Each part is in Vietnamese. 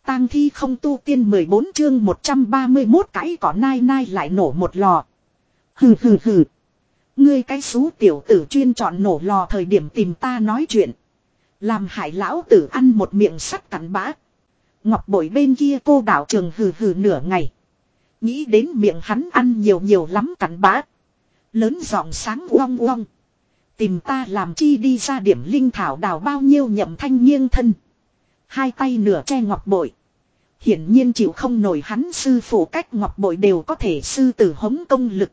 tang thi không tu tiên 14 chương 131 cãi cỏ nai nai lại nổ một lò. Hừ hừ hừ. Ngươi cái xú tiểu tử chuyên chọn nổ lò thời điểm tìm ta nói chuyện. Làm hại lão tử ăn một miệng sắt cắn bã. Ngọc bội bên kia cô đạo trường hừ hừ nửa ngày. Nghĩ đến miệng hắn ăn nhiều lắm cắn bã. Lớn giọng sáng uong uong. Tìm ta làm chi đi ra điểm linh thảo đào bao nhiêu Nhậm Thanh nghiêng thân. Hai tay nửa che ngọc bội. Hiển nhiên chịu không nổi hắn sư phụ cách ngọc bội đều có thể sư tử hống công lực.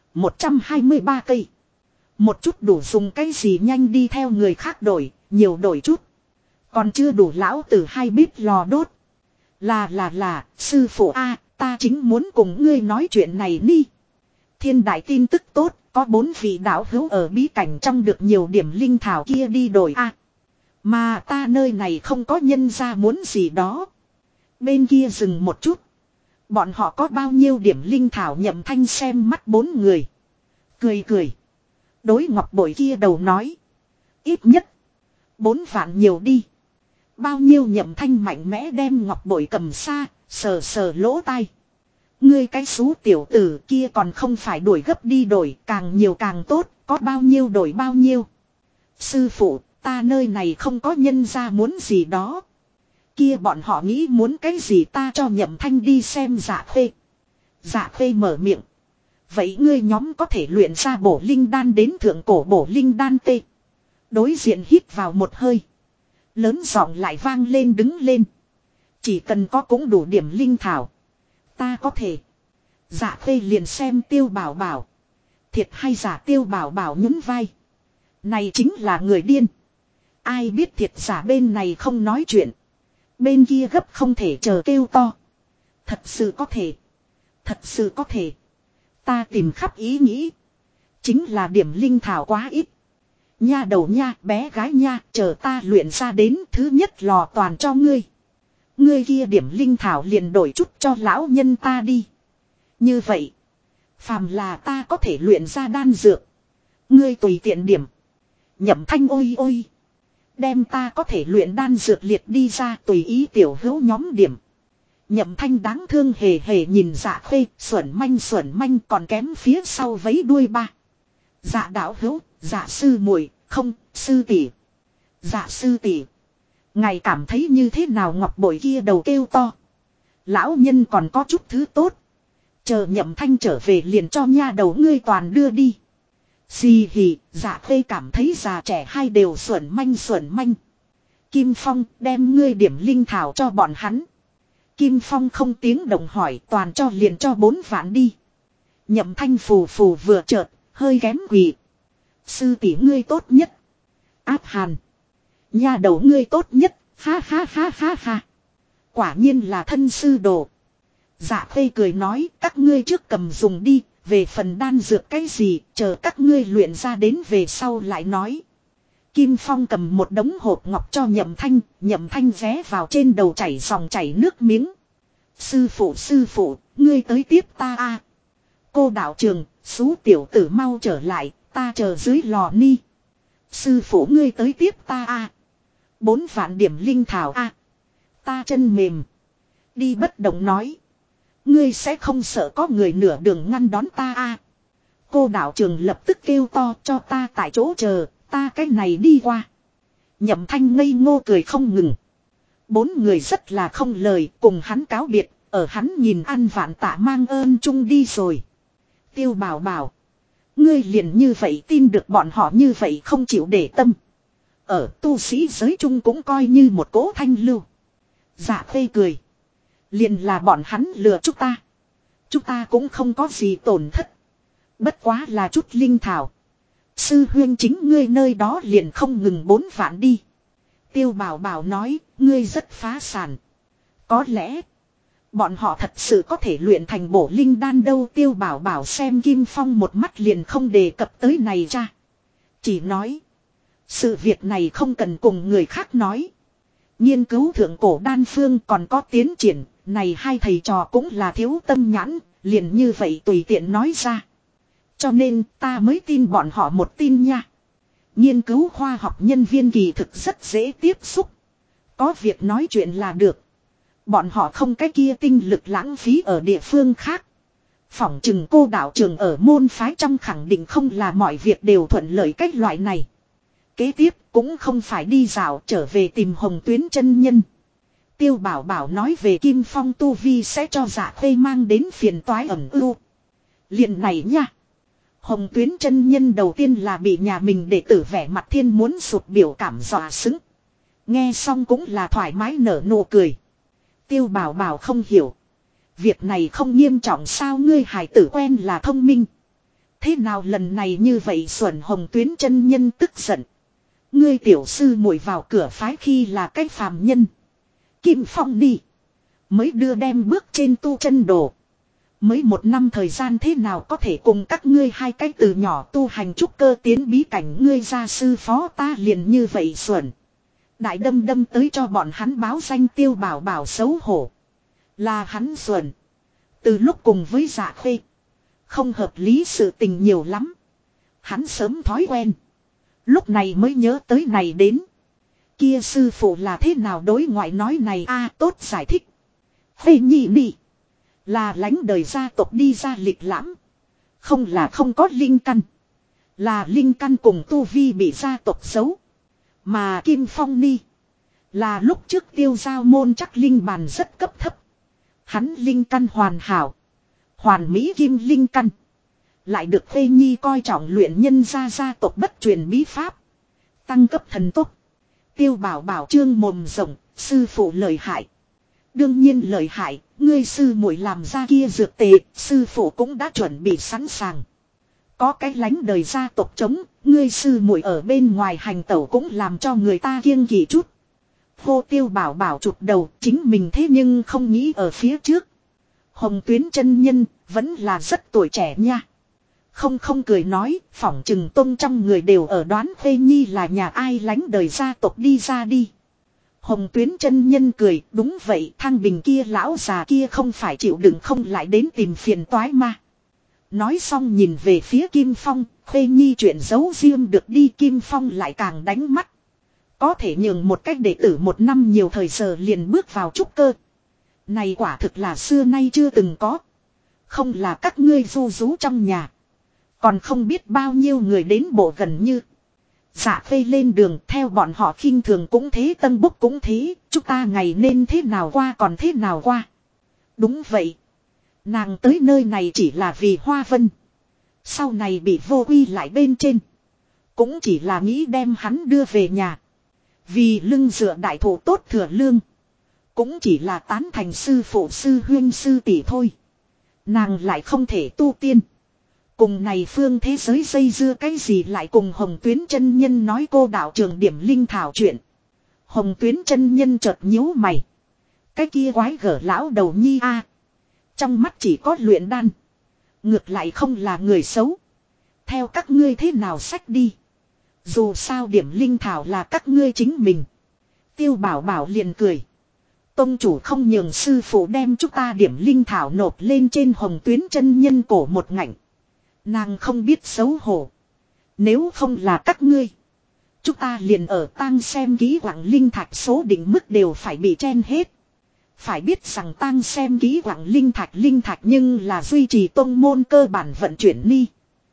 123 cây. Một chút đủ dùng cái gì nhanh đi theo người khác đổi, nhiều đổi chút. Còn chưa đủ lão tử hai bếp lò đốt. Là, sư phụ a, ta chính muốn cùng ngươi nói chuyện này đi. Thiên đại tin tức tốt, có 4 vị đạo hữu ở bí cảnh trong được nhiều điểm linh thảo kia đi đổi a. Mà ta nơi này không có nhân ra muốn gì đó. Bên kia dừng một chút. Bọn họ có bao nhiêu điểm linh thảo Nhậm Thanh xem mắt 4 người. Cười. Đối ngọc bội kia đầu nói. Ít nhất 4 vạn nhiều đi. Bao nhiêu Nhậm Thanh mạnh mẽ đem ngọc bội cầm xa, sờ lỗ tai. Ngươi cái xú tiểu tử kia còn không phải đuổi gấp đi đổi, càng nhiều càng tốt, có bao nhiêu đổi bao nhiêu. Sư phụ, ta nơi này không có nhân ra muốn gì đó. Kia bọn họ nghĩ muốn cái gì ta cho Nhậm Thanh đi xem Dạ Khê. Dạ Khê mở miệng. Vậy ngươi nhóm có thể luyện ra bổ linh đan đến thượng cổ bổ linh đan tê. Đối diện hít vào một hơi. Lớn giọng lại vang lên đứng lên. Chỉ cần có cũng đủ điểm linh thảo. Ta có thể. Dạ Khê liền xem Tiêu Bảo Bảo. Thiệt hay giả Tiêu Bảo Bảo nhún vai. Này chính là người điên. Ai biết thiệt giả bên này không nói chuyện. Bên kia gấp không thể chờ kêu to. Thật sự có thể. Ta tìm khắp ý nghĩ. Chính là điểm linh thảo quá ít. Nha đầu nha, bé gái nha, chờ ta luyện ra đến thứ nhất lò toàn cho ngươi. Ngươi kia điểm linh thảo liền đổi chút cho lão nhân ta đi. Như vậy, phàm là ta có thể luyện ra đan dược. Ngươi tùy tiện điểm. Nhậm Thanh ôi. Đem ta có thể luyện đan dược liệt đi ra tùy ý tiểu hữu nhóm điểm. Nhậm Thanh đáng thương hề nhìn Dạ Khê, xuẩn manh còn kém phía sau vấy đuôi ba. Dạ đạo hữu, dạ sư muội, không, sư tỷ. Dạ sư tỷ. Ngài cảm thấy như thế nào ngọc bội kia đầu kêu to. Lão nhân còn có chút thứ tốt. Chờ Nhậm Thanh trở về liền cho nha đầu ngươi toàn đưa đi. Xì hì, Dạ Khê cảm thấy già trẻ hai đều xuẩn manh. Kim Phong đem ngươi điểm linh thảo cho bọn hắn. Kim Phong không tiếng động hỏi toàn cho liền cho 4 vạn đi. Nhậm Thanh phù vừa chợt, hơi kém quỳ. Sư tỷ ngươi tốt nhất. Áp hàn. Nha đầu ngươi tốt nhất, ha. Quả nhiên là thân sư đồ. Dạ Khê cười nói các ngươi trước cầm dùng đi, về phần đan dược cái gì, chờ các ngươi luyện ra đến về sau lại nói. Kim Phong cầm một đống hộp ngọc cho Nhậm Thanh vé vào trên đầu chảy nước miếng. Sư phụ, ngươi tới tiếp ta a. Cô đạo trường, xú tiểu tử mau trở lại, ta chờ dưới lò ni. Sư phụ ngươi tới tiếp ta a. 4 vạn điểm linh thảo a. Ta chân mềm. Đi bất động nói. Ngươi sẽ không sợ có người nửa đường ngăn đón ta a. Cô đạo trường lập tức kêu to cho ta tại chỗ chờ, ta cái này đi qua. Nhậm Thanh ngây ngô cười không ngừng. 4 người rất là không lời cùng hắn cáo biệt, ở hắn nhìn ăn vạn tạ mang ơn chung đi rồi. Tiêu Bảo Bảo. Ngươi liền như vậy tin được bọn họ như vậy không chịu để tâm. Ở tu sĩ giới chung cũng coi như một cỗ thanh lưu. Dạ Khê cười. Liền là bọn hắn lừa chúng ta. Chúng ta cũng không có gì tổn thất. Bất quá là chút linh thảo. Sư huyên chính ngươi nơi đó liền không ngừng 4 vạn đi. Tiêu Bảo Bảo nói, ngươi rất phá sản. Có lẽ, bọn họ thật sự có thể luyện thành bổ linh đan đâu. Tiêu Bảo Bảo xem Kim Phong một mắt liền không đề cập tới này ra. Chỉ nói, sự việc này không cần cùng người khác nói. Nghiên cứu thượng cổ đan phương còn có tiến triển, này hai thầy trò cũng là thiếu tâm nhãn, liền như vậy tùy tiện nói ra. Cho nên ta mới tin bọn họ một tin nha. Nghiên cứu khoa học nhân viên kỳ thực rất dễ tiếp xúc. Có việc nói chuyện là được. Bọn họ không cái kia tinh lực lãng phí ở địa phương khác. Phỏng chừng cô đạo trường ở môn phái trong khẳng định không là mọi việc đều thuận lợi cách loại này. Kế tiếp cũng không phải đi dạo trở về tìm Hồng Tuyến chân nhân. Tiêu Bảo Bảo nói về Kim Phong tu vi sẽ cho Dạ Khê mang đến phiền toái ẩn ưu. Liền này nha. Hồng Tuyến chân nhân đầu tiên là bị nhà mình đệ tử vẻ mặt thiên muốn sụt biểu cảm dọa sững. Nghe xong cũng là thoải mái nở nụ cười. Tiêu Bảo Bảo không hiểu. Việc này không nghiêm trọng sao ngươi hài tử quen là thông minh. Thế nào lần này như vậy xuẩn Hồng Tuyến chân nhân tức giận. Ngươi tiểu sư muội vào cửa phái khi là cái phàm nhân. Kim Phong đi. Mới đưa đem bước trên tu chân đồ. Mới 1 năm thời gian thế nào có thể cùng các ngươi hai cái từ nhỏ tu hành trúc cơ tiến bí cảnh ngươi gia sư phó ta liền như vậy xuẩn. Đại đâm đâm tới cho bọn hắn báo danh Tiêu Bảo Bảo xấu hổ. Là hắn xuẩn. Từ lúc cùng với Dạ Khê. Không hợp lý sự tình nhiều lắm. Hắn sớm thói quen. Lúc này mới nhớ tới này đến. Kia sư phụ là thế nào đối ngoại nói này a tốt giải thích. Khê Nhi đi. Là lãnh đời gia tộc đi ra lịch lãm. Không là không có linh căn. Là linh căn cùng tu vi bị gia tộc giấu. Mà Kim Phong Ni. Là lúc trước tiêu giao môn chắc linh bàn rất cấp thấp. Hắn linh căn hoàn hảo. Hoàn mỹ kim linh căn. Lại được Khê Nhi coi trọng luyện nhân gia tộc bất truyền bí pháp. Tăng cấp thần tốc. Tiêu Bảo Bảo trương mồm rộng, sư phụ lợi hại. Đương nhiên lợi hại, ngươi sư muội làm ra kia dược tệ, sư phụ cũng đã chuẩn bị sẵn sàng. Có cái lánh đời gia tộc chống, ngươi sư muội ở bên ngoài hành tẩu cũng làm cho người ta kiêng kỵ chút. Hô Tiêu Bảo Bảo chụp đầu, chính mình thế nhưng không nghĩ ở phía trước. Hồng Tuyến chân nhân, vẫn là rất tuổi trẻ nha. Không cười nói, phỏng chừng tông trong người đều ở đoán Khê Nhi là nhà ai lánh đời gia tộc đi ra đi. Hồng Tuyến chân nhân cười, đúng vậy, Thang Bình kia lão già kia không phải chịu đựng không lại đến tìm phiền toái mà. Nói xong nhìn về phía Kim Phong, Khê Nhi chuyện giấu riêng được đi Kim Phong lại càng đánh mắt. Có thể nhường một cách đệ tử 1 năm nhiều thời giờ liền bước vào trúc cơ. Này quả thực là xưa nay chưa từng có. Không là các ngươi du rú trong nhà. Còn không biết bao nhiêu người đến bộ gần như. Dạ Khê lên đường theo bọn họ khinh thường cũng thế tân búc cũng thế. Chúng ta ngày nên thế nào qua còn thế nào qua. Đúng vậy. Nàng tới nơi này chỉ là vì Hoa Vân. Sau này bị vô quy lại bên trên. Cũng chỉ là nghĩ đem hắn đưa về nhà. Vì lưng dựa đại thụ tốt thừa lương. Cũng chỉ là tán thành sư phụ sư huyên sư tỷ thôi. Nàng lại không thể tu tiên. Cùng này phương thế giới dây dưa cái gì lại cùng Hồng Tuyến chân nhân nói cô đạo trường điểm linh thảo chuyện. Hồng Tuyến chân nhân chợt nhíu mày. Cái kia quái gở lão đầu nhi a. Trong mắt chỉ có luyện đan. Ngược lại không là người xấu. Theo các ngươi thế nào sách đi. Dù sao điểm linh thảo là các ngươi chính mình. Tiêu Bảo Bảo liền cười. Tông chủ không nhường sư phụ đem chúng ta điểm linh thảo nộp lên trên Hồng Tuyến chân nhân cổ một ngạnh. Nàng không biết xấu hổ. Nếu không là các ngươi. Chúng ta liền ở tang xem ký quảng linh thạch số định mức đều phải bị chen hết. Phải biết rằng tang xem ký quảng linh thạch nhưng là duy trì tông môn cơ bản vận chuyển ni.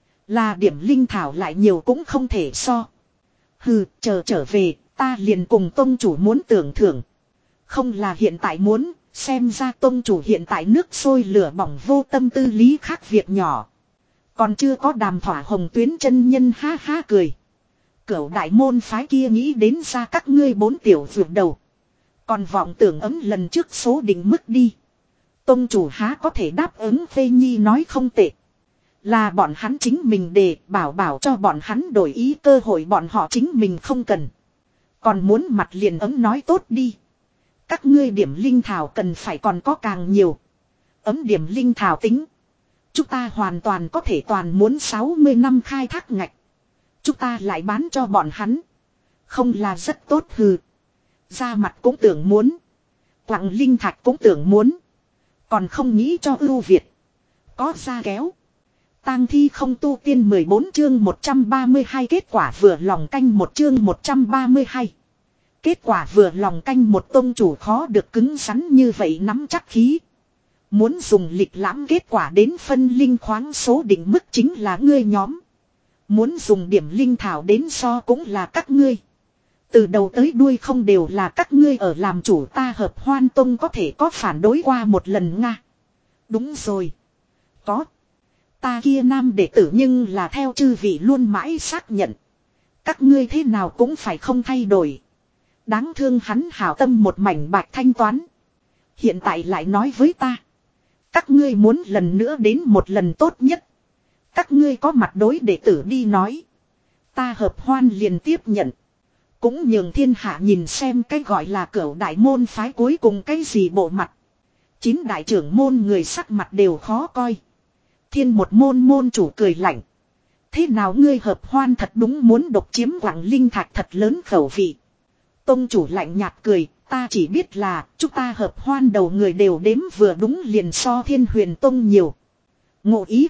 Là điểm linh thảo lại nhiều cũng không thể so. Hừ, chờ trở về, ta liền cùng tông chủ muốn tưởng thưởng. Không là hiện tại muốn, xem ra tông chủ hiện tại nước sôi lửa bỏng vô tâm tư lý khác việc nhỏ. Còn chưa có đàm thỏa Hồng Tuyến chân nhân ha ha cười. Cửu đại môn phái kia nghĩ đến ra các ngươi 4 tiểu vượt đầu. Còn vọng tưởng ấm lần trước số định mức đi. Tông chủ há có thể đáp ứng Phê Nhi nói không tệ. Là bọn hắn chính mình để bảo cho bọn hắn đổi ý cơ hội bọn họ chính mình không cần. Còn muốn mặt liền ấm nói tốt đi. Các ngươi điểm linh thảo cần phải còn có càng nhiều. Ấm điểm linh thảo tính. Chúng ta hoàn toàn có thể toàn muốn 60 năm khai thác ngạch. Chúng ta lại bán cho bọn hắn. Không là rất tốt hừ. Ra mặt cũng tưởng muốn. Quặng linh thạch cũng tưởng muốn. Còn không nghĩ cho ưu Việt. Có ra kéo. Tang thi không tu tiên 14 chương 132 kết quả vừa lòng canh 1 chương 132. Kết quả vừa lòng canh một tông chủ khó được cứng rắn như vậy nắm chắc khí. Muốn dùng lịch lãm kết quả đến phân linh khoáng số định mức chính là ngươi nhóm. Muốn dùng điểm linh thảo đến so cũng là các ngươi. Từ đầu tới đuôi không đều là các ngươi ở làm chủ, ta Hợp Hoan Tông có thể có phản đối qua một lần nga. Đúng rồi. Có. Ta kia nam đệ tử nhưng là theo chư vị luôn mãi xác nhận. Các ngươi thế nào cũng phải không thay đổi. Đáng thương hắn hảo tâm một mảnh bạc thanh toán. Hiện tại lại nói với ta. Các ngươi muốn lần nữa đến một lần tốt nhất. Các ngươi có mặt đối đệ tử đi nói. Ta Hợp Hoan liền tiếp nhận. Cũng nhường thiên hạ nhìn xem cái gọi là cửu đại môn phái cuối cùng cái gì bộ mặt. 9 đại trưởng môn người sắc mặt đều khó coi. Thiên một môn môn chủ cười lạnh. Thế nào ngươi Hợp Hoan thật đúng muốn độc chiếm Quảng Linh Thạch thật lớn khẩu vị. Tông chủ lạnh nhạt cười, ta chỉ biết là chúng ta Hợp Hoan đầu người đều đếm vừa đúng liền so Thiên Huyền Tông nhiều. Ngộ ý.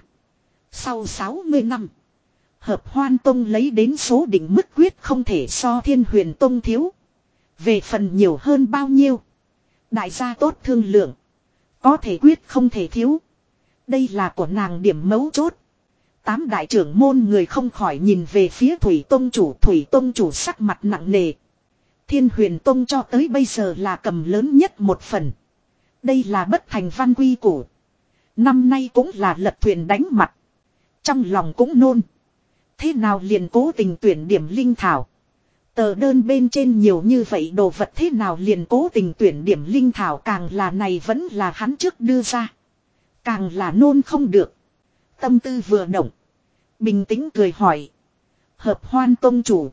Sau 60 năm. Hợp Hoan Tông lấy đến số định mức quyết không thể so Thiên Huyền Tông thiếu. Về phần nhiều hơn bao nhiêu. Đại gia tốt thương lượng. Có thể quyết không thể thiếu. Đây là của nàng điểm mấu chốt. 8 đại trưởng môn người không khỏi nhìn về phía Thủy Tông chủ. Thủy Tông chủ sắc mặt nặng nề. Thiên Huyền Tông cho tới bây giờ là cầm lớn nhất một phần. Đây là bất thành văn quy củ. Năm nay cũng là lật thuyền đánh mặt. Trong lòng cũng nôn. Thế nào liền cố tình tuyển điểm linh thảo. Tờ đơn bên trên nhiều như vậy đồ vật thế nào liền cố tình tuyển điểm linh thảo, càng là này vẫn là hắn trước đưa ra. Càng là nôn không được. Tâm tư vừa động. Bình tĩnh cười hỏi. Hợp Hoan Tông chủ.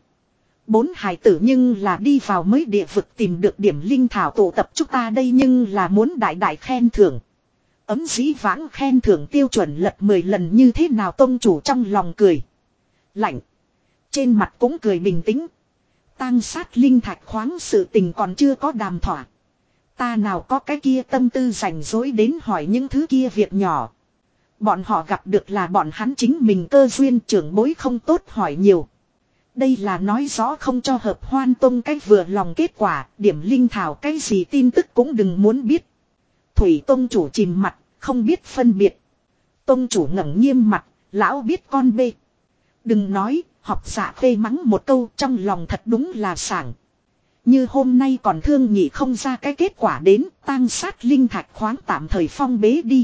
4 hài tử nhưng là đi vào mới địa vực tìm được điểm linh thảo tụ tập chúng ta đây nhưng là muốn đại đại khen thưởng. Ấm dĩ vãng khen thưởng tiêu chuẩn lật 10 lần như thế nào, tông chủ trong lòng cười. Lạnh. Trên mặt cũng cười bình tĩnh. Tang sát linh thạch khoáng sự tình còn chưa có đàm thỏa. Ta nào có cái kia tâm tư rảnh rỗi đến hỏi những thứ kia việc nhỏ. Bọn họ gặp được là bọn hắn chính mình cơ duyên, trưởng bối không tốt hỏi nhiều. Đây là nói rõ không cho Hợp Hoan Tông cái vừa lòng kết quả, điểm linh thảo cái gì tin tức cũng đừng muốn biết. Thủy Tông chủ chìm mặt, không biết phân biệt. Tông chủ ngẩng nghiêm mặt, lão biết con bê. Đừng nói, học giả phê mắng một câu trong lòng thật đúng là sảng. Như hôm nay còn thương nhị không ra cái kết quả đến, tang sát linh thạch khoáng tạm thời phong bế đi.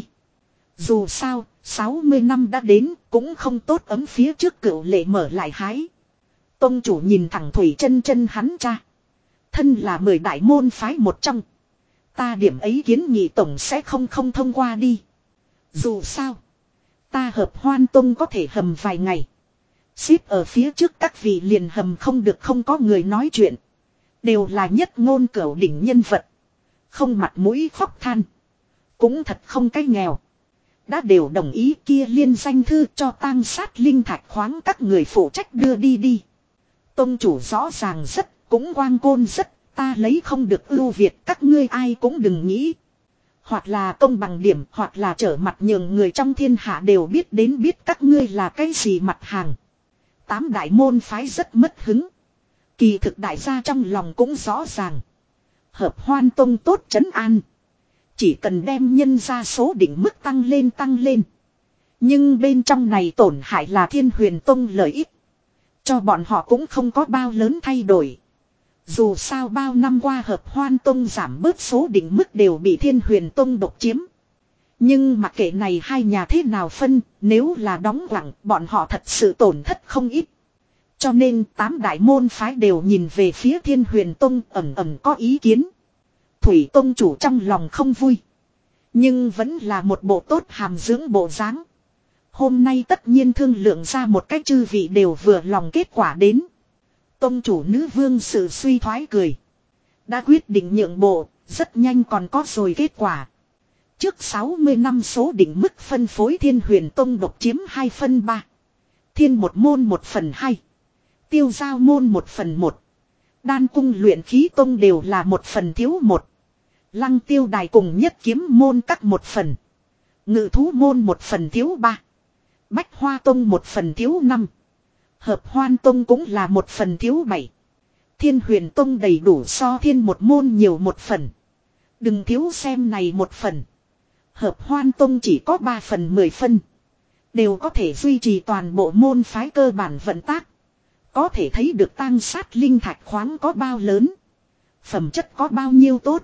Dù sao, 60 năm đã đến, cũng không tốt ấm phía trước cửu lệ mở lại hái. Tông chủ nhìn thẳng Thủy chân chân hắn cha. Thân là 10 đại môn phái một trong. Ta điểm ấy kiến nghị tổng sẽ không thông qua đi. Dù sao, ta Hợp Hoan Tông có thể hầm vài ngày. Xếp ở phía trước các vị liền hầm không được, không có người nói chuyện. Đều là nhất ngôn cửu đỉnh nhân vật. Không mặt mũi khóc than. Cũng thật không cái nghèo. Đã đều đồng ý kia liên danh thư cho tang sát linh thạch khoáng các người phụ trách đưa đi. Tông chủ rõ ràng rất, cũng quang côn rất, ta lấy không được ưu việt, các ngươi ai cũng đừng nghĩ. Hoặc là công bằng điểm, hoặc là trở mặt nhường người trong thiên hạ đều biết đến biết các ngươi là cái gì mặt hàng. 8 đại môn phái rất mất hứng. Kỳ thực đại gia trong lòng cũng rõ ràng. Hợp Hoan Tông tốt trấn an. Chỉ cần đem nhân ra số định mức tăng lên. Nhưng bên trong này tổn hại là Thiên Huyền Tông lợi ích. Cho bọn họ cũng không có bao lớn thay đổi. Dù sao bao năm qua Hợp Hoan Tông giảm bớt số định mức đều bị Thiên Huyền Tông độc chiếm. Nhưng mặc kệ này hai nhà thế nào phân, nếu là đóng quặng bọn họ thật sự tổn thất không ít. Cho nên 8 đại môn phái đều nhìn về phía Thiên Huyền Tông ẩn có ý kiến. Thủy Tông chủ trong lòng không vui. Nhưng vẫn là một bộ tốt hàm dưỡng bộ dáng. Hôm nay tất nhiên thương lượng ra một cách chư vị đều vừa lòng kết quả đến. Tông chủ nữ vương sự suy thoái cười. Đã quyết định nhượng bộ, rất nhanh còn có rồi kết quả. Trước 60 năm số định mức phân phối Thiên Huyền Tông độc chiếm 2/3. Thiên một môn 1/2. Tiêu giao môn 1/1. Đan cung luyện khí tông đều là 1/1. Lăng tiêu đài cùng nhất kiếm môn các 1/. Ngự thú môn 1/3. Bách hoa tông 1/5. Hợp Hoan Tông cũng là 1/7. Thiên Huyền Tông đầy đủ so Thiên một môn nhiều một phần. Đừng thiếu xem này một phần. Hợp Hoan Tông chỉ có 3 phần 10 phân. Đều có thể duy trì toàn bộ môn phái cơ bản vận tác. Có thể thấy được tang sát linh thạch khoáng có bao lớn. Phẩm chất có bao nhiêu tốt.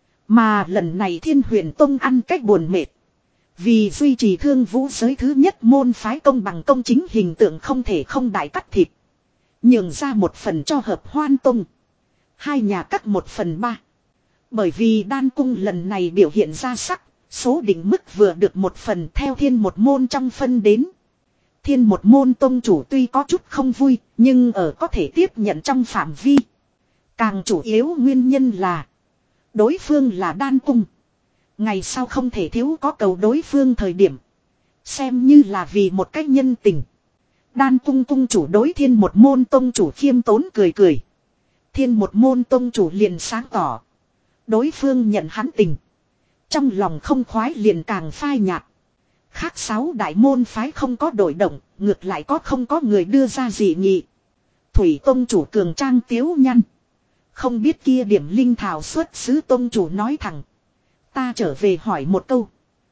Mà lần này Thiên Huyền Tông ăn cách buồn mệt. Vì duy trì thương vũ giới thứ nhất môn phái công bằng công chính hình tượng không thể không đại cắt thịt. Nhường ra một phần cho Hợp Hoan Tông. Hai nhà cắt 1/3. Bởi vì đan cung lần này biểu hiện ra sắc. Số định mức vừa được một phần theo Thiên một môn trong phân đến. Thiên một môn tông chủ tuy có chút không vui. Nhưng ở có thể tiếp nhận trong phạm vi. Càng chủ yếu nguyên nhân là. Đối phương là đan cung. Ngày sau không thể thiếu có cầu đối phương thời điểm. Xem như là vì một cách nhân tình. Đan cung cung chủ đối Thiên một môn tông chủ khiêm tốn cười cười. Thiên một môn tông chủ liền sáng tỏ. Đối phương nhận hắn tình. Trong lòng không khoái liền càng phai nhạt. Khác 6 đại môn phái không có đổi động. Ngược lại không có người đưa ra dị nghị. Thủy tông chủ cường trang tiếu nhăn. Không biết kia điểm linh thảo xuất xứ tông chủ nói thẳng. Ta trở về hỏi một câu.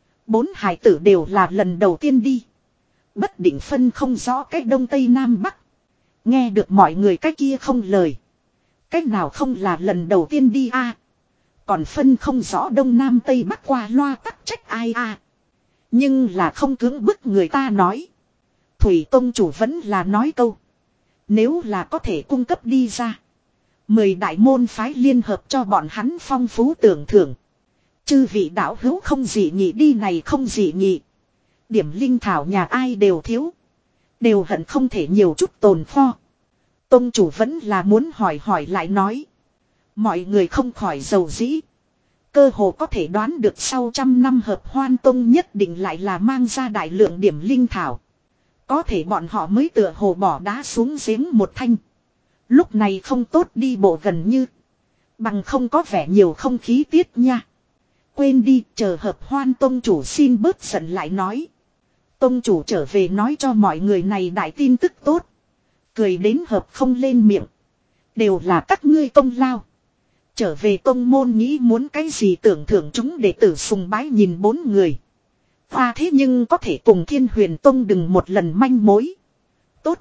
4 hải tử đều là lần đầu tiên đi. Bất định phân không rõ cách đông tây nam bắc. Nghe được mọi người cách kia không lời. Cách nào không là lần đầu tiên đi a? Còn phân không rõ đông nam tây bắc qua loa tắc trách ai a? Nhưng là không cưỡng bức người ta nói. Thủy tông chủ vẫn là nói câu. Nếu là có thể cung cấp đi ra. 10 đại môn phái liên hợp cho bọn hắn phong phú tưởng thưởng. Chư vị đạo hữu không dị nghị đi này không dị nghị. Điểm linh thảo nhà ai đều thiếu. Đều hận không thể nhiều chút tồn kho. Tông chủ vẫn là muốn hỏi lại nói. Mọi người không khỏi dầu dĩ. Cơ hồ có thể đoán được sau 100 năm Hợp Hoan Tông nhất định lại là mang ra đại lượng điểm linh thảo. Có thể bọn họ mới tựa hồ bỏ đá xuống giếng một thanh. Lúc này không tốt đi bộ gần như. Bằng không có vẻ nhiều không khí tiết nha. Quên đi, chờ Hợp Hoan Tông chủ xin bớt giận lại nói. Tông chủ trở về nói cho mọi người này đại tin tức tốt. Cười đến hợp không lên miệng. Đều là các ngươi công lao. Trở về tông môn nghĩ muốn cái gì tưởng thưởng chúng đệ tử sùng bái nhìn 4 người. Hoa thế nhưng có thể cùng Thiên Huyền Tông đừng một lần manh mối. Tốt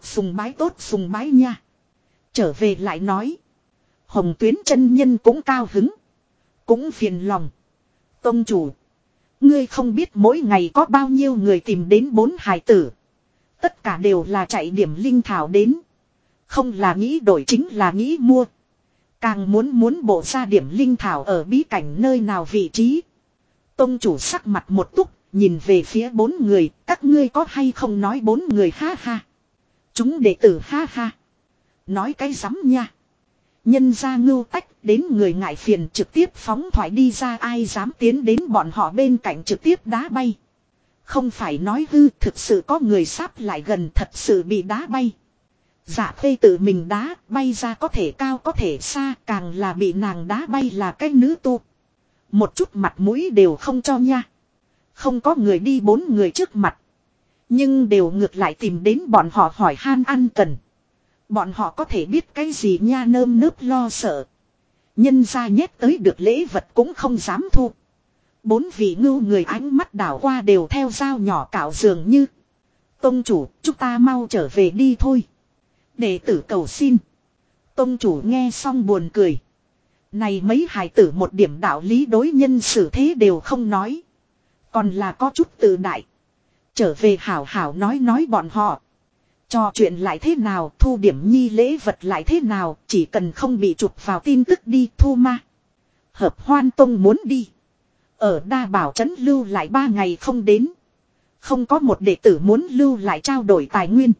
sùng bái nha. Trở về lại nói. Hồng Tuyến chân nhân cũng cao hứng. Cũng phiền lòng. Tông chủ. Ngươi không biết mỗi ngày có bao nhiêu người tìm đến 4 hài tử. Tất cả đều là chạy điểm linh thảo đến. Không là nghĩ đổi chính là nghĩ mua. Càng muốn bộ ra điểm linh thảo ở bí cảnh nơi nào vị trí. Tông chủ sắc mặt một túc. Nhìn về phía 4 người. Các ngươi có hay không nói 4 người ha ha. Chúng đệ tử ha ha. Nói cái rắm nha. Nhân ra ngưu tách đến người ngại phiền trực tiếp phóng thoại đi ra ai dám tiến đến bọn họ bên cạnh trực tiếp đá bay. Không phải nói hư thực sự có người sắp lại gần thật sự bị đá bay. Dạ Khê tự mình đá bay ra có thể cao có thể xa càng là bị nàng đá bay là cái nữ tu. Một chút mặt mũi đều không cho nha. Không có người đi 4 người trước mặt. Nhưng đều ngược lại tìm đến bọn họ hỏi han ăn cần. Bọn họ có thể biết cái gì nha nơm nớp lo sợ. Nhân ra nhét tới được lễ vật cũng không dám thu. 4 vị ngưu người ánh mắt đảo qua đều theo dao nhỏ cạo dường như. Tông chủ, chúng ta mau trở về đi thôi. Đệ tử cầu xin. Tông chủ nghe xong buồn cười. Này mấy hài tử một điểm đạo lý đối nhân xử thế đều không nói. Còn là có chút tự đại. Trở về hảo hảo nói bọn họ. Trò chuyện lại thế nào, thu điểm nhi lễ vật lại thế nào, chỉ cần không bị chụp vào tin tức đi thu ma. Hợp Hoan Tông muốn đi. Ở Đa Bảo Trấn lưu lại 3 ngày không đến. Không có một đệ tử muốn lưu lại trao đổi tài nguyên.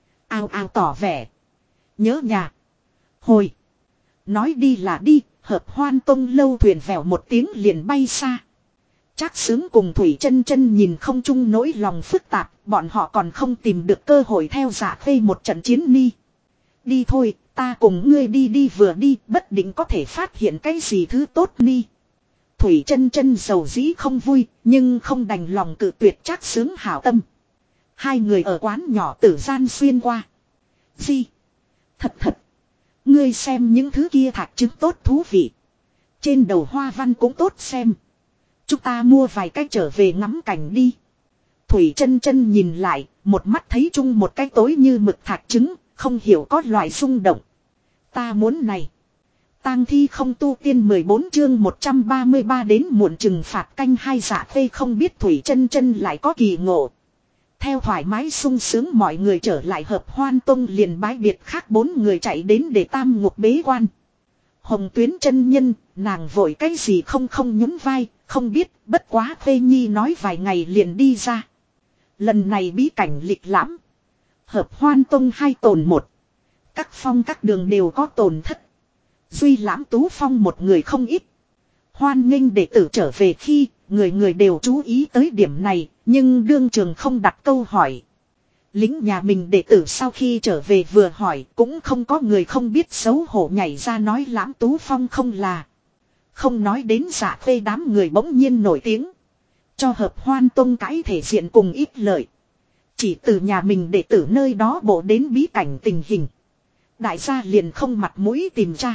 Ao tỏ vẻ. Nhớ nhà. Hồi. Nói đi là đi, Hợp Hoan Tông lâu thuyền vèo một tiếng liền bay xa. Trác Xướng cùng Thủy Chân Chân nhìn không chung nỗi lòng phức tạp, bọn họ còn không tìm được cơ hội theo Dạ Khê một trận chiến ni. Đi thôi, ta cùng ngươi đi vừa đi, bất định có thể phát hiện cái gì thứ tốt ni. Thủy Chân Chân dầu dĩ không vui, nhưng không đành lòng cự tuyệt Trác Xướng hảo tâm. Hai người ở quán nhỏ tử gian xuyên qua. Gì? Thật. Ngươi xem những thứ kia thạch trứng tốt thú vị. Trên đầu hoa văn cũng tốt xem. Chúng ta mua vài cái trở về ngắm cảnh đi. Thủy chân chân nhìn lại, một mắt thấy chung một cái tối như mực thạch trứng, không hiểu có loại rung động. Ta muốn này. Tang thi không tu tiên 14 chương 133 đến muộn trừng phạt canh hai. Dạ Khê không biết Thủy chân chân lại có kỳ ngộ. Theo thoải mái sung sướng mọi người trở lại Hợp Hoan Tông liền bái biệt khác 4 người chạy đến để tam ngục bế quan. Hồng Tuyến chân nhân, nàng vội cái gì không nhún vai, không biết, bất quá Khê Nhi nói vài ngày liền đi ra. Lần này bí cảnh lịch lãm. Hợp Hoan Tông 2 tồn 1. Các phong các đường đều có tổn thất. Duy Lãm Tú Phong một người không ít. Hoan nghênh đệ tử trở về khi người người đều chú ý tới điểm này, nhưng đương trường không đặt câu hỏi. Lính nhà mình đệ tử sau khi trở về vừa hỏi cũng không có người không biết xấu hổ nhảy ra nói Lãm Tú Phong không là. Không nói đến Dạ Khê đám người bỗng nhiên nổi tiếng. Cho Hợp Hoan Tông cãi thể diện cùng ít lợi. Chỉ từ nhà mình đệ tử nơi đó bộ đến bí cảnh tình hình. Đại gia liền không mặt mũi tìm ra.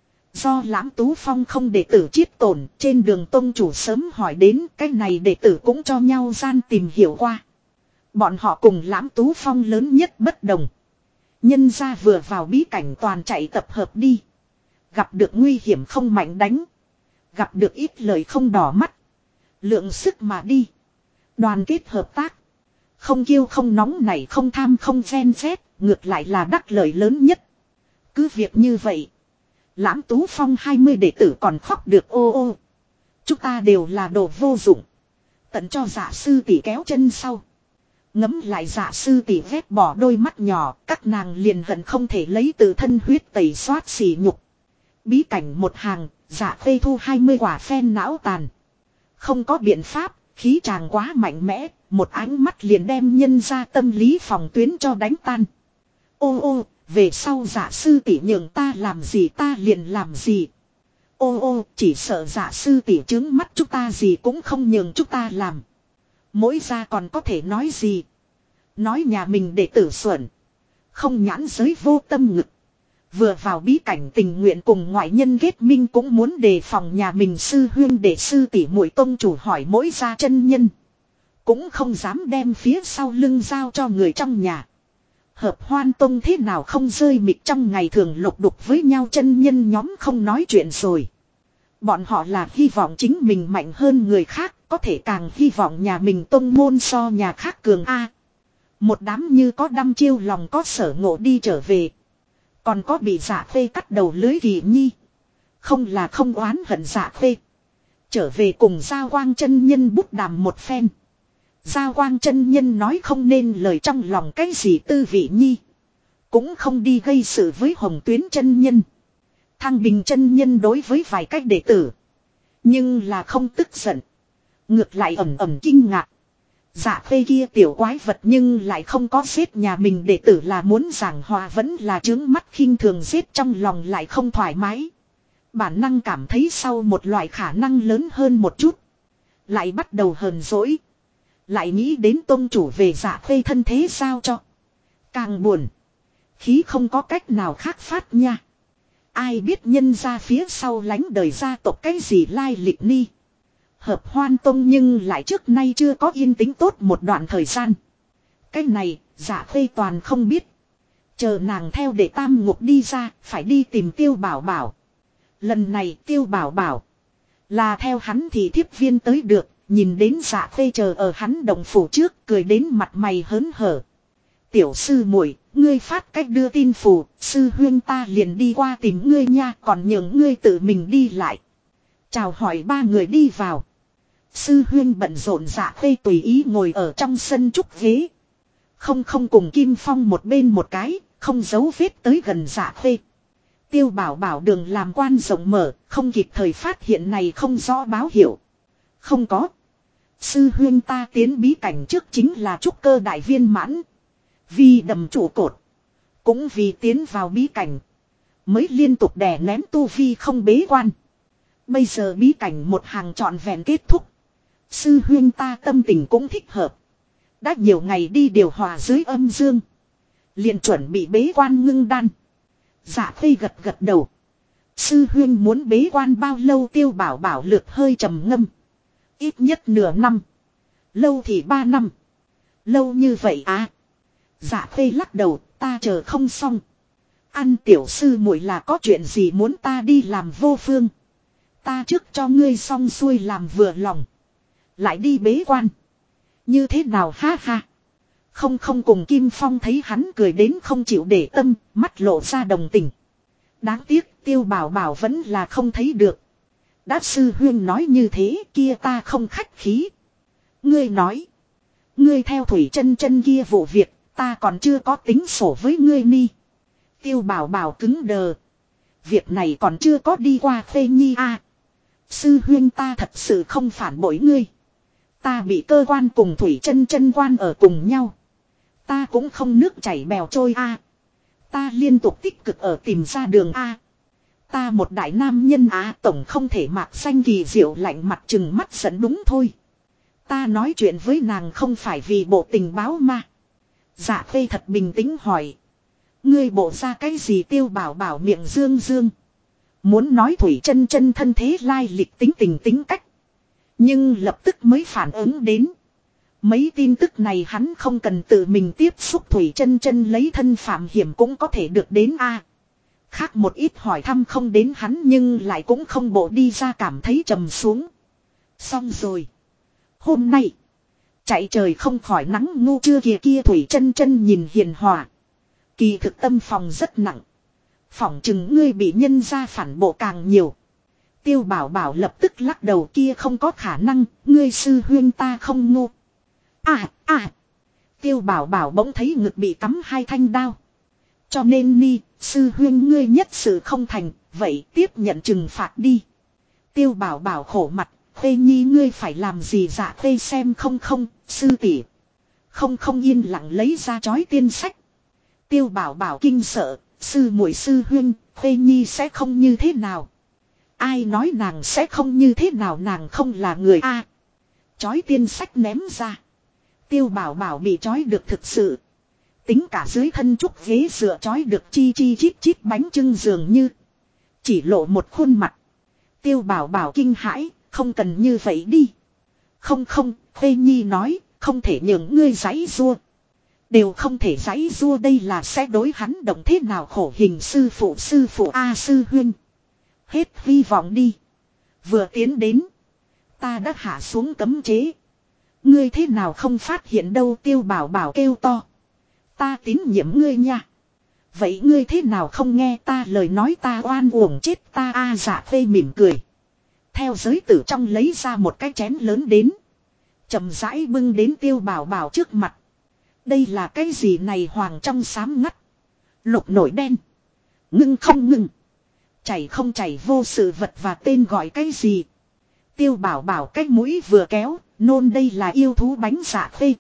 Do Lãm Tú Phong không đệ tử chiết tổn, trên đường tông chủ sớm hỏi đến cái này đệ tử cũng cho nhau gian tìm hiểu qua. Bọn họ cùng Lãm Tú Phong lớn nhất bất đồng. Nhân ra vừa vào bí cảnh toàn chạy tập hợp đi. Gặp được nguy hiểm không mạnh đánh. Gặp được ít lời không đỏ mắt. Lượng sức mà đi. Đoàn kết hợp tác. Không kiêu không nóng nảy không tham không ven rét, ngược lại là đắc lợi lớn nhất. Cứ việc như vậy. Lãm Tú Phong 20 đệ tử còn khóc được ô ô. Chúng ta đều là đồ vô dụng. Tận cho Dạ sư tỷ kéo chân sau. Ngấm lại Dạ sư tỷ vét bỏ đôi mắt nhỏ, các nàng liền hận không thể lấy từ thân huyết tẩy xoát xỉ nhục. Bí cảnh một hàng, Dạ Khê thu 20 quả phen não tàn. Không có biện pháp, khí chàng quá mạnh mẽ, một ánh mắt liền đem nhân ra tâm lý phòng tuyến cho đánh tan. Ô ô, về sau Dạ sư tỷ nhường ta làm gì ta liền làm gì. Ô ô, chỉ sợ Dạ sư tỷ trướng mắt chúng ta gì cũng không nhường chúng ta làm. Mỗi gia còn có thể nói gì. Nói nhà mình để tử xuẩn. Không nhãn giới vô tâm ngực. Vừa vào bí cảnh tình nguyện cùng ngoại nhân kết minh cũng muốn đề phòng nhà mình sư huyên để sư tỷ muội tông chủ hỏi mỗi gia chân nhân. Cũng không dám đem phía sau lưng giao cho người trong nhà. Hợp Hoan Tông thế nào không rơi mịt trong ngày thường lục đục với nhau chân nhân nhóm không nói chuyện rồi. Bọn họ là hy vọng chính mình mạnh hơn người khác, có thể càng hy vọng nhà mình tông môn so nhà khác cường A. Một đám như có đăm chiêu lòng có sở ngộ đi trở về. Còn có bị Dạ Khê cắt đầu lưới Kỳ Nhi. Không là không oán hận Dạ Khê. Trở về cùng Gia Quang chân nhân bút đàm một phen. Gia Quang chân nhân nói không nên lời trong lòng cái gì tư vị nhi. Cũng không đi gây sự với Hồng Tuyến chân nhân. Thăng Bình chân nhân đối với vài cách đệ tử. Nhưng là không tức giận. Ngược lại ẩm ẩm kinh ngạc. Dạ Khê kia tiểu quái vật nhưng lại không có giết nhà mình đệ tử là muốn giảng hòa vẫn là trướng mắt khinh thường giết trong lòng lại không thoải mái. Bản năng cảm thấy sau một loại khả năng lớn hơn một chút. Lại bắt đầu hờn dỗi. Lại nghĩ đến tôn chủ về Dạ Khê thân thế sao cho. Càng buồn. Khí không có cách nào khác phát nha. Ai biết nhân ra phía sau lánh đời gia tộc cái gì lai lịch ni. Hợp Hoan Tông nhưng lại trước nay chưa có yên tĩnh tốt một đoạn thời gian. Cái này, Dạ Khê toàn không biết. Chờ nàng theo để tam ngục đi ra, phải đi tìm Tiêu Bảo Bảo. Lần này Tiêu Bảo Bảo là theo hắn thì thiếp viên tới được, nhìn đến Dạ Khê chờ ở hắn đồng phủ trước, cười đến mặt mày hớn hở. Tiểu sư muội, ngươi phát cách đưa tin phù, sư huyên ta liền đi qua tìm ngươi nha, còn nhường ngươi tự mình đi lại. Chào hỏi ba người đi vào. Sư huyên bận rộn Dạ Khê tùy ý ngồi ở trong sân trúc ghế. Không cùng Kim Phong một bên một cái, không giấu vết tới gần Dạ Khê. Tiêu Bảo Bảo đường làm quan rộng mở, không kịp thời phát hiện này không rõ báo hiệu. Không có. Sư huyên ta tiến bí cảnh trước chính là trúc cơ đại viên mãn. Vì đầm trụ cột. Cũng vì tiến vào bí cảnh. Mới liên tục đè nén tu vi không bế quan. Bây giờ bí cảnh một hàng trọn vẹn kết thúc. Sư huyên ta tâm tình cũng thích hợp. Đã nhiều ngày đi điều hòa dưới âm dương. Liền chuẩn bị bế quan ngưng đan. Dạ Khê gật gật đầu. Sư huyên muốn bế quan bao lâu? Tiêu Bảo Bảo lược hơi trầm ngâm. Ít nhất nửa năm. Lâu thì 3 năm. Lâu như vậy à? Dạ Khê lắc đầu, ta chờ không xong. Ăn tiểu sư muội là có chuyện gì muốn ta đi làm vô phương. Ta trước cho ngươi xong xuôi làm vừa lòng. Lại đi bế quan. Như thế nào ha ha. Không cùng Kim Phong thấy hắn cười đến không chịu để tâm, mắt lộ ra đồng tình. Đáng tiếc Tiêu Bảo Bảo vẫn là không thấy được. Đã sư huyên nói như thế kia ta không khách khí. Ngươi nói. Ngươi theo Thủy Chân Chân kia vụ việc, ta còn chưa có tính sổ với ngươi ni. Tiêu Bảo Bảo cứng đờ. Việc này còn chưa có đi qua Khê Nhi à. Sư huyên ta thật sự không phản bội ngươi. Ta bị cơ quan cùng Thủy Chân Chân quan ở cùng nhau. Ta cũng không nước chảy bèo trôi a. Ta liên tục tích cực ở tìm ra đường a. Ta một đại nam nhân á, tổng không thể mạc xanh kỳ diệu lạnh mặt chừng mắt giận đúng thôi. Ta nói chuyện với nàng không phải vì bộ tình báo mà. Dạ Khê thật bình tĩnh hỏi. Ngươi bộ ra cái gì? Tiêu Bảo Bảo miệng dương dương. Muốn nói Thủy Chân Chân thân thế lai lịch tính tình tính cách. Nhưng lập tức mới phản ứng đến. Mấy tin tức này hắn không cần tự mình tiếp xúc. Thủy Chân Chân lấy thân phạm hiểm cũng có thể được đến a. Khác một ít hỏi thăm không đến hắn nhưng lại cũng không bộ đi ra cảm thấy trầm xuống. Xong rồi. Hôm nay. Chạy trời không khỏi nắng ngu chưa kìa kia. Thủy Chân Chân nhìn hiền hòa. Kỳ thực tâm phòng rất nặng. Phỏng chừng ngươi bị nhân gia phản bộ càng nhiều. Tiêu Bảo Bảo lập tức lắc đầu kia không có khả năng. Ngươi sư huyên ta không ngu. Tiêu Bảo Bảo bỗng thấy ngực bị cắm 2 thanh đao. Cho nên ni, sư huyên ngươi nhất sự không thành, vậy tiếp nhận trừng phạt đi. Tiêu Bảo Bảo khổ mặt, Khê Nhi ngươi phải làm gì? Dạ Khê xem không, sư tỷ. Không yên lặng lấy ra chói tiên sách. Tiêu Bảo Bảo kinh sợ, sư muội sư huyên, Khê Nhi sẽ không như thế nào. Ai nói nàng sẽ không như thế nào, nàng không là người a. Chói tiên sách ném ra. Tiêu Bảo Bảo bị chói được thực sự. Tính cả dưới thân trúc ghế dựa chói được chi chít bánh trưng dường như. Chỉ lộ một khuôn mặt. Tiêu Bảo Bảo kinh hãi, không cần như vậy đi. Không, Khê Nhi nói, không thể nhường ngươi giãy giụa. Đều không thể giãy giụa, đây là sẽ đối hắn động thế nào khổ hình. Sư phụ sư huyên. Hết hy vọng đi. Vừa tiến đến. Ta đã hạ xuống cấm chế. Ngươi thế nào không phát hiện đâu? Tiêu Bảo Bảo kêu to. Ta tín nhiệm ngươi nha. Vậy ngươi thế nào không nghe ta lời nói? Ta oan uổng chết ta a. Dạ Khê mỉm cười. Theo giới tử trong lấy ra một cái chén lớn đến. Chậm rãi bưng đến Tiêu Bảo Bảo trước mặt. Đây là cái gì này? Hoàng trong xám ngắt. Lục nổi đen. Ngưng không ngưng. Chảy không chảy, vô sự vật và tên gọi cái gì? Tiêu Bảo Bảo cái mũi vừa kéo. Nôn, đây là yêu thú bánh. Dạ Khê.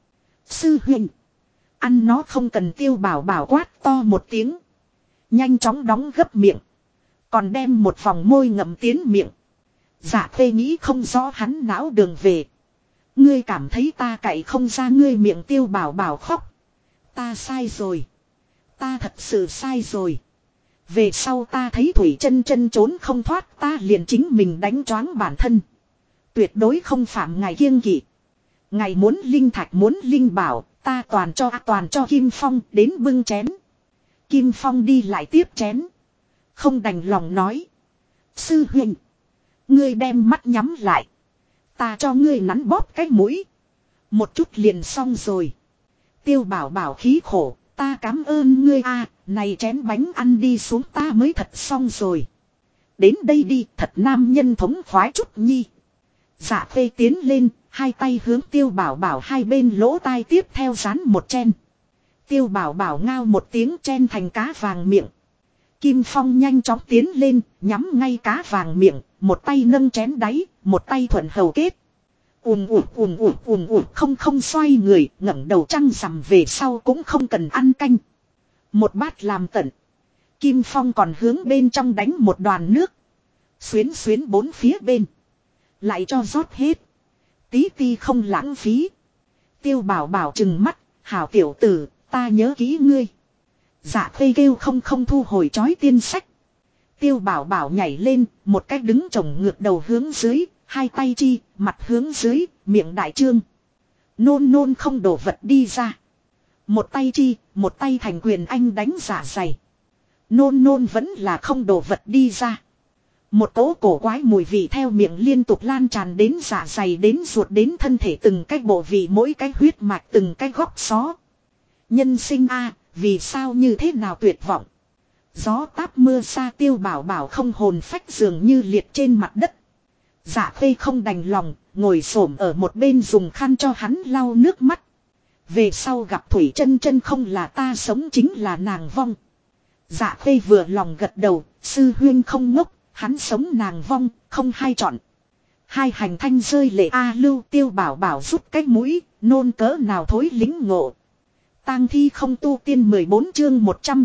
Sư huynh. Ăn nó không cần. Tiêu Bảo Bảo quát to một tiếng. Nhanh chóng đóng gấp miệng. Còn đem một vòng môi ngậm tiến miệng. Dạ Khê nghĩ không rõ hắn não đường về. Ngươi cảm thấy ta cậy không ra ngươi miệng? Tiêu Bảo Bảo khóc. Ta sai rồi. Ta thật sự sai rồi. Về sau ta thấy Thủy Chân Chân trốn không thoát, ta liền chính mình đánh choáng bản thân. Tuyệt đối không phạm ngài kiêng kỵ. Ngài muốn linh thạch muốn linh bảo, ta toàn cho Kim Phong. Đến bưng chén. Kim Phong đi lại tiếp chén. Không đành lòng nói. Sư huynh. Ngươi đem mắt nhắm lại. Ta cho ngươi nắn bóp cái mũi. Một chút liền xong rồi. Tiêu Bảo Bảo khí khổ. Ta cảm ơn ngươi a. Này chén bánh ăn đi xuống ta mới thật xong rồi. Đến đây đi, thật nam nhân thống khoái chút nhi. Dạ Khê tiến lên, hai tay hướng Tiêu Bảo Bảo hai bên lỗ tai tiếp theo dán một chen. Tiêu Bảo Bảo ngao một tiếng chen thành cá vàng miệng. Kim Phong nhanh chóng tiến lên, nhắm ngay cá vàng miệng, một tay nâng chén đáy, một tay thuận hầu kết. Không xoay người, ngẩng đầu trăng rằm về sau cũng không cần ăn canh. Một bát làm tận. Kim Phong còn hướng bên trong đánh một đoàn nước. Xuyến xuyến bốn phía bên. Lại cho rót hết. Tí ti không lãng phí. Tiêu Bảo Bảo trừng mắt, hảo tiểu tử, ta nhớ kỹ ngươi. Dạ Khê kêu không thu hồi chói tiên sách. Tiêu Bảo Bảo nhảy lên, một cách đứng chồng ngược đầu hướng dưới, hai tay chi, mặt hướng dưới, miệng đại trương. Nôn nôn không đổ vật đi ra. Một tay chi, một tay thành quyền anh đánh dạ dày. Nôn nôn vẫn là không đổ vật đi ra. Một cỗ cổ quái mùi vị theo miệng liên tục lan tràn đến dạ dày đến ruột đến thân thể từng cái bộ vị mỗi cái huyết mạch từng cái góc xó. Nhân sinh a vì sao như thế nào tuyệt vọng. Gió táp mưa xa Tiêu Bảo Bảo không hồn phách dường như liệt trên mặt đất. Dạ Khê không đành lòng, ngồi xổm ở một bên dùng khăn cho hắn lau nước mắt. Về sau gặp Thủy Chân Chân không là ta sống chính là nàng vong. Dạ Khê vừa lòng gật đầu, sư huyên không ngốc, hắn sống nàng vong, không hay chọn. Hai hành thanh rơi lệ lưu Tiêu Bảo Bảo rút cái mũi, nôn cỡ nào thối lính ngộ. Tang thi không tu tiên 14 chương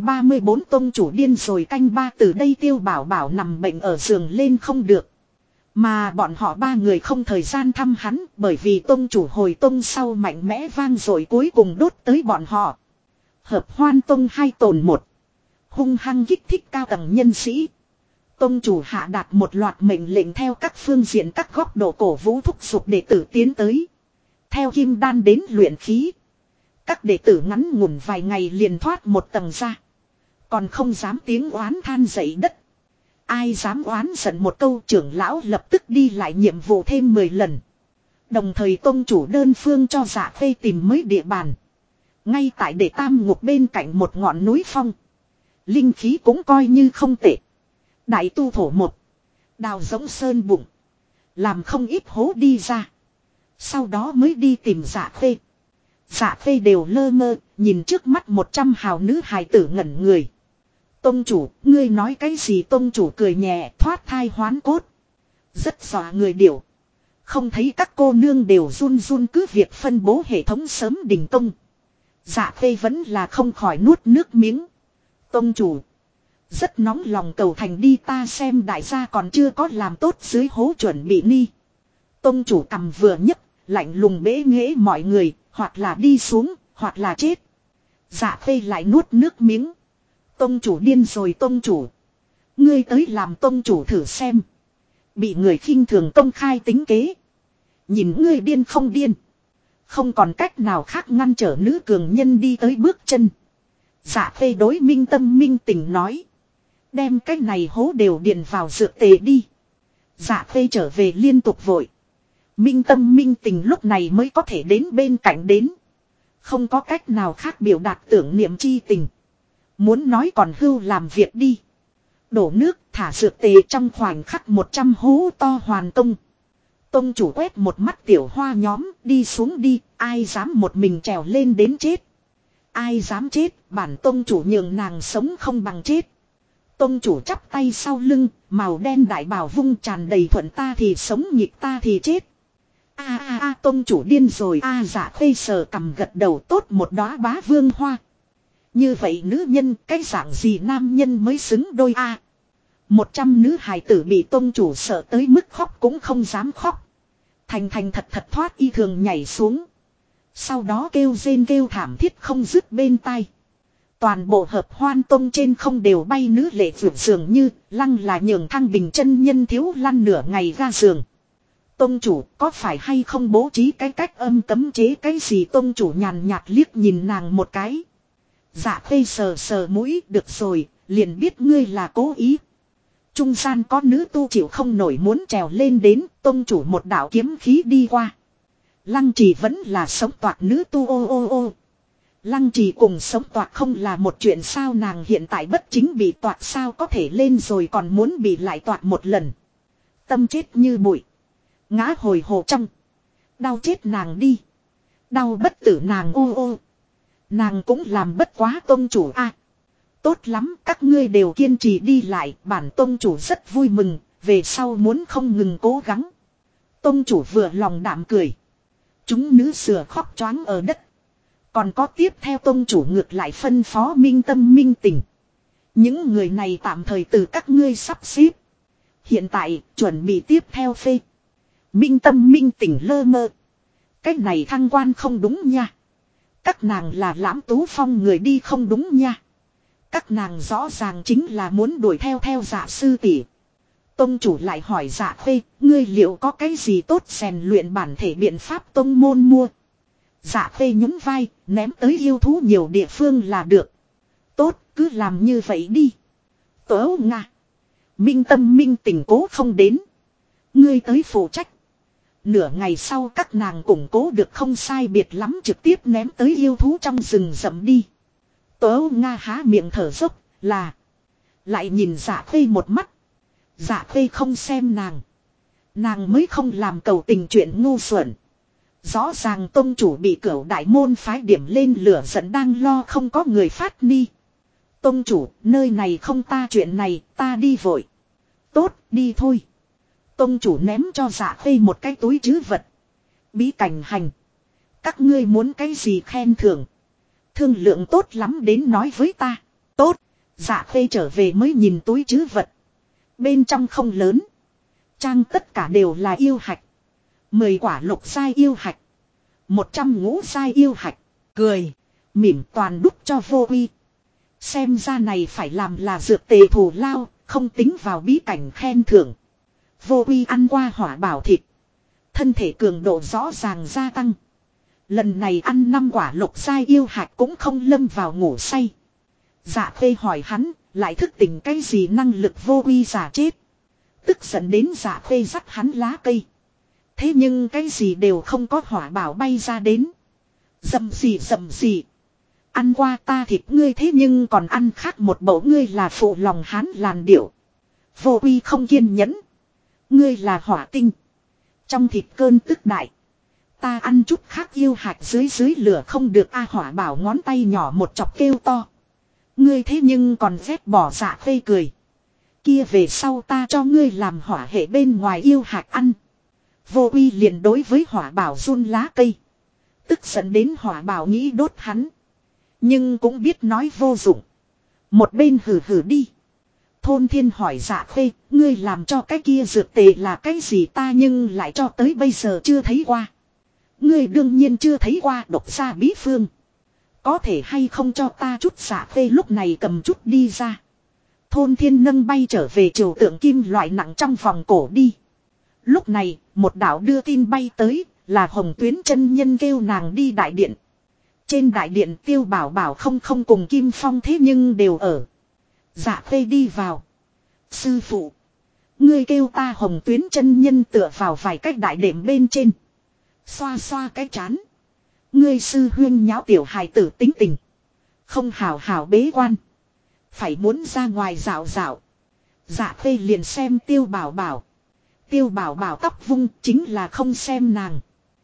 134 tông chủ điên rồi canh ba từ đây Tiêu Bảo Bảo nằm bệnh ở giường lên không được. Mà bọn họ ba người không thời gian thăm hắn bởi vì tông chủ hồi tông sau mạnh mẽ vang rồi cuối cùng đốt tới bọn họ. Hợp Hoan tông 2 tồn 1. Hung hăng kích thích cao tầng nhân sĩ. Tông chủ hạ đạt một loạt mệnh lệnh theo các phương diện các góc độ cổ vũ thúc giục đệ tử tiến tới. Theo kim đan đến luyện khí. Các đệ tử ngắn ngủn vài ngày liền thoát một tầng ra. Còn không dám tiếng oán than dậy đất. Ai dám oán giận một câu trưởng lão lập tức đi lại nhiệm vụ thêm 10 lần. Đồng thời tông chủ đơn phương cho Dạ Khê tìm mới địa bàn. Ngay tại Đệ Tam Ngục bên cạnh một ngọn núi phong. Linh khí cũng coi như không tệ. Đại tu thổ một. Đào giống sơn bụng. Làm không ít hố đi ra. Sau đó mới đi tìm Dạ Khê. Dạ Khê đều lơ mơ, nhìn trước mắt 100 hào nữ hài tử ngẩn người. Tông chủ, ngươi nói cái gì? Tông chủ cười nhẹ, thoát thai hoán cốt. Rất dọa người điểu. Không thấy các cô nương đều run run cứ việc phân bố hệ thống sớm đình công. Dạ Khê vẫn là không khỏi nuốt nước miếng. Tông chủ. Rất nóng lòng cầu thành đi ta xem đại gia còn chưa có làm tốt dưới hố chuẩn bị ni. Tông chủ cầm vừa nhấc, lạnh lùng bế nghễ mọi người, hoặc là đi xuống, hoặc là chết. Dạ Khê lại nuốt nước miếng. Tông chủ điên rồi tông chủ. Ngươi tới làm tông chủ thử xem. Bị người khinh thường công khai tính kế. Nhìn ngươi điên không điên. Không còn cách nào khác ngăn trở nữ cường nhân đi tới bước chân. Dạ Khê đối Minh Tâm Minh Tình nói. Đem cái này hố đều điền vào dược tề đi. Dạ Khê trở về liên tục vội. Minh Tâm Minh Tình lúc này mới có thể đến bên cạnh đến. Không có cách nào khác biểu đạt tưởng niệm chi tình. Muốn nói còn hưu làm việc đi. Đổ nước thả dược tề trong khoảnh khắc 100 hố to hoàn công. Tông chủ quét một mắt tiểu hoa nhóm đi xuống đi. Ai dám một mình trèo lên đến chết. Ai dám chết bản tông chủ nhường nàng sống không bằng chết. Tông chủ chắp tay sau lưng. Màu đen đại bào vung tràn đầy thuận ta thì sống nhịp ta thì chết. Tông chủ điên rồi Dạ Khê sờ cầm gật đầu tốt một đóa bá vương hoa. Như vậy nữ nhân cái dạng gì nam nhân mới xứng đôi 100 nữ hài tử bị tông chủ sợ tới mức khóc cũng không dám khóc. Thành thật thoát y thường nhảy xuống. Sau đó kêu rên kêu thảm thiết không dứt bên tai. Toàn bộ Hợp Hoan tông trên không đều bay nữ lệ vượt dường như lăng là nhường Thăng Bình chân nhân thiếu lăn nửa ngày ra giường. Tông chủ có phải hay không bố trí cái cách âm cấm chế cái gì? Tông chủ nhàn nhạt liếc nhìn nàng một cái. Dạ Khê sờ mũi được rồi, liền biết ngươi là cố ý. Trung gian có nữ tu chịu không nổi muốn trèo lên đến, tông chủ một đạo kiếm khí đi qua. Lăng Trì vẫn là sống toạc nữ tu ô. Lăng Trì cùng sống toạc không là một chuyện sao? Nàng hiện tại bất chính bị toạc sao có thể lên rồi còn muốn bị lại toạc một lần. Tâm chết như bụi. Ngã hồi hồ trong. Đau chết nàng đi. Đau bất tử nàng ô. Nàng cũng làm bất quá tông chủ Tốt lắm các ngươi đều kiên trì đi lại. Bản tông chủ rất vui mừng. Về sau muốn không ngừng cố gắng. Tông chủ vừa lòng đạm cười. Chúng nữ sửa khóc choáng ở đất. Còn có tiếp theo tông chủ ngược lại phân phó Minh Tâm Minh Tình. Những người này tạm thời từ các ngươi sắp xếp. Hiện tại chuẩn bị tiếp theo phê. Minh Tâm Minh Tình lơ mơ. Cái này thăng quan không đúng nha. Các nàng là Lãm Tú Phong người đi không đúng nha. Các nàng rõ ràng chính là muốn đuổi theo Dạ sư tỷ. Tông chủ lại hỏi Dạ Khê, ngươi liệu có cái gì tốt rèn luyện bản thể biện pháp tông môn mua? Dạ Khê nhún vai, ném tới yêu thú nhiều địa phương là được. Tốt, cứ làm như vậy đi. Tớ Nga. Minh tâm minh tình cố không đến. Ngươi tới phụ trách. Nửa ngày sau các nàng củng cố được không sai biệt lắm, trực tiếp ném tới yêu thú trong rừng rậm đi. Tớ Nga há miệng thở dốc, là. Lại nhìn Dạ Khê một mắt. Dạ Khê không xem nàng. Nàng mới không làm cầu tình chuyện ngu xuẩn. Rõ ràng tông chủ bị cửu đại môn phái điểm lên lửa giận đang lo không có người phát ni. Tông chủ, nơi này không ta chuyện này, ta đi vội. Tốt, đi thôi. Tông chủ ném cho Dạ Khê một cái túi trữ vật. Bí cảnh hành. Các ngươi muốn cái gì khen thưởng. Thương lượng tốt lắm đến nói với ta. Tốt, Dạ Khê trở về mới nhìn túi trữ vật. Bên trong không lớn. Trang tất cả đều là yêu hạch. 10 quả lục giai yêu hạch. 100 ngũ giai yêu hạch. Cười. Mỉm toàn đúc cho vô uy. Xem ra này phải làm là dược tề thù lao. Không tính vào bí cảnh khen thưởng. Vô uy ăn qua hỏa bảo thịt. Thân thể cường độ rõ ràng gia tăng. Lần này ăn 5 quả lục giai yêu hạch cũng không lâm vào ngủ say. Dạ Khê hỏi hắn. Lại thức tỉnh cái gì năng lực vô uy giả chết. Tức giận đến Dạ Khê dắt hắn lá cây. Thế nhưng cái gì đều không có hỏa bảo bay ra đến. Dầm gì. Ăn qua ta thịt ngươi thế nhưng còn ăn khác một bầu, ngươi là phụ lòng hán làn điệu. Vô uy không kiên nhẫn. Ngươi là hỏa tinh. Trong thịt cơn tức đại. Ta ăn chút khác yêu hạt dưới lửa không được a. Hỏa bảo ngón tay nhỏ một chọc kêu to. Ngươi thế nhưng còn ghét bỏ. Dạ Khê cười. Kia về sau ta cho ngươi làm hỏa hệ bên ngoài yêu hạt ăn. Vô uy liền đối với hỏa bảo run lá cây. Tức giận đến hỏa bảo nghĩ đốt hắn. Nhưng cũng biết nói vô dụng. Một bên hừ đi. Thôn Thiên hỏi Dạ Khê, ngươi làm cho cái kia dược tề là cái gì ta nhưng lại cho tới bây giờ chưa thấy qua. Ngươi đương nhiên chưa thấy qua, độc ra bí phương. Có thể hay không cho ta chút. Dạ Khê lúc này cầm chút đi ra. Thôn Thiên nâng bay trở về triều tượng kim loại nặng trong vòng cổ đi. Lúc này, một đạo đưa tin bay tới, là Hồng Tuyến chân nhân kêu nàng đi đại điện. Trên đại điện Tiêu Bảo Bảo không cùng Kim Phong thế nhưng đều ở. Dạ Khê đi vào. Sư phụ. Ngươi kêu ta Hồng Tuyến chân nhân tựa vào vài cách đại đệm bên trên. Xoa xoa cái chán. Ngươi sư huyên nháo tiểu hài tử tính tình. Không hào hào bế quan. Phải muốn ra ngoài dạo dạo. Dạ Khê liền xem Tiêu Bảo Bảo. Tiêu Bảo Bảo tóc vung chính là không xem nàng.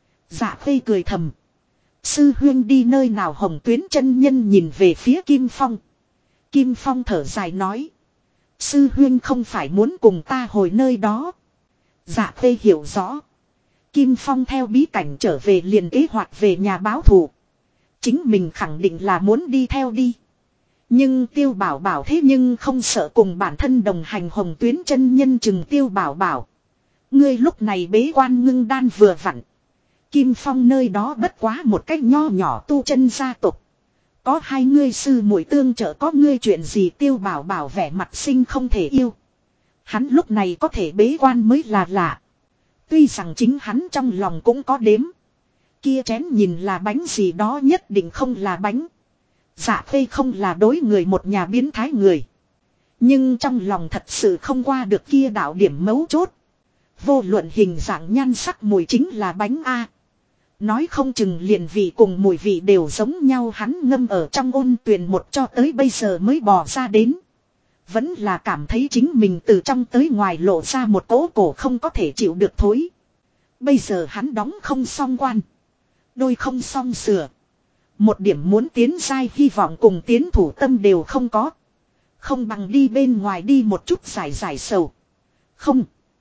Dạ Khê cười thầm. Sư huyên đi nơi nào? Hồng Tuyến chân nhân nhìn về phía Kim Phong. Kim Phong thở dài nói. Sư huyên không phải muốn cùng ta hồi nơi đó. Dạ Khê hiểu rõ. Kim Phong theo bí cảnh trở về liền kế hoạch về nhà báo thù. Chính mình khẳng định là muốn đi theo đi. Nhưng Tiêu Bảo Bảo thế nhưng không sợ cùng bản thân đồng hành. Hồng Tuyến chân nhân chừng Tiêu Bảo Bảo. Ngươi lúc này bế quan ngưng đan vừa vặn. Kim Phong nơi đó bất quá một cách nho nhỏ tu chân gia tộc. Có hai ngươi sư muội tương trợ, có ngươi chuyện gì? Tiêu Bảo Bảo vẻ mặt sinh không thể yêu. Hắn lúc này có thể bế quan mới là lạ. Tuy rằng chính hắn trong lòng cũng có đếm. Kia chén nhìn là bánh gì đó nhất định không là bánh. Dạ Khê không là đối người một nhà biến thái người. Nhưng trong lòng thật sự không qua được kia đạo điểm mấu chốt. Vô luận hình dạng nhan sắc mùi chính là bánh A. Nói không chừng liền vị cùng mùi vị đều giống nhau. Hắn ngâm ở trong ôn tuyền một cho tới bây giờ mới bò ra đến. Vẫn là cảm thấy chính mình từ trong tới ngoài lộ ra một cỗ cổ không có thể chịu được thối. Bây giờ hắn đóng không xong quan. Đôi không xong sửa. Một điểm muốn tiến giai hy vọng cùng tiến thủ tâm đều không có. Không bằng đi bên ngoài đi một chút giải sầu. Không.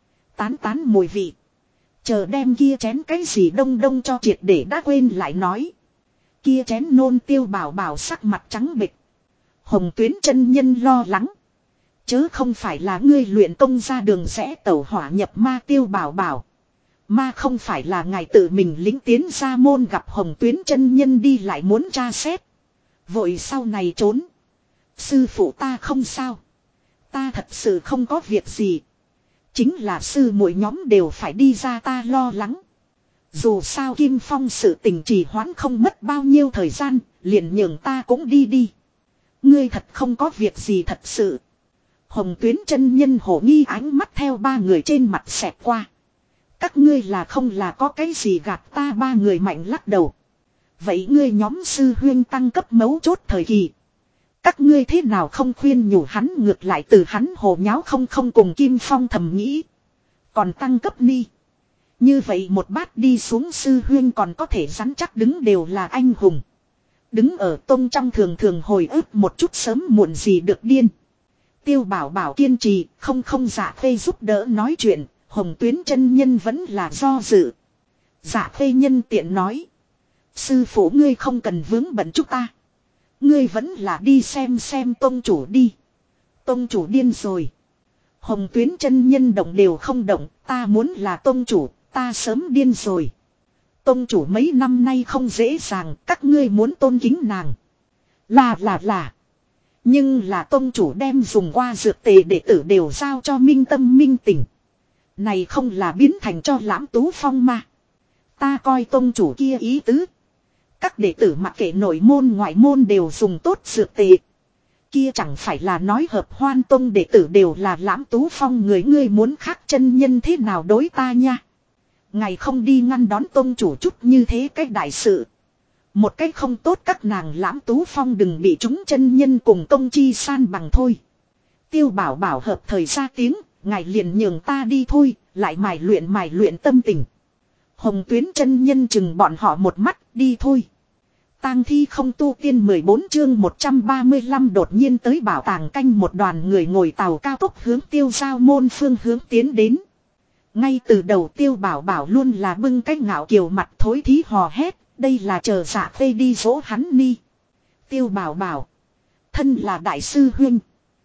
Tán mùi vị. Chờ đem kia chén cái gì đông cho triệt để đã quên lại nói. Kia chén nôn. Tiêu Bảo Bảo sắc mặt trắng bệch. Hồng Tuyến chân nhân lo lắng. Chớ không phải là ngươi luyện công ra đường rẽ tẩu hỏa nhập ma. Tiêu Bảo Bảo. Ma không phải là ngài tự mình lính tiến ra môn gặp Hồng Tuyến chân nhân đi lại muốn tra xét. Vội sau này trốn. Sư phụ ta không sao. Ta thật sự không có việc gì. Chính là sư muội nhóm đều phải đi ra ta lo lắng. Dù sao Kim Phong sự tình trì hoãn không mất bao nhiêu thời gian, liền nhường ta cũng đi đi. Ngươi thật không có việc gì thật sự. Hồng Tuyến chân nhân hổ nghi ánh mắt theo ba người trên mặt xẹt qua. Các ngươi là không là có cái gì gạt ta, ba người mạnh lắc đầu. Vậy ngươi nhóm sư huyên tăng cấp mấu chốt thời kỳ. Các ngươi thế nào không khuyên nhủ hắn, ngược lại từ hắn hồ nháo không cùng Kim Phong thầm nghĩ. Còn tăng cấp ni. Như vậy một bát đi xuống sư huyên còn có thể rắn chắc đứng đều là anh hùng. Đứng ở tông trong thường thường hồi ức một chút sớm muộn gì được điên. Tiêu Bảo Bảo kiên trì, không Dạ Khê giúp đỡ nói chuyện, Hồng Tuyến chân nhân vẫn là do dự. Dạ Khê nhân tiện nói. Sư phụ ngươi không cần vướng bận chúng ta. Ngươi vẫn là đi xem tông chủ đi. Tông chủ điên rồi. Hồng Tuyến chân nhân động đều không động, ta muốn là tông chủ, ta sớm điên rồi. Tông chủ mấy năm nay không dễ dàng, các ngươi muốn tôn kính nàng. Là. Nhưng là tông chủ đem dùng qua dược tề đệ tử đều giao cho minh tâm minh tỉnh. Này không là biến thành cho Lãm Tú Phong mà. Ta coi tông chủ kia ý tứ. Các đệ tử mặc kệ nội môn ngoại môn đều dùng tốt dược tề. Kia chẳng phải là nói hợp Hoan tông đệ tử đều là Lãm Tú Phong người, ngươi muốn khác chân nhân thế nào đối ta nha. Ngày không đi ngăn đón tông chủ chút như thế cách đại sự. Một cách không tốt các nàng Lãm Tú Phong đừng bị chúng chân nhân cùng công chi san bằng thôi. Tiêu Bảo Bảo hợp thời ra tiếng, ngài liền nhường ta đi thôi, lại mài luyện tâm tình. Hồng Tuyến chân nhân chừng bọn họ một mắt, đi thôi. Tang thi không tu tiên 14 chương 135 đột nhiên tới bảo tàng canh, một đoàn người ngồi tàu cao tốc hướng Tiêu Giao môn phương hướng tiến đến. Ngay từ đầu Tiêu Bảo Bảo luôn là bưng cái ngạo kiều mặt thối thí hò hét, đây là chờ Dạ Khê đi dỗ hắn ni. Tiêu Bảo Bảo, thân là đại sư huynh,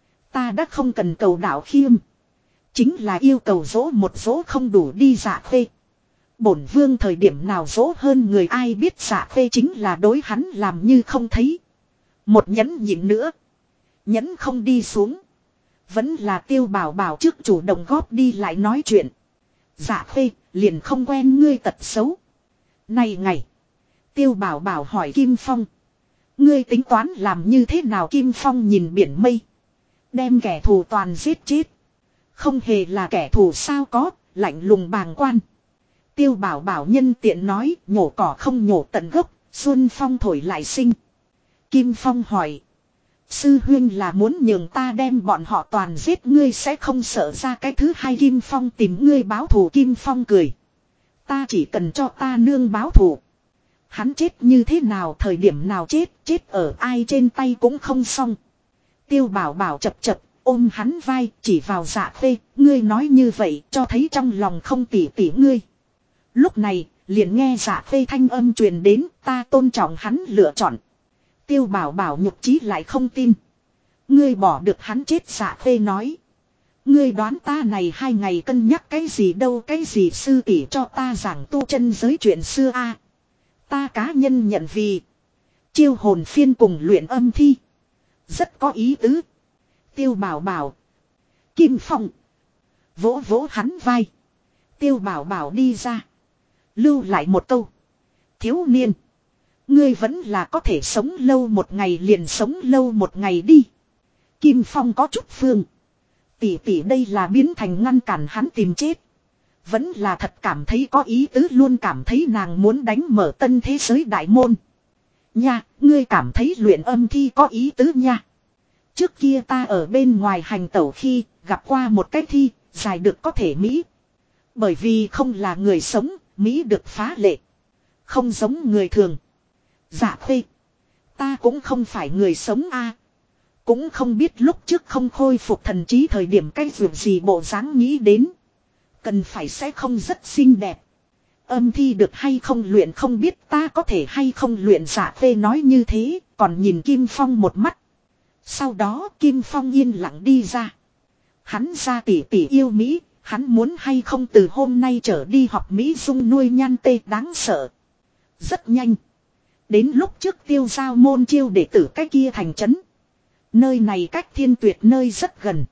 ta đã không cần cầu đạo khiêm, chính là yêu cầu dỗ một dỗ không đủ đi Dạ Khê. Bổn vương thời điểm nào dỗ hơn người, ai biết Dạ Khê chính là đối hắn làm như không thấy. Một nhẫn nhịn nữa, nhẫn không đi xuống, vẫn là Tiêu Bảo Bảo trước chủ động góp đi lại nói chuyện. Dạ Khê, liền không quen ngươi tật xấu. Này ngày, Tiêu Bảo Bảo hỏi Kim Phong, ngươi tính toán làm như thế nào? Kim Phong nhìn biển mây, đem kẻ thù toàn giết chết. Không hề là kẻ thù sao có, lạnh lùng bàng quan. Tiêu Bảo Bảo nhân tiện nói, nhổ cỏ không nhổ tận gốc, xuân phong thổi lại sinh. Kim Phong hỏi, sư huynh là muốn nhường ta đem bọn họ toàn giết, ngươi sẽ không sợ ra cái thứ hai Kim Phong tìm ngươi báo thù? Kim Phong cười, ta chỉ cần cho ta nương báo thù. Hắn chết như thế nào, thời điểm nào chết ở ai trên tay cũng không xong. Tiêu Bảo Bảo chập ôm hắn vai, chỉ vào Dạ Khê, ngươi nói như vậy cho thấy trong lòng không tỉ ngươi. Lúc này, liền nghe Dạ Khê thanh âm truyền đến, ta tôn trọng hắn lựa chọn. Tiêu Bảo Bảo nhục chí lại không tin. Ngươi bỏ được hắn chết? Dạ Khê nói. Ngươi đoán ta này 2 ngày cân nhắc cái gì đâu, cái gì sư tỷ cho ta giảng tu chân giới chuyện xưa a. Ta cá nhân nhận vì chiêu hồn phiên cùng luyện âm thi rất có ý tứ. Tiêu Bảo Bảo. Kim Phong vỗ vỗ hắn vai. Tiêu Bảo Bảo đi ra, lưu lại một câu, thiếu niên, ngươi vẫn là có thể sống lâu một ngày liền sống lâu một ngày đi. Kim Phong có chút phương. Tỷ đây là biến thành ngăn cản hắn tìm chết, vẫn là thật cảm thấy có ý tứ, luôn cảm thấy nàng muốn đánh mở tân thế giới đại môn. Nha, ngươi cảm thấy luyện âm thi có ý tứ nha. Trước kia ta ở bên ngoài hành tẩu khi gặp qua một cái thi, dài được có thể Mỹ. Bởi vì không là người sống, Mỹ được phá lệ. Không giống người thường. Dạ Khê, ta cũng không phải người sống a. Cũng không biết lúc trước không khôi phục thần trí thời điểm cái việc gì bộ dáng nghĩ đến. Cần phải sẽ không rất xinh đẹp. Âm thi được hay không luyện không biết, ta có thể hay không luyện. Dạ Khê nói như thế, còn nhìn Kim Phong một mắt. Sau đó Kim Phong yên lặng đi ra. Hắn ra tỷ yêu Mỹ, hắn muốn hay không từ hôm nay trở đi học Mỹ dung nuôi nhan tê đáng sợ. Rất nhanh. Đến lúc trước Tiêu Giao môn chiêu đệ tử cái kia thành trấn. Nơi này cách Thiên Tuyệt nơi rất gần.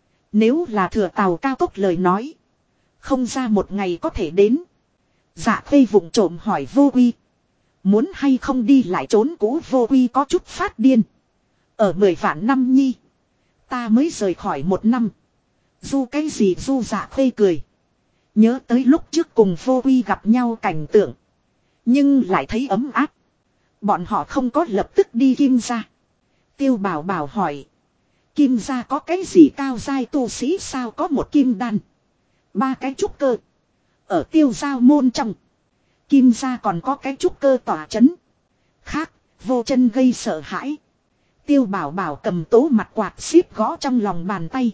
Nếu là thừa tàu cao tốc lời nói. Không ra một ngày có thể đến. Dạ Khê vụng trộm hỏi Vô Quy. Muốn hay không đi lại trốn cũ. Vô Quy có chút phát điên. Ở 10 vạn năm nhi. Ta mới rời khỏi 1 năm. Du cái gì du? Dạ Khê cười. Nhớ tới lúc trước cùng Vô Quy gặp nhau cảnh tượng. Nhưng lại thấy ấm áp. Bọn họ không có lập tức đi Kim gia. Tiêu Bảo Bảo hỏi. Kim gia có cái gì cao giai tu sĩ sao? Có một kim đan. 3 cái trúc cơ. Ở Tiêu Giao môn trong. Kim gia còn có cái trúc cơ tỏa chấn. Khác, Vô Chân gây sợ hãi. Tiêu Bảo Bảo cầm tố mặt quạt xíp gõ trong lòng bàn tay.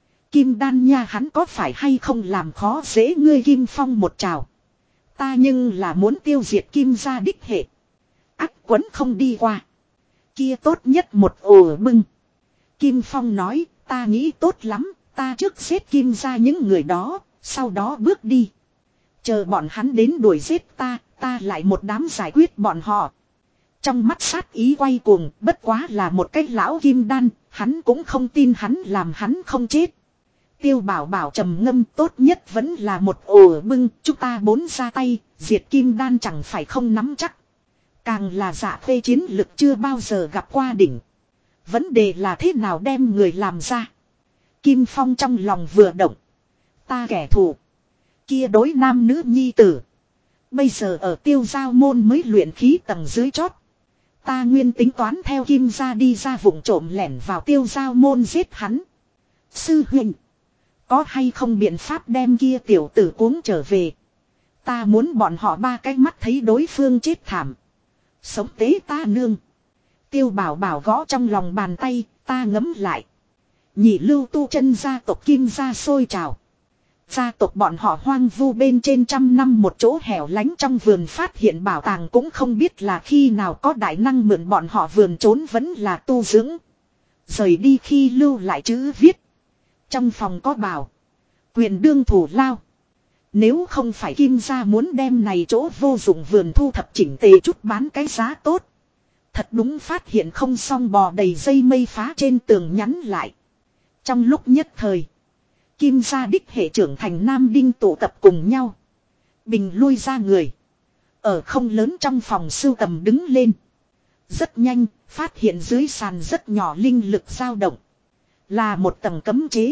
Kim đan nha, hắn có phải hay không làm khó dễ ngươi? Kim Phong một trào. Ta nhưng là muốn tiêu diệt Kim gia đích hệ. Ác quấn không đi qua. Kia tốt nhất một ổ bưng. Kim Phong nói, ta nghĩ tốt lắm, ta trước giết Kim gia những người đó, sau đó bước đi. Chờ bọn hắn đến đuổi giết ta, ta lại một đám giải quyết bọn họ. Trong mắt sát ý quay cuồng, bất quá là một cái lão kim đan, hắn cũng không tin hắn làm hắn không chết. Tiêu Bảo Bảo trầm ngâm, tốt nhất vẫn là một ổ bưng, chúng ta 4 ra tay, diệt kim đan chẳng phải không nắm chắc. Càng là Dạ Khê chiến lực chưa bao giờ gặp qua đỉnh. Vấn đề là thế nào đem người làm ra. Kim Phong trong lòng vừa động. Ta kẻ thù. Kia đối nam nữ nhi tử. Bây giờ ở Tiêu Giao môn mới luyện khí tầng dưới chót. Ta nguyên tính toán theo Kim gia đi ra vùng trộm lẻn vào Tiêu Giao môn giết hắn. Sư huynh. Có hay không biện pháp đem kia tiểu tử cuống trở về. Ta muốn bọn họ 3 cái mắt thấy đối phương chết thảm. Sống tế ta nương. Tiêu Bảo Bảo gõ trong lòng bàn tay, ta ngấm lại. Nhị lưu tu chân gia tộc Kim gia sôi trào. Gia tộc bọn họ hoang vu bên trên 100 năm một chỗ hẻo lánh trong vườn phát hiện bảo tàng, cũng không biết là khi nào có đại năng mượn bọn họ vườn trốn vẫn là tu dưỡng. Rời đi khi lưu lại chữ viết. Trong phòng có bảo. Quyền đương thủ lao. Nếu không phải Kim gia muốn đem này chỗ vô dụng vườn thu thập chỉnh tề chút bán cái giá tốt. Thật đúng phát hiện không xong, bò đầy dây mây phá trên tường nhắn lại. Trong lúc nhất thời. Kim gia đích hệ trưởng thành nam đinh tụ tập cùng nhau. Bình lui ra người. Ở không lớn trong phòng sưu tầm đứng lên. Rất nhanh, phát hiện dưới sàn rất nhỏ linh lực dao động. Là một tầng cấm chế.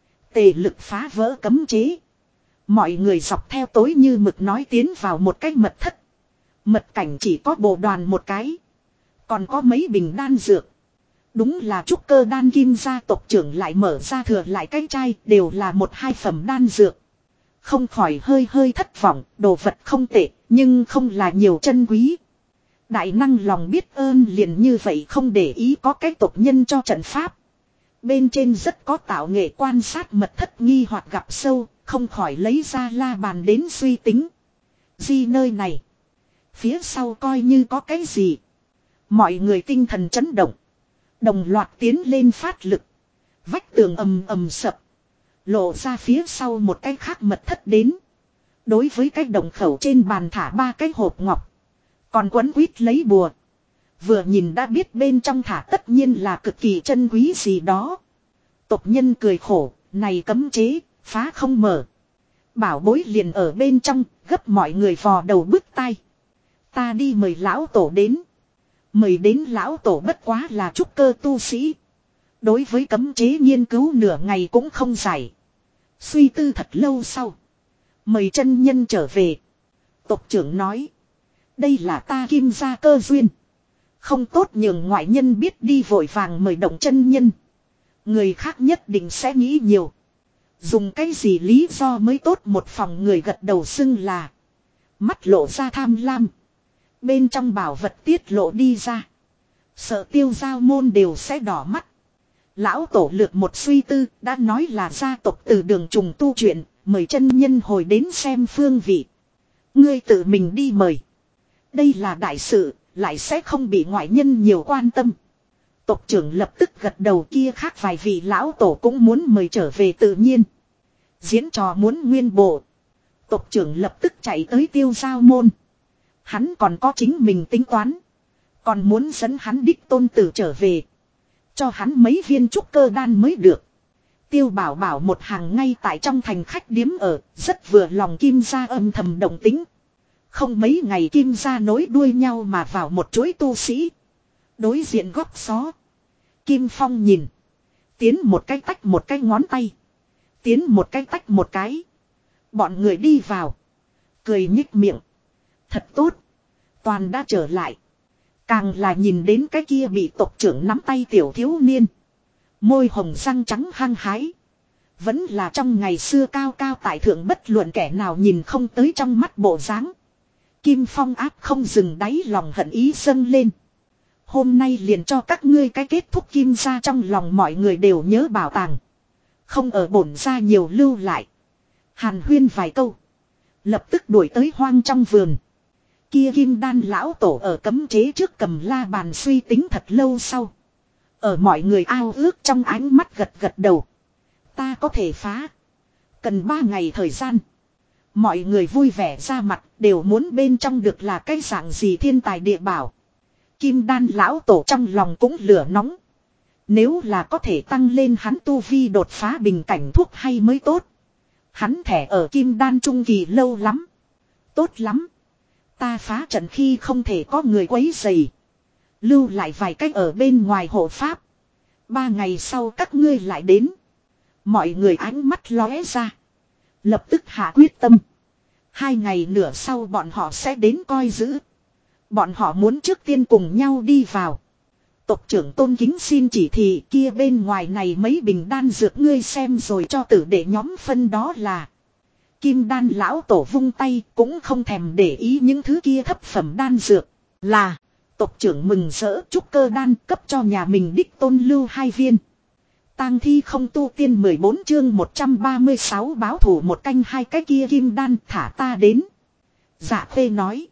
Tề lực phá vỡ cấm chế. Mọi người dọc theo tối như mực nói tiến vào một cái mật thất. Mật cảnh chỉ có bộ đoàn một cái. Còn có mấy bình đan dược. Đúng là trúc cơ đan. Kim gia tộc trưởng lại mở ra thừa lại cái chai, đều là 1-2 phẩm đan dược. Không khỏi hơi thất vọng, đồ vật không tệ, nhưng không là nhiều chân quý. Đại năng lòng biết ơn liền như vậy không để ý có cái tộc nhân cho trận pháp. Bên trên rất có tạo nghệ quan sát mật thất nghi hoặc gặp sâu, không khỏi lấy ra la bàn đến suy tính. Di nơi này. Phía sau coi như có cái gì. Mọi người tinh thần chấn động. Đồng loạt tiến lên phát lực. Vách tường ầm ầm sập. Lộ ra phía sau một cái khác mật thất đến. Đối với cái đồng khẩu trên bàn thả 3 cái hộp ngọc. Còn quấn quýt lấy bùa. Vừa nhìn đã biết bên trong thả tất nhiên là cực kỳ chân quý gì đó. Tộc nhân cười khổ, này cấm chế, phá không mở. Bảo bối liền ở bên trong, gấp mọi người vò đầu bứt tai. Ta đi mời lão tổ đến. Mời đến lão tổ bất quá là trúc cơ tu sĩ. Đối với cấm chế nghiên cứu nửa ngày cũng không giải. Suy tư thật lâu sau. Mời chân nhân trở về. Tộc trưởng nói. Đây là ta Kim gia cơ duyên. Không tốt nhường ngoại nhân biết đi vội vàng mời động chân nhân. Người khác nhất định sẽ nghĩ nhiều. Dùng cái gì lý do mới tốt? Một phòng người gật đầu xưng là. Mắt lộ ra tham lam. Bên trong bảo vật tiết lộ đi ra. Sợ Tiêu Giao môn đều sẽ đỏ mắt. Lão tổ lược một suy tư, đã nói là gia tộc từ đường trùng tu chuyện, mời chân nhân hồi đến xem phương vị. Ngươi tự mình đi mời. Đây là đại sự, lại sẽ không bị ngoại nhân nhiều quan tâm. Tộc trưởng lập tức gật đầu, kia khác vài vị lão tổ cũng muốn mời trở về tự nhiên. Diễn trò muốn nguyên bộ. Tộc trưởng lập tức chạy tới Tiêu Giao môn. Hắn còn có chính mình tính toán. Còn muốn dẫn hắn đích tôn tử trở về. Cho hắn mấy viên trúc cơ đan mới được. Tiêu Bảo Bảo một hàng ngay tại trong thành khách điếm ở, rất vừa lòng Kim gia âm thầm động tính. Không mấy ngày Kim gia nối đuôi nhau mà vào một chuỗi tu sĩ. Đối diện góc xó. Kim Phong nhìn. Tiến một cái tách một cái ngón tay. Tiến một cái tách một cái. Bọn người đi vào. Cười nhích miệng. Thật tốt. Toàn đã trở lại. Càng là nhìn đến cái kia bị tộc trưởng nắm tay tiểu thiếu niên. Môi hồng răng trắng hăng hái. Vẫn là trong ngày xưa cao cao tại thượng bất luận kẻ nào nhìn không tới trong mắt bộ dáng. Kim Phong áp không dừng đáy lòng hận ý dâng lên. Hôm nay liền cho các ngươi cái kết thúc Kim gia trong lòng mọi người đều nhớ bảo tàng. Không ở bổn gia nhiều lưu lại. Hàn huyên vài câu. Lập tức đuổi tới hoang trong vườn. Kia Kim đan lão tổ ở cấm chế trước cầm la bàn suy tính thật lâu sau. Ở mọi người ao ước trong ánh mắt gật gật đầu. Ta có thể phá. Cần 3 ngày thời gian. Mọi người vui vẻ ra mặt đều muốn bên trong được là cái dạng gì thiên tài địa bảo. Kim đan lão tổ trong lòng cũng lửa nóng. Nếu là có thể tăng lên hắn tu vi đột phá bình cảnh thuốc hay mới tốt. Hắn thẻ ở kim đan trung kỳ lâu lắm. Tốt lắm. Ta phá trận khi không thể có người quấy rầy. Lưu lại vài cách ở bên ngoài hộ pháp. 3 ngày sau các ngươi lại đến. Mọi người ánh mắt lóe ra. Lập tức hạ quyết tâm. 2 ngày nữa sau bọn họ sẽ đến coi giữ. Bọn họ muốn trước tiên cùng nhau đi vào. Tộc trưởng tôn kính xin chỉ thị kia bên ngoài này mấy bình đan dược ngươi xem rồi cho tử để nhóm phân đó là. Kim đan lão tổ vung tay cũng không thèm để ý những thứ kia thấp phẩm đan dược. Là tộc trưởng mừng rỡ trúc cơ đan cấp cho nhà mình đích tôn lưu 2 viên. Tang thi không tu tiên 14 chương 136 báo thủ một canh 2 cái kia kim đan thả ta đến. Dạ Khê nói.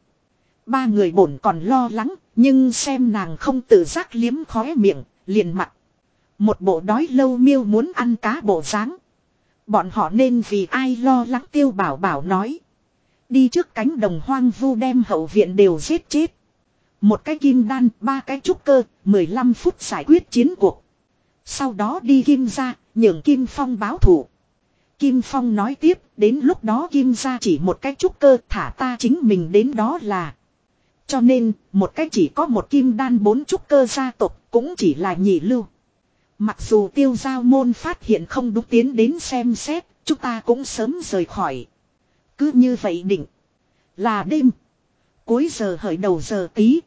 3 người bổn còn lo lắng, nhưng xem nàng không tự giác liếm khóe miệng, liền mặt. Một bộ đói lâu miêu muốn ăn cá bộ dáng. Bọn họ nên vì ai lo lắng Tiêu Bảo Bảo nói. Đi trước cánh đồng hoang vu đem hậu viện đều giết chết. Một cái kim đan, 3 cái trúc cơ, 15 phút giải quyết chiến cuộc. Sau đó đi Kim gia, nhường Kim Phong báo thủ. Kim Phong nói tiếp, đến lúc đó Kim gia chỉ một cái trúc cơ, thả ta chính mình đến đó là. Cho nên, một cái chỉ có một kim đan 4 trúc cơ gia tộc cũng chỉ là nhị lưu. Mặc dù Tiêu Giao môn phát hiện không đúng tiến đến xem xét, chúng ta cũng sớm rời khỏi. Cứ như vậy định. Là đêm. Cuối giờ hởi đầu giờ tí.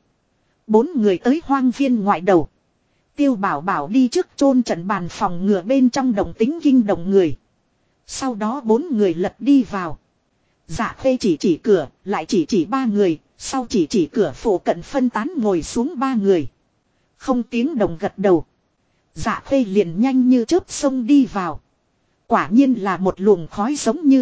4 người tới hoang viên ngoại đầu. Tiêu Bảo Bảo đi trước chôn trận bàn phòng ngừa bên trong động tính kinh động người. Sau đó 4 người lật đi vào. Dạ Khê chỉ cửa, lại chỉ 3 người, sau chỉ cửa phủ cận phân tán ngồi xuống 3 người. Không tiếng động gật đầu. Dạ Khê liền nhanh như chớp xông đi vào. Quả nhiên là một luồng khói giống như.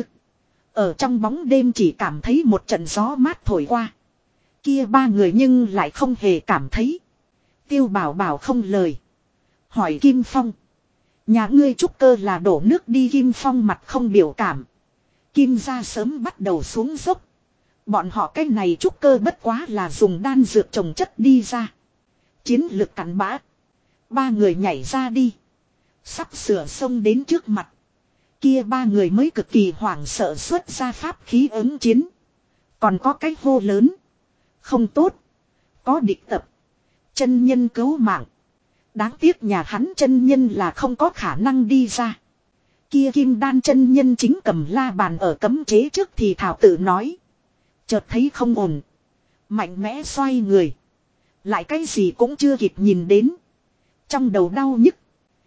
Ở trong bóng đêm chỉ cảm thấy một trận gió mát thổi qua. Kia 3 người nhưng lại không hề cảm thấy. Tiêu Bảo Bảo không lời. Hỏi Kim Phong. Nhà ngươi trúc cơ là đổ nước đi Kim Phong mặt không biểu cảm. Kim gia sớm bắt đầu xuống dốc. Bọn họ cái này trúc cơ bất quá là dùng đan dược trồng chất đi ra. Chiến lực cắn bã. 3 người nhảy ra đi. Sắp sửa xông đến trước mặt. Kia 3 người mới cực kỳ hoảng sợ xuất ra pháp khí ứng chiến. Còn có cái hô lớn. Không tốt. Có địch tập. Chân nhân cứu mạng. Đáng tiếc nhà hắn chân nhân là không có khả năng đi ra. Kia kim đan chân nhân chính cầm la bàn ở cấm chế trước thì thảo tự nói. Chợt thấy không ổn. Mạnh mẽ xoay người. Lại cái gì cũng chưa kịp nhìn đến. Trong đầu đau nhức.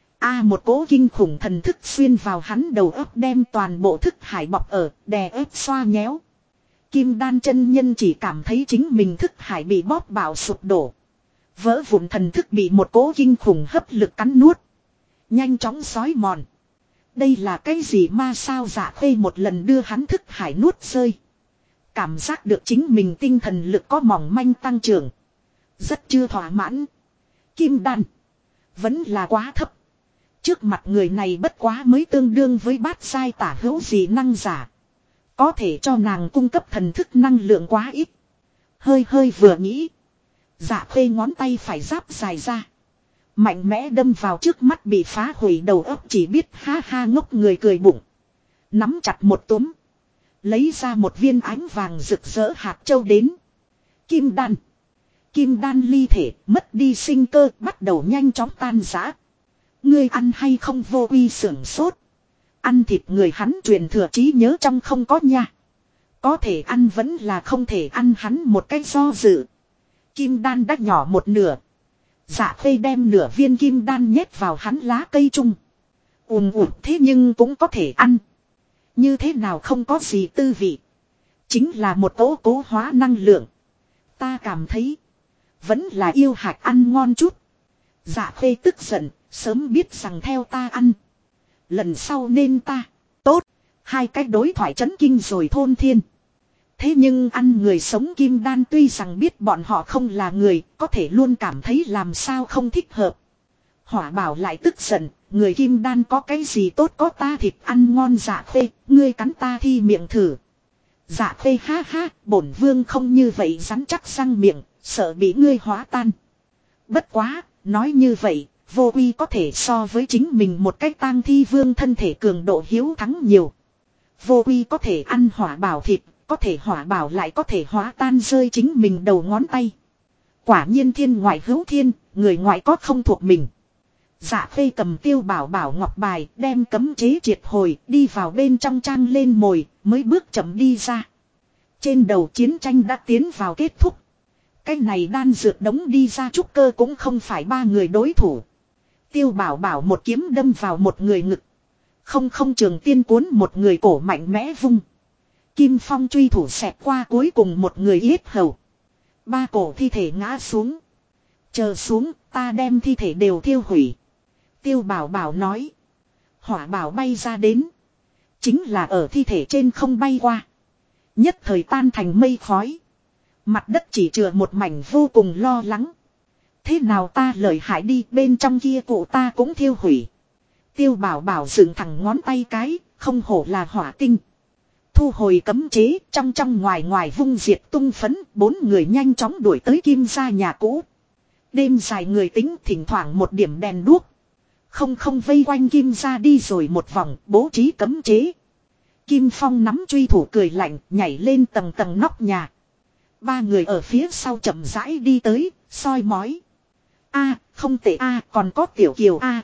Một cỗ kinh khủng thần thức xuyên vào hắn đầu óc đem toàn bộ thức hải bọc ở đè ép xoa nhéo. Kim đan chân nhân chỉ cảm thấy chính mình thức hải bị bóp bạo sụp đổ. Vỡ vụn thần thức bị một cỗ kinh khủng hấp lực cắn nuốt. Nhanh chóng xói mòn. Đây là cái gì ma sao Dạ Khê một lần đưa hắn thức hải nuốt rơi. Cảm giác được chính mình tinh thần lực có mỏng manh tăng trưởng. Rất chưa thỏa mãn. Kim đan. Vẫn là quá thấp. Trước mặt người này bất quá mới tương đương với bát giai tả hữu gì năng giả. Có thể cho nàng cung cấp thần thức năng lượng quá ít. Hơi vừa nghĩ. Dạ Khê ngón tay phải giáp dài ra. Mạnh mẽ đâm vào trước mắt bị phá hủy đầu óc chỉ biết ha ha ngốc người cười bụng. Nắm chặt một túm. Lấy ra một viên ánh vàng rực rỡ hạt châu đến. Kim đan. Kim đan ly thể mất đi sinh cơ bắt đầu nhanh chóng tan rã. Ngươi ăn hay không Vô Uy sưởng sốt. Ăn thịt người hắn truyền thừa trí nhớ trong không có nha. Có thể ăn vẫn là không thể ăn hắn một cách do dự. Kim đan đã nhỏ một nửa. Dạ Khê đem nửa viên kim đan nhét vào hắn lá cây chung. Thế nhưng cũng có thể ăn. Như thế nào không có gì tư vị. Chính là một tố cố hóa năng lượng. Ta cảm thấy. Vẫn là yêu hạt ăn ngon chút. Dạ Khê tức giận. Sớm biết rằng theo ta ăn. Lần sau nên ta. Tốt. Hai cách đối thoại chấn kinh rồi thôn thiên. Thế nhưng ăn người sống kim đan tuy rằng biết bọn họ không là người. Có thể luôn cảm thấy làm sao không thích hợp. Hỏa Bảo lại tức giận. Người kim đan có cái gì tốt có ta thịt ăn ngon. Dạ Khê. Ngươi cắn ta thi miệng thử. Dạ Khê ha ha. Bổn vương không như vậy rắn chắc răng miệng. Sợ bị ngươi hóa tan. Bất quá. Nói như vậy. Vô Uy có thể so với chính mình một cách tang thi vương thân thể cường độ hiếu thắng nhiều. Vô Uy có thể ăn Hỏa Bảo thịt. Có thể Hỏa Bảo lại có thể hóa tan rơi chính mình đầu ngón tay. Quả nhiên thiên ngoại hữu thiên. Người ngoại có không thuộc mình. Dạ Khê cầm Tiêu Bảo Bảo ngọc bài đem cấm chế triệt hồi đi vào bên trong trang lên mồi mới bước chậm đi ra. Trên đầu chiến tranh đã tiến vào kết thúc. Cái này đan dược đống đi ra trúc cơ cũng không phải ba người đối thủ. Tiêu Bảo Bảo một kiếm đâm vào một người ngực. Không trường tiên cuốn một người cổ mạnh mẽ vung. Kim Phong truy thủ xẹt qua cuối cùng một người yết hầu. Ba cổ thi thể ngã xuống. Chờ xuống ta đem thi thể đều thiêu hủy. Tiêu Bảo Bảo nói. Hỏa Bảo bay ra đến. Chính là ở thi thể trên không bay qua. Nhất thời tan thành mây khói. Mặt đất chỉ chừa một mảnh vô cùng lo lắng. Thế nào ta lợi hại đi bên trong kia cụ ta cũng thiêu hủy. Tiêu Bảo Bảo dựng thẳng ngón tay cái. Không hổ là hỏa tinh. Thu hồi cấm chế trong ngoài vung diệt tung phấn. Bốn người nhanh chóng đuổi tới Kim gia nhà cũ. Đêm dài người tính thỉnh thoảng một điểm đèn đuốc. Không vây quanh Kim gia đi rồi một vòng bố trí cấm chế. Kim Phong nắm truy thủ cười lạnh nhảy lên tầng tầng nóc nhà. Ba người ở phía sau chậm rãi đi tới, soi mói. A, không tệ A, còn có Tiểu Kiều A.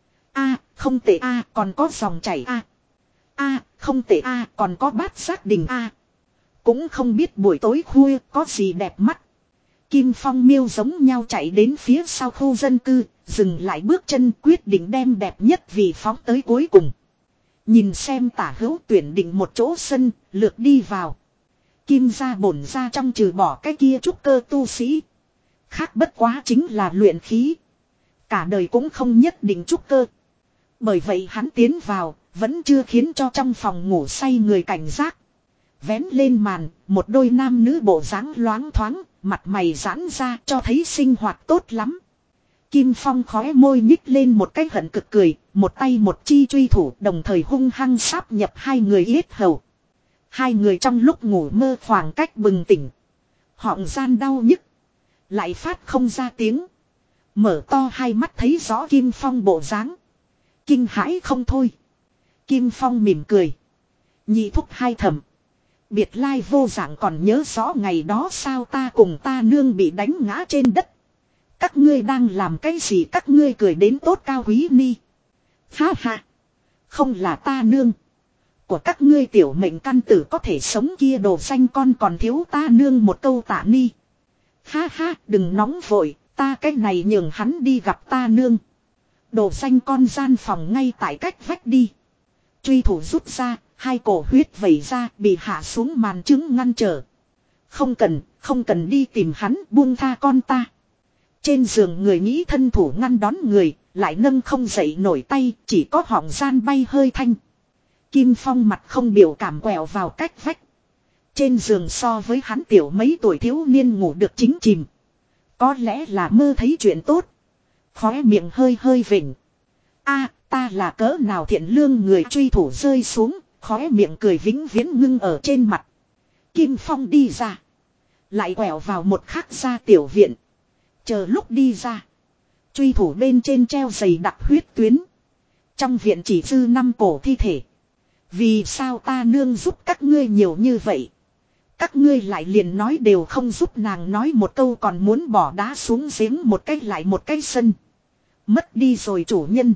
A, không tệ A, còn có dòng chảy A. A, không tệ A, còn có Bát Giác Đình A. Cũng không biết buổi tối khuya có gì đẹp mắt. Kim Phong miêu giống nhau chạy đến phía sau khu dân cư, dừng lại bước chân quyết định đem đẹp nhất vì phóng tới cuối cùng. Nhìn xem tả hữu tuyển định một chỗ sân, lược đi vào. Kim gia bổn ra trong trừ bỏ cái kia trúc cơ tu sĩ. Khác bất quá chính là luyện khí. Cả đời cũng không nhất định trúc cơ. Bởi vậy hắn tiến vào, vẫn chưa khiến cho trong phòng ngủ say người cảnh giác. Vén lên màn, một đôi nam nữ bộ dáng loáng thoáng, mặt mày giãn ra cho thấy sinh hoạt tốt lắm. Kim Phong khóe môi nhích lên một cái hận cực cười, một tay một chi truy thủ đồng thời hung hăng sáp nhập hai người yết hầu. Hai người trong lúc ngủ mơ khoảng cách bừng tỉnh. Họng gian đau nhức. Lại phát không ra tiếng. Mở to hai mắt thấy rõ Kim Phong bộ dáng. Kinh hãi không thôi. Kim Phong mỉm cười. Nhị thúc hai thầm. Biệt lai vô dạng còn nhớ rõ ngày đó sao ta cùng ta nương bị đánh ngã trên đất. Các ngươi đang làm cái gì các ngươi cười đến tốt cao quý ni. Ha ha. Không là ta nương. Của các ngươi tiểu mệnh căn tử có thể sống kia đồ xanh con còn thiếu ta nương một câu tạ ni. Ha ha đừng nóng vội. Ta cái này nhường hắn đi gặp ta nương. Đồ xanh con gian phòng ngay tại cách vách đi. Truy thủ rút ra. Hai cổ huyết vẩy ra bị hạ xuống màn trứng ngăn trở. Không cần đi tìm hắn buông tha con ta. Trên giường người nghĩ thân thủ ngăn đón người, lại nâng không dậy nổi tay, chỉ có họng gian bay hơi thanh. Kim Phong mặt không biểu cảm quẹo vào cách vách. Trên giường so với hắn tiểu mấy tuổi thiếu niên ngủ được chính chìm. Có lẽ là mơ thấy chuyện tốt. Khóe miệng hơi hơi vỉnh. A, ta là cỡ nào thiện lương người truy thủ rơi xuống, khóe miệng cười vĩnh viễn ngưng ở trên mặt. Kim Phong đi ra. Lại quẹo vào một khắc ra tiểu viện. Chờ lúc đi ra. Truy thủ bên trên treo dày đặc huyết tuyến. Trong viện chỉ dư 5 cổ thi thể. Vì sao ta nương giúp các ngươi nhiều như vậy? Các ngươi lại liền nói đều không giúp, nàng nói một câu còn muốn bỏ đá xuống giếng một cách lại một cái sân. Mất đi rồi chủ nhân.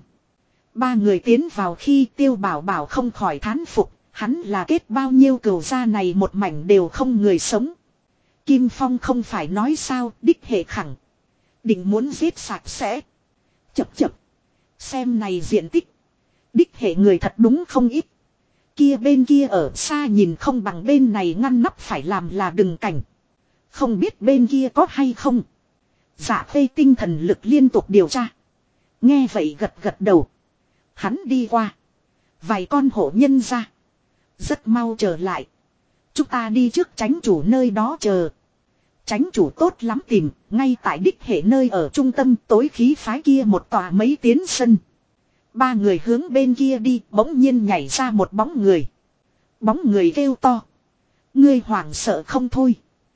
3 người tiến vào khi Tiêu Bảo Bảo không khỏi thán phục, hắn là kết bao nhiêu cừu gia này một mảnh đều không người sống. Kim Phong không phải nói sao, đích hệ khẳng. Định muốn giết sạch sẽ. Chập chập. Xem này diện tích. Đích hệ người thật đúng không ít. Kia bên kia ở xa nhìn không bằng bên này ngăn nắp phải làm là đừng cảnh. Không biết bên kia có hay không. Dạ Khê tinh thần lực liên tục điều tra. Nghe vậy gật gật đầu. Hắn đi qua. Vài con hổ nhân ra. Rất mau trở lại. Chúng ta đi trước tránh chủ nơi đó chờ. Tránh chủ tốt lắm tìm. Ngay tại đích hệ nơi ở trung tâm tối khí phái kia một tòa mấy tiến sân. 3 người hướng bên kia đi, bỗng nhiên nhảy ra một bóng người. Bóng người kêu to. Ngươi hoảng sợ không thôi.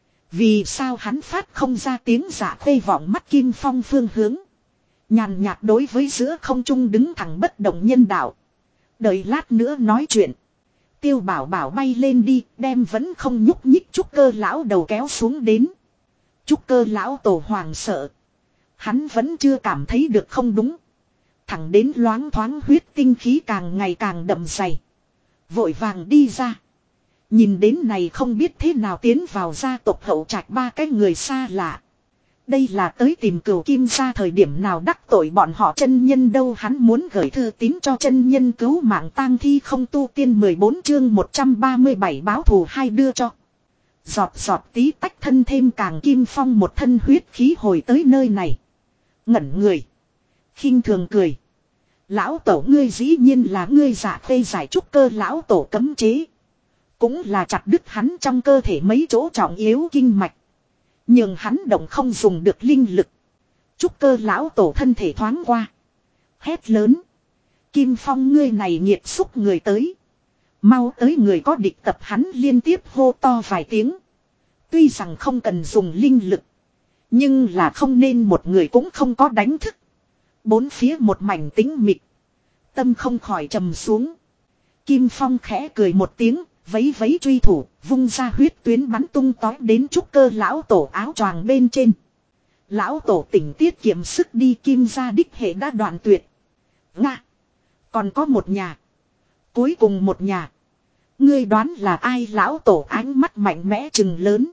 Vì sao hắn phát không ra tiếng dạ khê vọng mắt Kim Phong phương hướng. Nhàn nhạt đối với giữa không trung đứng thẳng bất động nhân đạo. Đợi lát nữa nói chuyện. Tiêu Bảo Bảo bay lên đi, đem vẫn không nhúc nhích Trúc Cơ lão đầu kéo xuống đến. Trúc Cơ lão tổ hoàng sợ. Hắn vẫn chưa cảm thấy được không đúng. Thẳng đến loáng thoáng huyết tinh khí càng ngày càng đậm dày. Vội vàng đi ra. Nhìn đến này không biết thế nào tiến vào gia tộc hậu trạch 3 cái người xa lạ. Đây là tới tìm cửu kim gia thời điểm nào đắc tội bọn họ chân nhân đâu, hắn muốn gửi thư tín cho chân nhân cứu mạng tang thi không tu tiên 14 chương 137 báo thù hai đưa cho. Giọt giọt tí tách thân thêm càng Kim Phong một thân huyết khí hồi tới nơi này. Ngẩn người. Khinh thường cười. Lão tổ ngươi dĩ nhiên là ngươi giả phê giải Trúc Cơ lão tổ cấm chế. Cũng là chặt đứt hắn trong cơ thể mấy chỗ trọng yếu kinh mạch. Nhưng hắn động không dùng được linh lực. Trúc Cơ lão tổ thân thể thoáng qua. Hét lớn. Kim Phong ngươi này nghiệt xúc người tới. Mau tới người có địch tập, hắn liên tiếp hô to vài tiếng. Tuy rằng không cần dùng linh lực. Nhưng là không nên một người cũng không có đánh thức. Bốn phía một mảnh tĩnh mịch. Tâm không khỏi trầm xuống. Kim Phong khẽ cười một tiếng, vấy vấy truy thủ, vung ra huyết tuyến bắn tung tói đến Trúc Cơ lão tổ áo choàng bên trên. Lão tổ tỉnh tiết kiệm sức đi, Kim gia đích hệ đã đoạn tuyệt. Nga! Còn có một nhà. Cuối cùng một nhà. Ngươi đoán là ai? Lão tổ ánh mắt mạnh mẽ trừng lớn.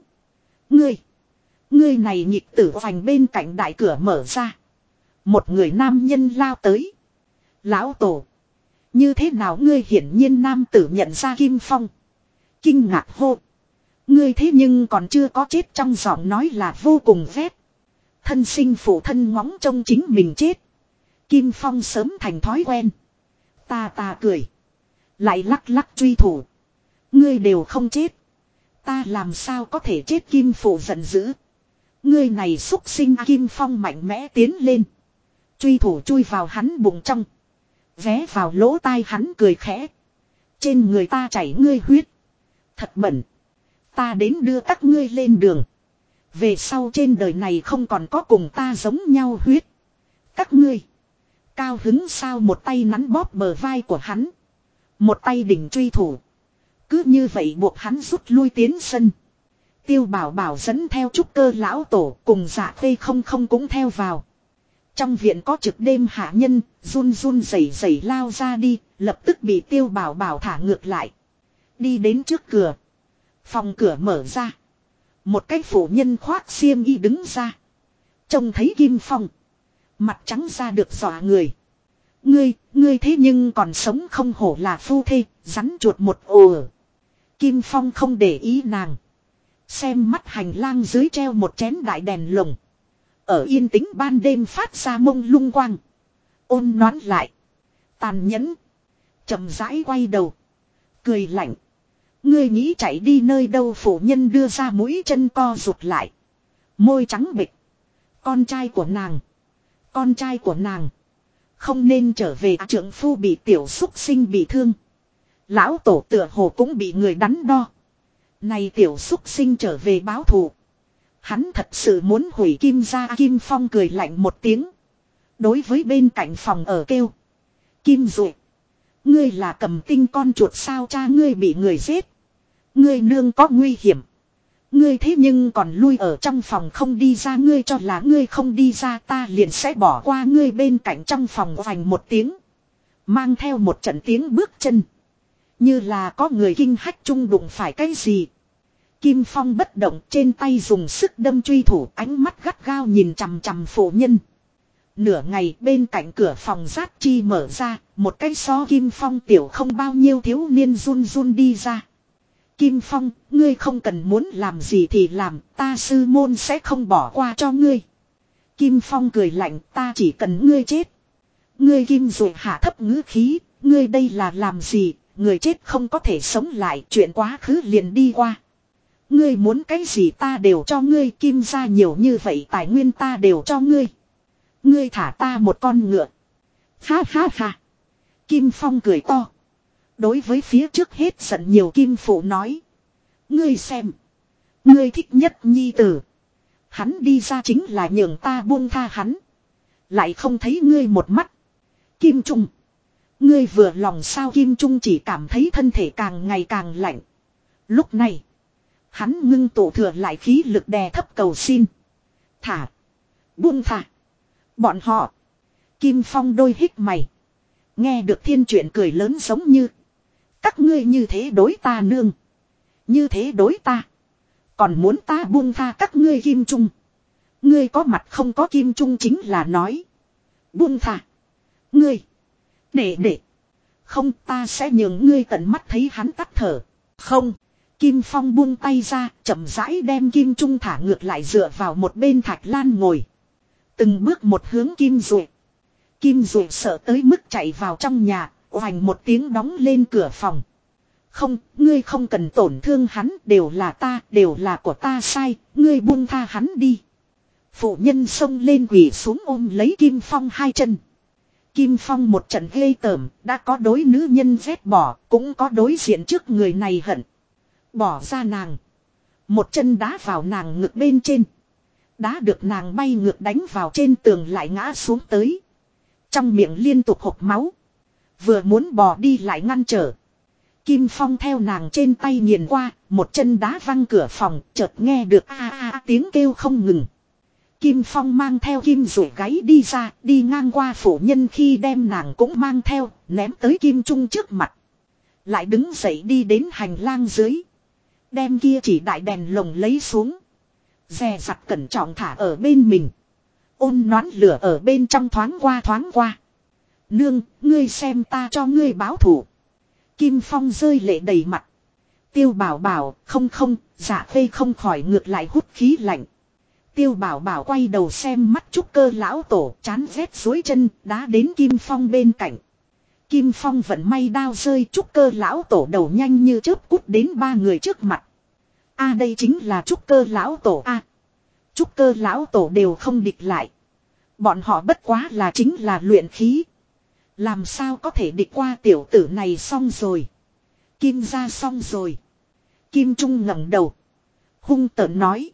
Ngươi này nhịp tử vành bên cạnh đại cửa mở ra. Một người nam nhân lao tới. Lão tổ. Như thế nào ngươi? Hiển nhiên nam tử nhận ra Kim Phong. Kinh ngạc hô. Ngươi thế nhưng còn chưa có chết, trong giọng nói là vô cùng ghét. Thân sinh phụ thân ngóng trông chính mình chết. Kim Phong sớm thành thói quen. Ta cười. Lại lắc lắc truy thủ. Ngươi đều không chết. Ta làm sao có thể chết? Kim phụ giận dữ. Ngươi này xúc sinh. Kim Phong mạnh mẽ tiến lên. Truy thủ chui vào hắn bụng trong. Vé vào lỗ tai hắn cười khẽ. Trên người ta chảy ngươi huyết. Thật bẩn. Ta đến đưa các ngươi lên đường. Về sau trên đời này không còn có cùng ta giống nhau huyết. Các ngươi. Cao hứng sao? Một tay nắn bóp bờ vai của hắn. Một tay đỉnh truy thủ. Cứ như vậy buộc hắn rút lui tiến sân. Tiêu Bảo Bảo dẫn theo Trúc Cơ lão tổ cùng Dạ Khê không cũng theo vào. Trong viện có trực đêm hạ nhân, run run rẩy rẩy lao ra đi, lập tức bị Tiêu Bảo Bảo thả ngược lại. Đi đến trước cửa. Phòng cửa mở ra. Một cái phụ nhân khoác xiêm y đứng ra. Trông thấy Kim Phong. Mặt trắng ra được dọa người. Ngươi thế nhưng còn sống, không hổ là phu thê, rắn chuột một ồ. Kim Phong không để ý nàng. Xem mắt hành lang dưới treo một chén đại đèn lồng. Ở yên tĩnh ban đêm phát ra mông lung quang. Ôn nón lại. Tàn nhẫn. Chậm rãi quay đầu. Cười lạnh. Ngươi nghĩ chạy đi nơi đâu? Phụ nhân đưa ra mũi chân co rụt lại. Môi trắng bịch. Con trai của nàng. Không nên trở về. Trượng phu bị tiểu xúc sinh bị thương. Lão tổ tựa hồ cũng bị người đắn đo. Này tiểu xúc sinh trở về báo thù. Hắn thật sự muốn hủy Kim gia. Kim Phong cười lạnh một tiếng. Đối với bên cạnh phòng ở kêu. Kim Dụ. Ngươi là cầm tinh con chuột sao, cha ngươi bị người giết. Ngươi nương có nguy hiểm. Ngươi thế nhưng còn lui ở trong phòng không đi ra, ngươi cho là ngươi không đi ra ta liền sẽ bỏ qua ngươi. Bên cạnh trong phòng vành một tiếng. Mang theo một trận tiếng bước chân. Như là có người kinh hách chung đụng phải cái gì. Kim Phong bất động, trên tay dùng sức đâm truy thủ, ánh mắt gắt gao nhìn chằm chằm phụ nhân. Nửa ngày bên cạnh cửa phòng Giác Chi mở ra, một cái so Kim Phong tiểu không bao nhiêu thiếu niên run run đi ra. Kim Phong, ngươi không cần muốn làm gì thì làm, ta sư môn sẽ không bỏ qua cho ngươi. Kim Phong cười lạnh, ta chỉ cần ngươi chết. Ngươi Kim Dụ hạ thấp ngữ khí, ngươi đây là làm gì, người chết không có thể sống lại, chuyện quá khứ liền đi qua. Ngươi muốn cái gì ta đều cho ngươi, Kim gia nhiều như vậy tài nguyên ta đều cho ngươi. Ngươi thả ta một con ngựa. Ha ha ha. Kim Phong cười to. Đối với phía trước hết giận nhiều Kim Phụ nói. Ngươi xem. Ngươi thích nhất nhi tử. Hắn đi ra chính là nhường ta buông tha hắn. Lại không thấy ngươi một mắt. Kim Trung. Ngươi vừa lòng sao? Kim Trung chỉ cảm thấy thân thể càng ngày càng lạnh. Lúc này. Hắn ngưng tụ thừa lại khí lực đè thấp cầu xin. Thả. Buông thả. Bọn họ. Kim Phong đôi hít mày. Nghe được thiên truyện cười lớn giống như. Các ngươi như thế đối ta nương. Như thế đối ta. Còn muốn ta buông tha các ngươi. Kim Trung. Ngươi có mặt không có? Kim Trung chính là nói. Buông tha. Ngươi. Để. Không, ta sẽ nhường ngươi tận mắt thấy hắn tắt thở. Không. Kim Phong buông tay ra, chậm rãi đem Kim Trung thả ngược lại dựa vào một bên thạch lan ngồi. Từng bước một hướng Kim Dụ. Kim Dụ sợ tới mức chạy vào trong nhà, oành một tiếng đóng lên cửa phòng. Không, ngươi không cần tổn thương hắn, đều là của ta sai, ngươi buông tha hắn đi. Phụ nhân xông lên quỳ xuống ôm lấy Kim Phong hai chân. Kim Phong một trận ghê tởm, đã có đối nữ nhân ghét bỏ, cũng có đối diện trước người này hận. Bỏ ra nàng. Một chân đá vào nàng ngực bên trên. Đá được nàng bay ngược đánh vào trên tường lại ngã xuống tới. Trong miệng liên tục hộc máu. Vừa muốn bò đi lại ngăn trở. Kim Phong theo nàng trên tay nghiền qua, một chân đá văng cửa phòng, chợt nghe được tiếng kêu không ngừng. Kim Phong mang theo Kim Dụ gáy đi ra, đi ngang qua phụ nhân khi đem nàng cũng mang theo, ném tới Kim Trung trước mặt. Lại đứng dậy đi đến hành lang dưới. Đem kia chỉ đại đèn lồng lấy xuống. Dè dặt cẩn trọng thả ở bên mình. Ôn nón lửa ở bên trong thoáng qua. Nương, ngươi xem ta cho ngươi báo thủ. Kim Phong rơi lệ đầy mặt. Tiêu Bảo Bảo, không, Dạ Khê không khỏi ngược lại hút khí lạnh. Tiêu Bảo Bảo quay đầu xem mắt Trúc Cơ lão tổ, chán rét duỗi chân, đá đến Kim Phong bên cạnh. Kim Phong vận may đao rơi, Trúc Cơ lão tổ đầu nhanh như chớp cút đến ba người trước mặt. Đây chính là Trúc Cơ lão tổ a. Trúc Cơ lão tổ đều không địch lại. Bọn họ bất quá là chính là luyện khí. Làm sao có thể địch qua tiểu tử này? Xong rồi. Kim gia xong rồi. Kim Trung ngẩng đầu. Hung tợn nói.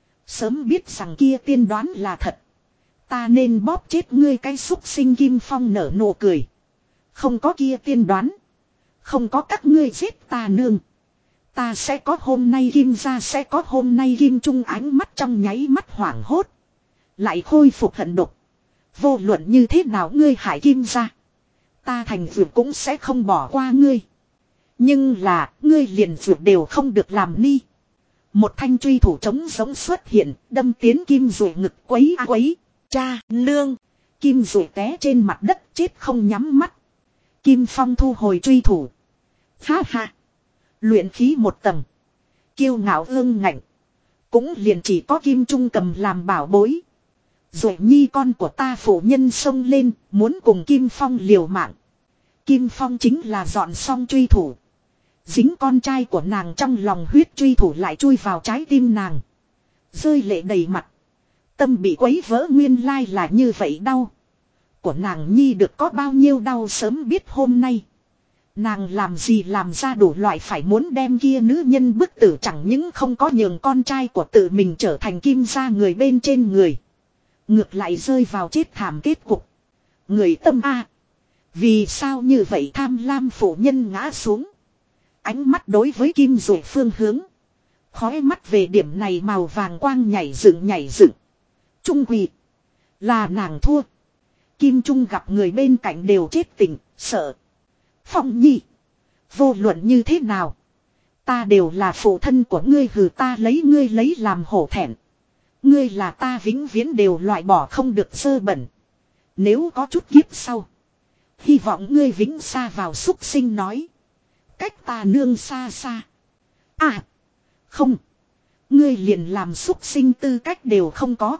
Sớm biết rằng kia tiên đoán là thật. Ta nên bóp chết ngươi cái xúc sinh. Kim Phong nở nụ cười. Không có kia tiên đoán. Không có các ngươi giết ta nương. Ta sẽ có hôm nay. Kim gia sẽ có hôm nay. Kim Trung ánh mắt trong nháy mắt hoảng hốt. Lại khôi phục hận độc. Vô luận như thế nào ngươi hại Kim gia, ta thành vượt cũng sẽ không bỏ qua ngươi. Nhưng là ngươi liền vượt đều không được làm ni. Một thanh truy thủ trống giống xuất hiện, đâm tiến Kim Dụ ngực. Quấy. Cha, nương. Kim Dụ té trên mặt đất chết không nhắm mắt. Kim Phong thu hồi truy thủ. Ha ha. Luyện khí một tầng. Kiêu ngạo ương ngạnh. Cũng liền chỉ có Kim Trung cầm làm bảo bối. Dụ nhi con của ta. Phụ nhân xông lên, muốn cùng Kim Phong liều mạng. Kim Phong chính là dọn xong truy thủ. Dính con trai của nàng trong lòng huyết, truy thủ lại chui vào trái tim nàng. Rơi lệ đầy mặt. Tâm bị quấy vỡ, nguyên lai là như vậy đau. Của nàng nhi được có bao nhiêu đau sớm biết hôm nay. Nàng làm gì làm ra đủ loại phải muốn đem kia nữ nhân bức tử, chẳng những không có nhường con trai của tự mình trở thành Kim gia người bên trên người. Ngược lại rơi vào chết thảm kết cục. Người tâm a, vì sao như vậy tham lam phụ nhân ngã xuống. Ánh mắt đối với kim rủi phương hướng. Khói mắt về điểm này màu vàng quang nhảy dựng. Trung quỳ. Là nàng thua. Kim Trung gặp người bên cạnh đều chết tỉnh, sợ. Phong Nhi. Vô luận như thế nào. Ta đều là phụ thân của ngươi, hừ, ta lấy ngươi lấy làm hổ thẹn. Ngươi là ta vĩnh viễn đều loại bỏ không được dơ bẩn. Nếu có chút kiếp sau. Hy vọng ngươi vĩnh xa vào súc sinh nói. Cách ta nương xa xa. À. Không. Ngươi liền làm súc sinh tư cách đều không có.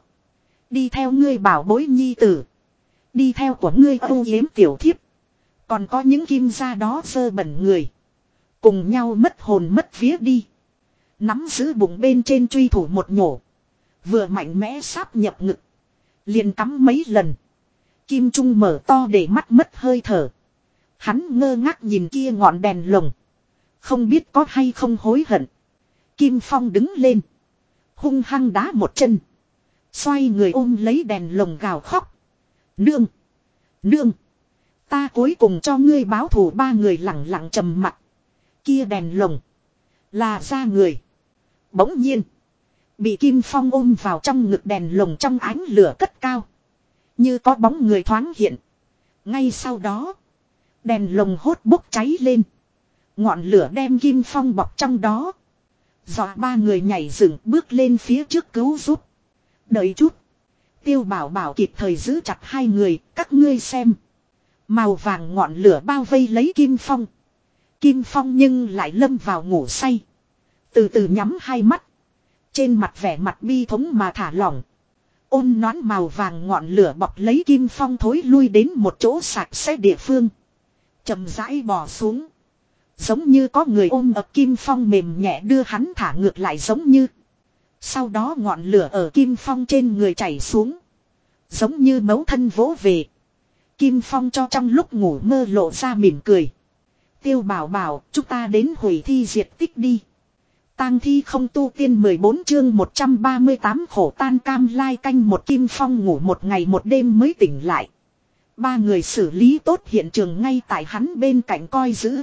Đi theo ngươi bảo bối nhi tử. Đi theo của ngươi âu yếm tiểu thiếp. Còn có những kim gia đó dơ bẩn người. Cùng nhau mất hồn mất vía đi. Nắm giữ bụng bên trên truy thủ một nhổ. Vừa mạnh mẽ sáp nhập ngực. Liền cắm mấy lần. Kim Trung mở to để mắt mất hơi thở. Hắn ngơ ngác nhìn kia ngọn đèn lồng. Không biết có hay không hối hận. Kim Phong đứng lên. Hung hăng đá một chân. Xoay người ôm lấy đèn lồng gào khóc. Nương. Nương. Ta cuối cùng cho ngươi báo thù. Ba người lặng lặng trầm mặt. Kia đèn lồng. Là ra người. Bỗng nhiên. Bị Kim Phong ôm vào trong ngực đèn lồng trong ánh lửa cất cao. Như có bóng người thoáng hiện. Ngay sau đó. Đèn lồng hốt bốc cháy lên. Ngọn lửa đem Kim Phong bọc trong đó. Dọa ba người nhảy dựng bước lên phía trước cứu giúp. Đợi chút. Tiêu Bảo Bảo kịp thời giữ chặt hai người. Các ngươi xem. Màu vàng ngọn lửa bao vây lấy Kim Phong. Kim Phong nhưng lại lâm vào ngủ say. Từ từ nhắm hai mắt. Trên mặt vẻ mặt bi thống mà thả lỏng. Ôn nón màu vàng ngọn lửa bọc lấy Kim Phong thối lui đến một chỗ sạch sẽ địa phương. Chậm rãi bò xuống. Giống như có người ôm ập Kim Phong mềm nhẹ đưa hắn thả ngược lại giống như. Sau đó ngọn lửa ở Kim Phong trên người chảy xuống. Giống như mấu thân vỗ về. Kim Phong cho trong lúc ngủ mơ lộ ra mỉm cười. Tiêu Bảo Bảo, chúng ta đến hủy thi diệt tích đi. Tang thi không tu tiên 14 chương 138 khổ tan cam lai canh một. Kim Phong ngủ một ngày một đêm mới tỉnh lại. Ba người xử lý tốt hiện trường ngay tại hắn bên cạnh coi giữ.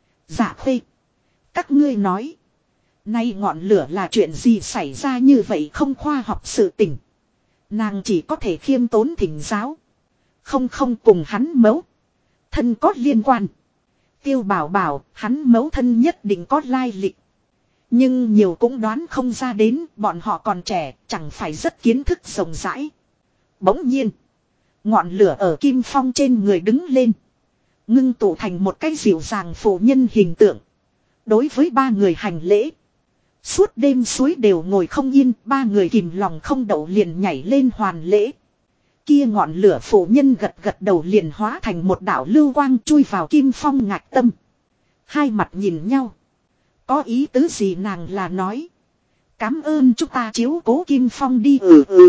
Dạ Khuê. Các ngươi nói. Nay ngọn lửa là chuyện gì xảy ra như vậy không khoa học sự tình. Nàng chỉ có thể khiêm tốn thỉnh giáo. Không cùng hắn mấu thân có liên quan. Tiêu Bảo Bảo hắn mấu thân nhất định có lai lịch. Nhưng nhiều cũng đoán không ra đến, bọn họ còn trẻ, chẳng phải rất kiến thức rộng rãi. Bỗng nhiên, ngọn lửa ở Kim Phong trên người đứng lên. Ngưng tụ thành một cái dịu dàng phụ nhân hình tượng. Đối với ba người hành lễ. Suốt đêm suối đều ngồi không yên, ba người kìm lòng không đậu liền nhảy lên hoàn lễ. Kia ngọn lửa phụ nhân gật đầu liền hóa thành một đạo lưu quang chui vào Kim Phong ngạch tâm. Hai mặt nhìn nhau. Có ý tứ gì nàng là nói. Cám ơn chúng ta chiếu cố Kim Phong đi.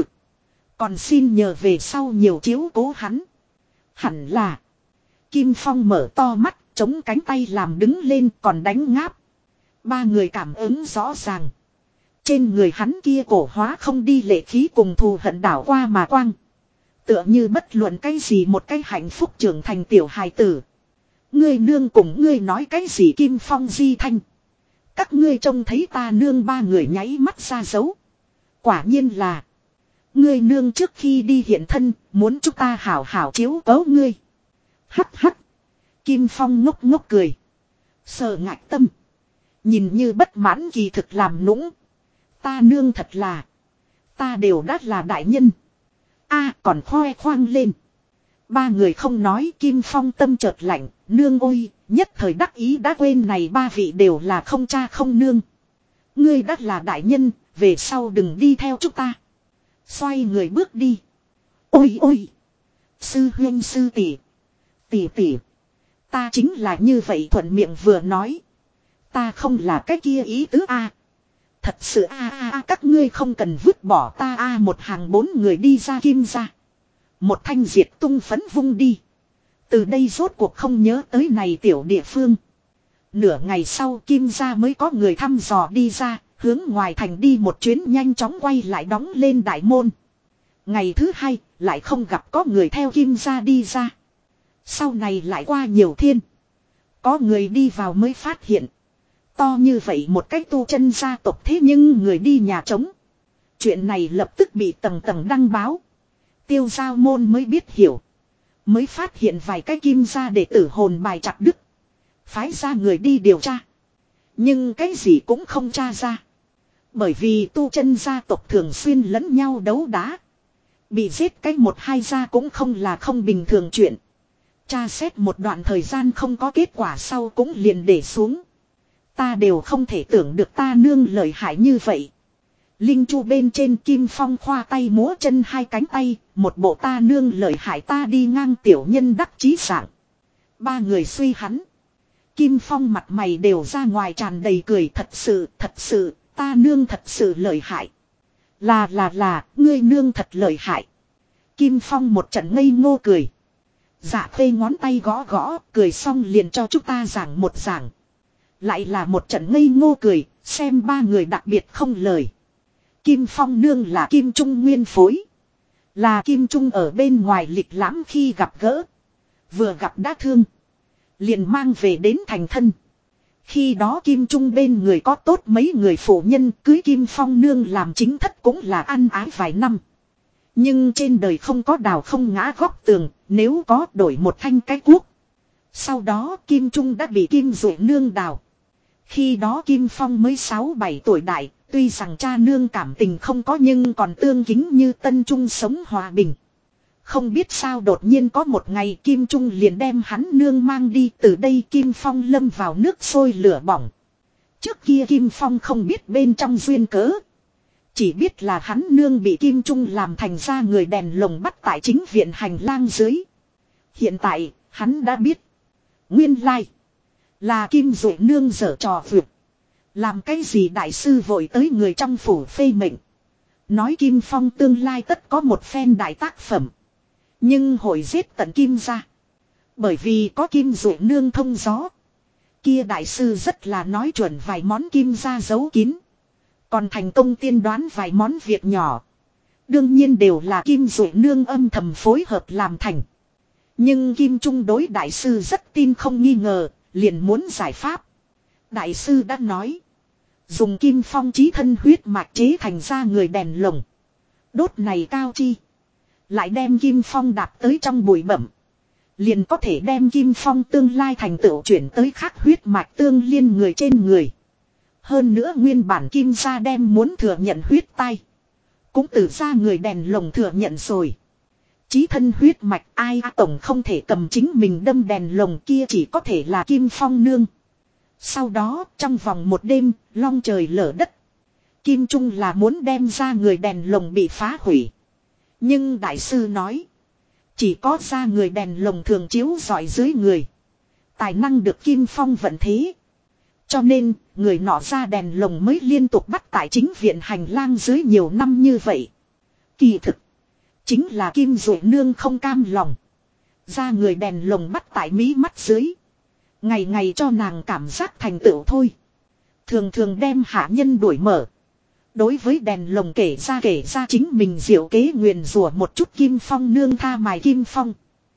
Còn xin nhờ về sau nhiều chiếu cố hắn. Hẳn là. Kim Phong mở to mắt, chống cánh tay làm đứng lên còn đánh ngáp. Ba người cảm ứng rõ ràng. Trên người hắn kia cổ hóa không đi lệ khí cùng thù hận đảo qua mà quang. Tựa như bất luận cái gì một cái hạnh phúc trưởng thành tiểu hài tử. Ngươi nương cùng ngươi nói cái gì Kim Phong di thanh. Các ngươi trông thấy ta nương ba người nháy mắt ra dấu. Quả nhiên là. Ngươi nương trước khi đi hiện thân, muốn chúng ta hảo hảo chiếu cố ngươi. Hắc hắc. Kim Phong ngốc ngốc cười. Sờ ngạch tâm. Nhìn như bất mãn kỳ thực làm nũng. Ta nương thật là. Ta đều đã là đại nhân. Còn khoe khoang lên. Ba người không nói Kim Phong tâm chợt lạnh. Nương ôi, nhất thời đắc ý đã quên này ba vị đều là không cha không nương. Ngươi đã là đại nhân, về sau đừng đi theo chúng ta. Xoay người bước đi. Ôi. Sư huynh sư tỷ. Tỷ. Ta chính là như vậy thuận miệng vừa nói. Ta không là cái kia ý tứ a. Thật sự các ngươi không cần vứt bỏ ta một hàng bốn người đi ra Kim ra. Một thanh diệt tung phấn vung đi. Từ đây rốt cuộc không nhớ tới này tiểu địa phương. Nửa ngày sau Kim ra mới có người thăm dò đi ra, hướng ngoài thành đi một chuyến nhanh chóng quay lại đóng lên đại môn. Ngày thứ hai, lại không gặp có người theo Kim gia đi ra. Sau này lại qua nhiều thiên. Có người đi vào mới phát hiện. To như vậy một cái tu chân gia tộc thế nhưng người đi nhà trống. Chuyện này lập tức bị tầng tầng đăng báo. Tiêu giao môn mới biết hiểu. Mới phát hiện vài cái Kim gia đệ tử hồn bài chặt đứt. Phái ra người đi điều tra. Nhưng cái gì cũng không tra ra. Bởi vì tu chân gia tộc thường xuyên lẫn nhau đấu đá. Bị giết cái một hai gia cũng không là không bình thường chuyện. Tra xét một đoạn thời gian không có kết quả sau cũng liền để xuống. Ta đều không thể tưởng được ta nương lợi hại như vậy. Linh chu bên trên Kim Phong khoa tay múa chân hai cánh tay, một bộ ta nương lợi hại ta đi ngang tiểu nhân đắc chí dạng. Ba người suy hắn. Kim Phong mặt mày đều ra ngoài tràn đầy cười thật sự, ta nương thật sự lợi hại. Là, ngươi nương thật lợi hại. Kim Phong một trận ngây ngô cười. Dạ Khê ngón tay gõ gõ, cười xong liền cho chúng ta giảng một giảng. Lại là một trận ngây ngô cười, xem ba người đặc biệt không lời. Kim Phong nương là Kim Trung nguyên phối. Là Kim Trung ở bên ngoài lịch lãm khi gặp gỡ. Vừa gặp đã thương. Liền mang về đến thành thân. Khi đó Kim Trung bên người có tốt mấy người phụ nhân cưới Kim Phong nương làm chính thất cũng là ăn ái vài năm. Nhưng trên đời không có đào không ngã góc tường, nếu có đổi một thanh cái cuốc. Sau đó Kim Trung đã bị Kim Duệ nương đào. Khi đó Kim Phong mới 6-7 tuổi đại, tuy rằng cha nương cảm tình không có nhưng còn tương kính như Tân Trung sống hòa bình. Không biết sao đột nhiên có một ngày Kim Trung liền đem hắn nương mang đi, từ đây Kim Phong lâm vào nước sôi lửa bỏng. Trước kia Kim Phong không biết bên trong duyên cớ. Chỉ biết là hắn nương bị Kim Trung làm thành ra người đèn lồng bắt tại chính viện hành lang dưới. Hiện tại, hắn đã biết. Nguyên lai. Là Kim Duệ nương giở trò vượt. Làm cái gì đại sư vội tới người trong phủ phê mệnh. Nói Kim Phong tương lai tất có một phen đại tác phẩm. Nhưng hội giết tận Kim ra. Bởi vì có Kim Duệ nương thông gió. Kia đại sư rất là nói chuẩn vài món Kim ra giấu kín. Còn thành công tiên đoán vài món việc nhỏ. Đương nhiên đều là Kim Duệ nương âm thầm phối hợp làm thành. Nhưng Kim Trung đối đại sư rất tin không nghi ngờ, liền muốn giải pháp. Đại sư đã nói. Dùng Kim Phong chí thân huyết mạch chế thành ra người đèn lồng. Đốt này cao chi. Lại đem Kim Phong đạp tới trong bụi bẩm. Liền có thể đem Kim Phong tương lai thành tựu chuyển tới khác huyết mạch tương liên người trên người. Hơn nữa nguyên bản Kim gia đem muốn thừa nhận huyết tai. Cũng từ ra người đèn lồng thừa nhận rồi. Chí thân huyết mạch ai tổng không thể cầm chính mình đâm đèn lồng kia, chỉ có thể là Kim Phong nương. Sau đó trong vòng một đêm long trời lở đất. Kim Trung là muốn đem ra người đèn lồng bị phá hủy. Nhưng đại sư nói. Chỉ có ra người đèn lồng thường chiếu rọi dưới người. Tài năng được Kim Phong vận thế. Cho nên người nọ ra đèn lồng mới liên tục bắt tại chính viện hành lang dưới nhiều năm như vậy. Kỳ thực. Chính là Kim Duệ nương không cam lòng. Ra người đèn lồng bắt tại mí mắt dưới. Ngày ngày cho nàng cảm giác thành tựu thôi. Thường thường đem hạ nhân đuổi mở. Đối với đèn lồng kể ra chính mình diệu kế nguyền rủa một chút Kim Phong nương tha mài Kim Phong.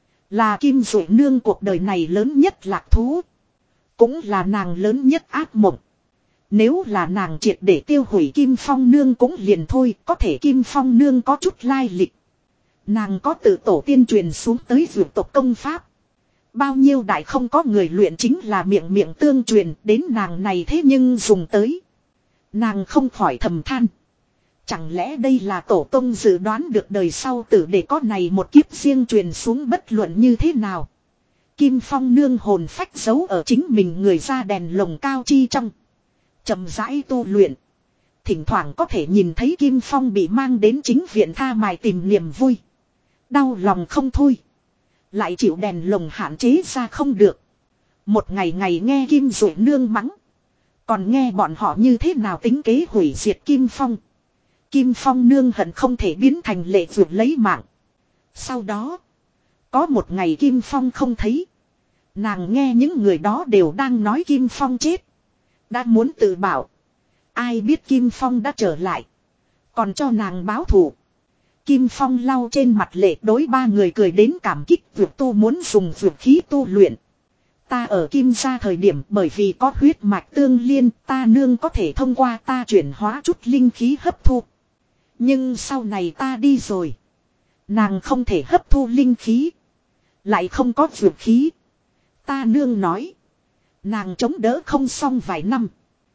Là Kim Duệ nương cuộc đời này lớn nhất lạc thú. Cũng là nàng lớn nhất ác mộng. Nếu là nàng triệt để tiêu hủy Kim Phong nương cũng liền thôi, có thể Kim Phong nương có chút lai lịch. Nàng có tự tổ tiên truyền xuống tới vượt tộc công pháp. Bao nhiêu đại không có người luyện chính là miệng miệng tương truyền, đến nàng này thế nhưng dùng tới. Nàng không khỏi thầm than. Chẳng lẽ đây là tổ tông dự đoán được đời sau tử để có này một kiếp riêng truyền xuống, bất luận như thế nào. Kim Phong nương hồn phách giấu ở chính mình người ra đèn lồng cao chi trong. Chậm rãi tu luyện. Thỉnh thoảng có thể nhìn thấy Kim Phong bị mang đến chính viện tha mài tìm niềm vui. Đau lòng không thôi. Lại chịu đèn lồng hạn chế ra không được. Một ngày ngày nghe Kim Duệ nương mắng. Còn nghe bọn họ như thế nào tính kế hủy diệt Kim Phong. Kim Phong nương hận không thể biến thành lệ vượt lấy mạng. Sau đó. Có một ngày Kim Phong không thấy. Nàng nghe những người đó đều đang nói Kim Phong chết. Đã muốn tự bảo. Ai biết Kim Phong đã trở lại. Còn cho nàng báo thù. Kim Phong lau trên mặt lệ đối ba người cười đến cảm kích vượt tu muốn dùng vượt khí tu luyện. Ta ở Kim gia thời điểm bởi vì có huyết mạch tương liên ta nương có thể thông qua ta chuyển hóa chút linh khí hấp thu. Nhưng sau này ta đi rồi. Nàng không thể hấp thu linh khí. Lại không có vượt khí. Ta nương nói. Nàng chống đỡ không xong vài năm.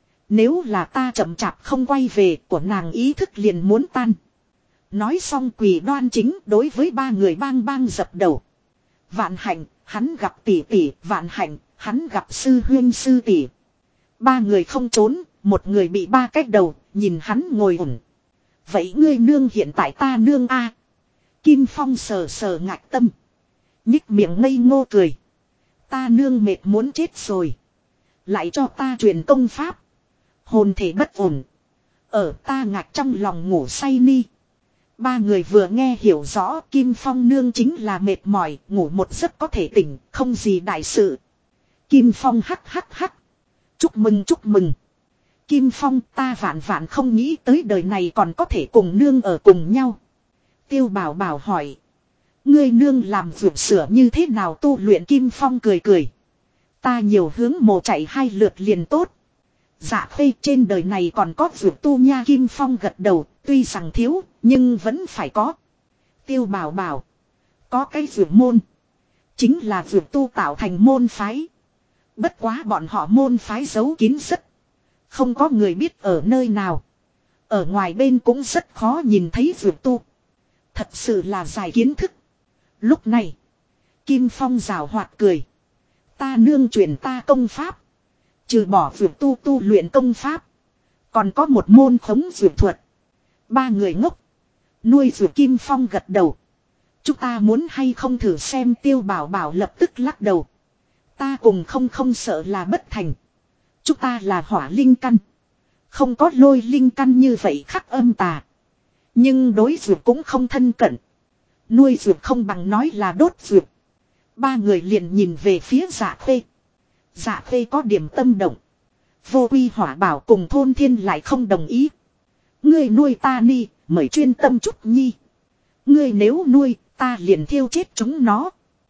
Nếu là ta chậm chạp không quay về của nàng ý thức liền muốn tan. Nói xong quỳ đoan chính đối với ba người bang bang dập đầu. Vạn hạnh, hắn gặp tỷ tỷ, vạn hạnh, hắn gặp sư huyên sư tỷ. Ba người không trốn, một người bị ba cách đầu, nhìn hắn ngồi ổn. Vậy ngươi nương hiện tại ta nương a? Kim Phong sờ sờ ngạc tâm. Nhích miệng ngây ngô cười. Ta nương mệt muốn chết rồi. Lại cho ta truyền công pháp. Hồn thể bất ổn. Ở ta ngạc trong lòng ngủ say ni. Ba người vừa nghe hiểu rõ Kim Phong nương chính là mệt mỏi, ngủ một giấc có thể tỉnh, không gì đại sự. Kim Phong hắc hắc hắc. Chúc mừng chúc mừng. Kim Phong ta vạn vạn không nghĩ tới đời này còn có thể cùng nương ở cùng nhau. Tiêu Bảo Bảo hỏi. Ngươi nương làm vượt sửa như thế nào tu luyện Kim Phong cười cười. Ta nhiều hướng mồ chạy 2 lượt liền tốt. Dạ khê trên đời này còn có vượt tu nha Kim Phong gật đầu, tuy rằng thiếu, nhưng vẫn phải có. Tiêu Bảo Bảo. Có cái vượt môn. Chính là vượt tu tạo thành môn phái. Bất quá bọn họ môn phái giấu kín rất. Không có người biết ở nơi nào. Ở ngoài bên cũng rất khó nhìn thấy vượt tu. Thật sự là dài kiến thức. Lúc này. Kim Phong rào hoạt cười. Ta nương truyền ta công pháp. Trừ bỏ vượt tu luyện công pháp. Còn có một môn khống vượt thuật. Ba người ngốc. Nuôi vượt Kim Phong gật đầu. Chúng ta muốn hay không thử xem Tiêu Bảo Bảo lập tức lắc đầu. Ta cùng không sợ là bất thành. Chúng ta là hỏa linh căn. Không có lôi linh căn như vậy khắc âm tà. Nhưng đối vượt cũng không thân cận. Nuôi vượt không bằng nói là đốt vượt. Ba người liền nhìn về phía Dạ Khê. Dạ Khê có điểm tâm động. Vô Quy Hỏa Bảo cùng thôn thiên lại không đồng ý. Ngươi nuôi ta đi, mời chuyên tâm chút nhi. Ngươi nếu nuôi, ta liền thiêu chết chúng nó.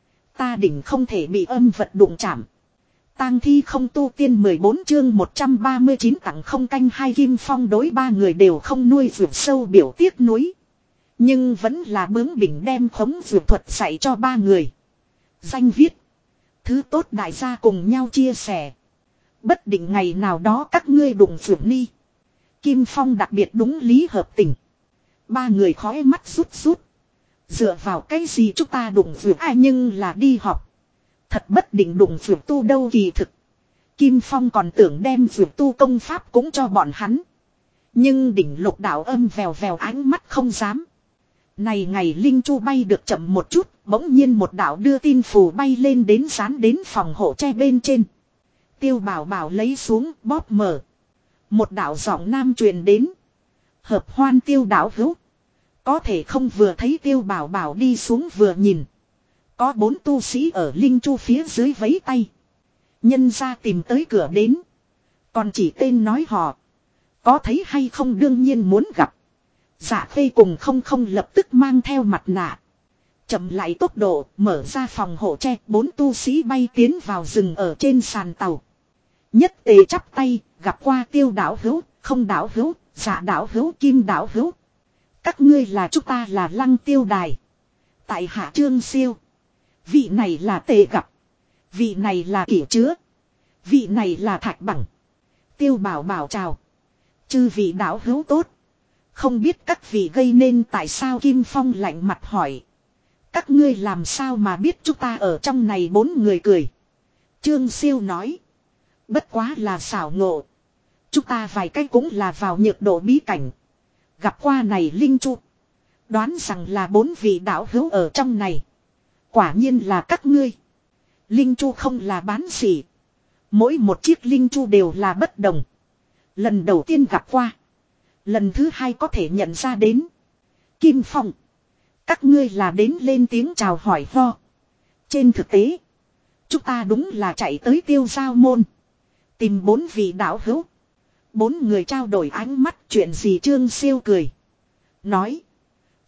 Ta đỉnh không thể bị âm vật đụng chạm. Tang thi không tu tiên 14 chương 139 tặng không canh hai Kim Phong đối ba người đều không nuôi vượt sâu biểu tiếc nuối. Nhưng vẫn là bướng bỉnh đem khống vượt thuật dạy cho ba người. Danh viết. Thứ tốt đại gia cùng nhau chia sẻ. Bất định ngày nào đó các ngươi đụng vượt ni. Kim Phong đặc biệt đúng lý hợp tình. Ba người khói mắt rút rút. Dựa vào cái gì chúng ta đụng vượt ai nhưng là đi học. Thật bất định đụng vượt tu đâu kỳ thực. Kim Phong còn tưởng đem vượt tu công pháp cũng cho bọn hắn. Nhưng đỉnh lục đạo âm vèo vèo ánh mắt không dám. Này ngày Linh Chu bay được chậm một chút, bỗng nhiên một đạo đưa tin phù bay lên đến dán đến phòng hộ tre bên trên. Tiêu Bảo Bảo lấy xuống bóp mở. Một đạo giọng nam truyền đến. Hợp hoan Tiêu đạo hữu. Có thể không vừa thấy Tiêu Bảo Bảo đi xuống vừa nhìn. Có 4 tu sĩ ở Linh Chu phía dưới vẫy tay. Nhân ra tìm tới cửa đến. Còn chỉ tên nói họ. Có thấy hay không đương nhiên muốn gặp. Dạ Khê cùng không lập tức mang theo mặt nạ. Chậm lại tốc độ, mở ra phòng hộ tre, 4 tu sĩ bay tiến vào rừng ở trên sàn tàu. Nhất tề chắp tay, gặp qua Tiêu đạo hữu, không đạo hữu, Dạ đạo hữu, Kim đạo hữu. Các ngươi là chúng ta là Lăng Tiêu đài. Tại hạ Trương Siêu. Vị này là Tề gặp. Vị này là Kỷ Chứa. Vị này là Thạch Bằng. Tiêu Bảo Bảo chào. Chư vị đạo hữu tốt. Không biết các vị gây nên tại sao Kim Phong lạnh mặt hỏi. Các ngươi làm sao mà biết chúng ta ở trong này 4 người cười. Trương Siêu nói. Bất quá là xảo ngộ. Chúng ta vài cái cũng là vào nhược độ bí cảnh. Gặp qua này Linh Chu. Đoán rằng là 4 vị đạo hữu ở trong này. Quả nhiên là các ngươi. Linh Chu không là bán xỉ. Mỗi một chiếc Linh Chu đều là bất đồng. Lần đầu tiên gặp qua. Lần thứ 2 có thể nhận ra đến. Kim Phong. Các ngươi là đến lên tiếng chào hỏi ho. Trên thực tế. Chúng ta đúng là chạy tới Tiêu Giao môn. Tìm 4 vị đạo hữu. 4 người trao đổi ánh mắt chuyện gì Trương Siêu cười. Nói.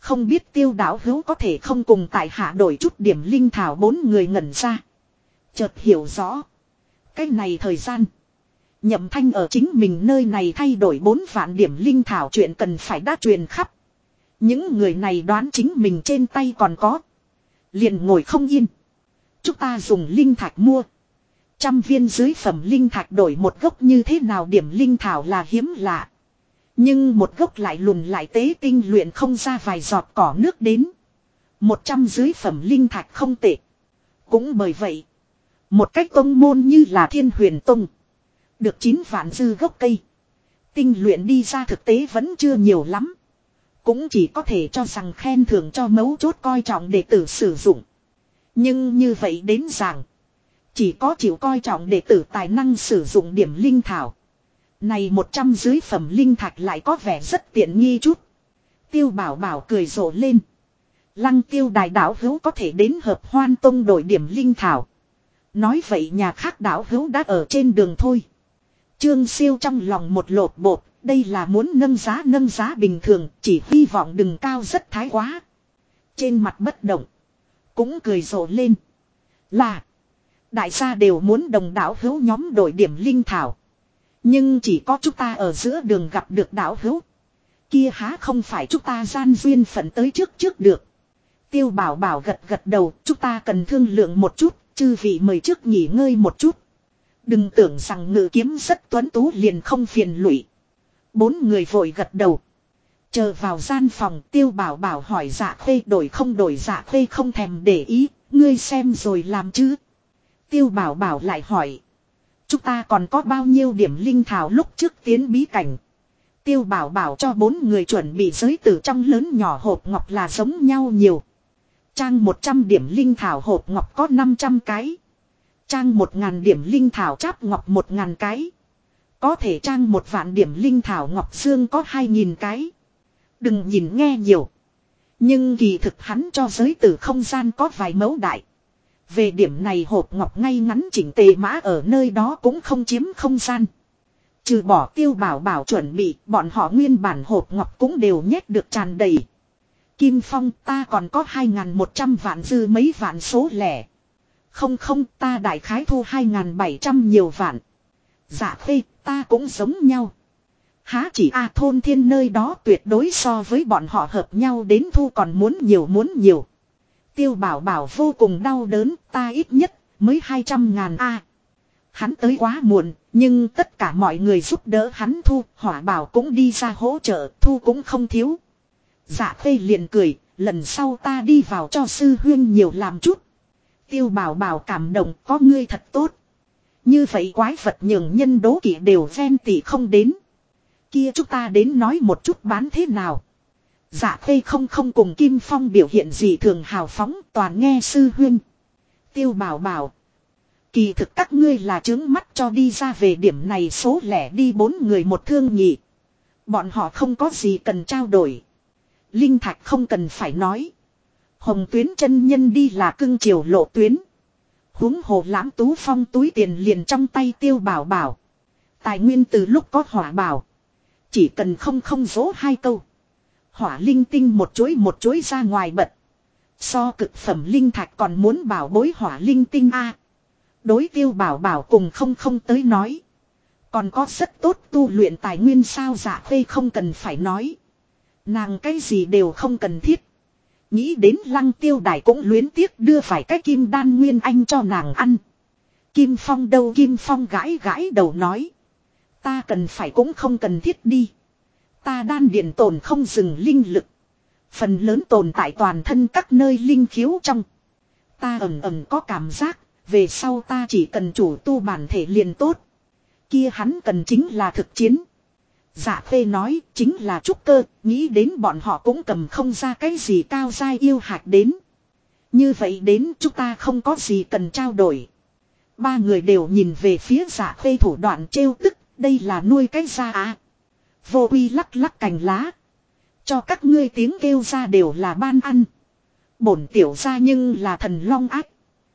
Không biết Tiêu đạo hữu có thể không cùng tại hạ đổi chút điểm linh thảo. Bốn người ngẩn ra. Chợt hiểu rõ. Cái này thời gian. Nhậm Thanh ở chính mình nơi này thay đổi 4 vạn điểm linh thảo chuyện cần phải đã truyền khắp. Những người này đoán chính mình trên tay còn có. Liền ngồi không yên. Chúng ta dùng linh thạch mua. 100 viên dưới phẩm linh thạch đổi một gốc như thế nào điểm linh thảo là hiếm lạ. Nhưng một gốc lại lùn lại tế tinh luyện không ra vài giọt cỏ nước đến. 100 dưới phẩm linh thạch không tệ. Cũng bởi vậy. Một cách tông môn như là Thiên Huyền Tông. Được 9 vạn dư gốc cây. Tinh luyện đi ra thực tế vẫn chưa nhiều lắm. Cũng chỉ có thể cho rằng khen thưởng cho mấu chốt coi trọng đệ tử sử dụng. Nhưng như vậy đến rằng. Chỉ có chịu coi trọng đệ tử tài năng sử dụng điểm linh thảo. Này 100 dưới phẩm linh thạch lại có vẻ rất tiện nghi chút. Tiêu Bảo Bảo cười rộ lên. Lăng Tiêu đại đạo hữu có thể đến Hợp Hoan Tông đổi điểm linh thảo. Nói vậy nhà khác đạo hữu đã ở trên đường thôi. Trương Siêu trong lòng một lột bột. Đây là muốn nâng giá bình thường. Chỉ hy vọng đừng cao rất thái quá. Trên mặt bất động. Cũng cười rộ lên. Là. Đại gia đều muốn đồng đạo hữu nhóm đổi điểm linh thảo. Nhưng chỉ có chúng ta ở giữa đường gặp được đạo hữu. Kia há không phải chúng ta gian duyên phận tới trước được. Tiêu Bảo Bảo gật gật đầu. Chúng ta cần thương lượng một chút. Chư vị mời trước nghỉ ngơi một chút. Đừng tưởng rằng ngự kiếm rất tuấn tú liền không phiền lụy. 4 người vội gật đầu. Chờ vào gian phòng Tiêu Bảo Bảo hỏi Dạ Khê đổi không đổi. Dạ Khê không thèm để ý. Ngươi xem rồi làm chứ. Tiêu Bảo Bảo lại hỏi. Chúng ta còn có bao nhiêu điểm linh thảo lúc trước tiến bí cảnh. Tiêu Bảo Bảo cho 4 người chuẩn bị giới tử trong lớn nhỏ hộp ngọc là giống nhau nhiều. Trang 100 điểm linh thảo hộp ngọc có 500 cái. Trang 1000 điểm linh thảo cháp ngọc 1000 cái. Có thể trang 1 vạn điểm linh thảo ngọc xương có 2000 cái. Đừng nhìn nghe nhiều. Nhưng kỳ thực hắn cho giới tử không gian có vài mẫu đại. Về điểm này hộp ngọc ngay ngắn chỉnh tề mã ở nơi đó cũng không chiếm không gian. Trừ bỏ Tiêu Bảo Bảo chuẩn bị, bọn họ nguyên bản hộp ngọc cũng đều nhét được tràn đầy. Kim Phong ta còn có 2100 vạn dư mấy vạn số lẻ. Không ta đại khái thu 2700 nhiều vạn. Dạ Khê ta cũng giống nhau. Há chỉ thôn thiên nơi đó tuyệt đối so với bọn họ hợp nhau đến thu còn muốn nhiều. Tiêu Bảo Bảo vô cùng đau đớn, ta ít nhất mới 200.000 Hắn tới quá muộn, nhưng tất cả mọi người giúp đỡ hắn thu, Hỏa Bảo cũng đi ra hỗ trợ, thu cũng không thiếu. Dạ Khê liền cười, lần sau ta đi vào cho sư huyên nhiều làm chút. Tiêu Bảo Bảo cảm động, có ngươi thật tốt. Như vậy quái vật nhường nhân đố kỵ đều ven tỉ không đến. Kia chúng ta đến nói một chút bán thế nào. Dạ Khê không cùng Kim Phong biểu hiện gì thường hào phóng, toàn nghe sư huyên. Tiêu Bảo Bảo. Kỳ thực các ngươi là trướng mắt cho đi ra về điểm này số lẻ đi 4 người một thương nhị. Bọn họ không có gì cần trao đổi. Linh thạch không cần phải nói. Hồng Tuyến chân nhân đi là cưng chiều lộ tuyến. Huống hồ Lãm Tú Phong túi tiền liền trong tay Tiêu Bảo Bảo. Tài nguyên từ lúc có Hỏa Bảo. Chỉ cần không dỗ 2 câu. Hỏa linh tinh một chuỗi ra ngoài bật. So cực phẩm linh thạch còn muốn bảo bối hỏa linh tinh Đối Tiêu Bảo Bảo cùng không tới nói. Còn có rất tốt tu luyện tài nguyên sao. Dạ Khê không cần phải nói. Nàng cái gì đều không cần thiết. Nghĩ đến Lăng Tiêu Đài cũng luyến tiếc đưa phải cái kim đan nguyên anh cho nàng ăn. Kim Phong đâu, Kim Phong gãi đầu nói. Ta cần phải cũng không cần thiết đi. Ta đan điền tồn không dừng linh lực. Phần lớn tồn tại toàn thân các nơi linh khiếu trong. Ta ẩn có cảm giác, về sau ta chỉ cần chủ tu bản thể liền tốt. Kia hắn cần chính là thực chiến. Dạ Khê nói chính là trúc cơ, nghĩ đến bọn họ cũng cầm không ra cái gì cao giai yêu hạt đến. Như vậy đến chúng ta không có gì cần trao đổi. 3 người đều nhìn về phía Dạ Khê thủ đoạn trêu tức, đây là nuôi cái ra Vô Uy lắc cành lá. Cho các ngươi tiếng kêu ra đều là ban ăn. Bổn tiểu ra nhưng là thần long ác.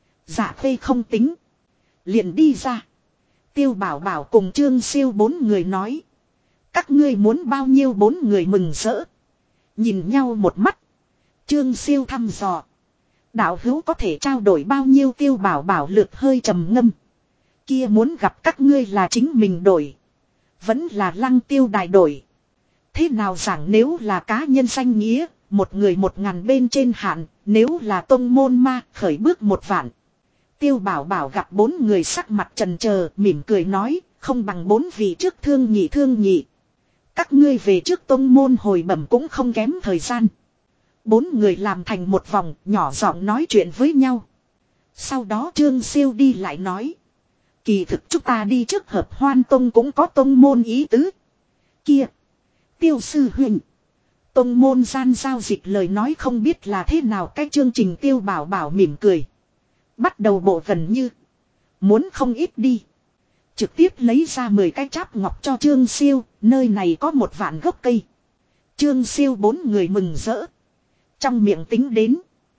Dạ Khê không tính. Liền đi ra. Tiêu Bảo Bảo cùng Trương Siêu 4 người nói. Các ngươi muốn bao nhiêu 4 người mừng rỡ. Nhìn nhau một mắt. Trương Siêu thăm dò. Đạo hữu có thể trao đổi bao nhiêu? Tiêu Bảo Bảo lược hơi trầm ngâm. Kia muốn gặp các ngươi là chính mình đổi. Vẫn là Lăng Tiêu Đài đổi. Thế nào giảng, nếu là cá nhân danh nghĩa, một người 1.000 bên trên hạn, nếu là tông môn ma, khởi bước 1 vạn. Tiêu Bảo Bảo gặp 4 người sắc mặt trần chờ, mỉm cười nói, không bằng 4 vị trước thương nhị. Các ngươi về trước tông môn hồi bẩm cũng không kém thời gian. 4 người làm thành một vòng, nhỏ giọng nói chuyện với nhau. Sau đó Trương Siêu đi lại nói. Kỳ thực chúng ta đi trước Hợp Hoan Tông cũng có tông môn ý tứ. Kia! Tiêu sư huynh! Tông môn gian giao dịch lời nói không biết là thế nào cái chương trình. Tiêu Bảo Bảo mỉm cười. Bắt đầu bộ gần như. Muốn không ít đi. Trực tiếp lấy ra 10 cái cháp ngọc cho Trương Siêu. Nơi này có 1 vạn gốc cây. Trương Siêu 4 người mừng rỡ. Trong miệng tính đến.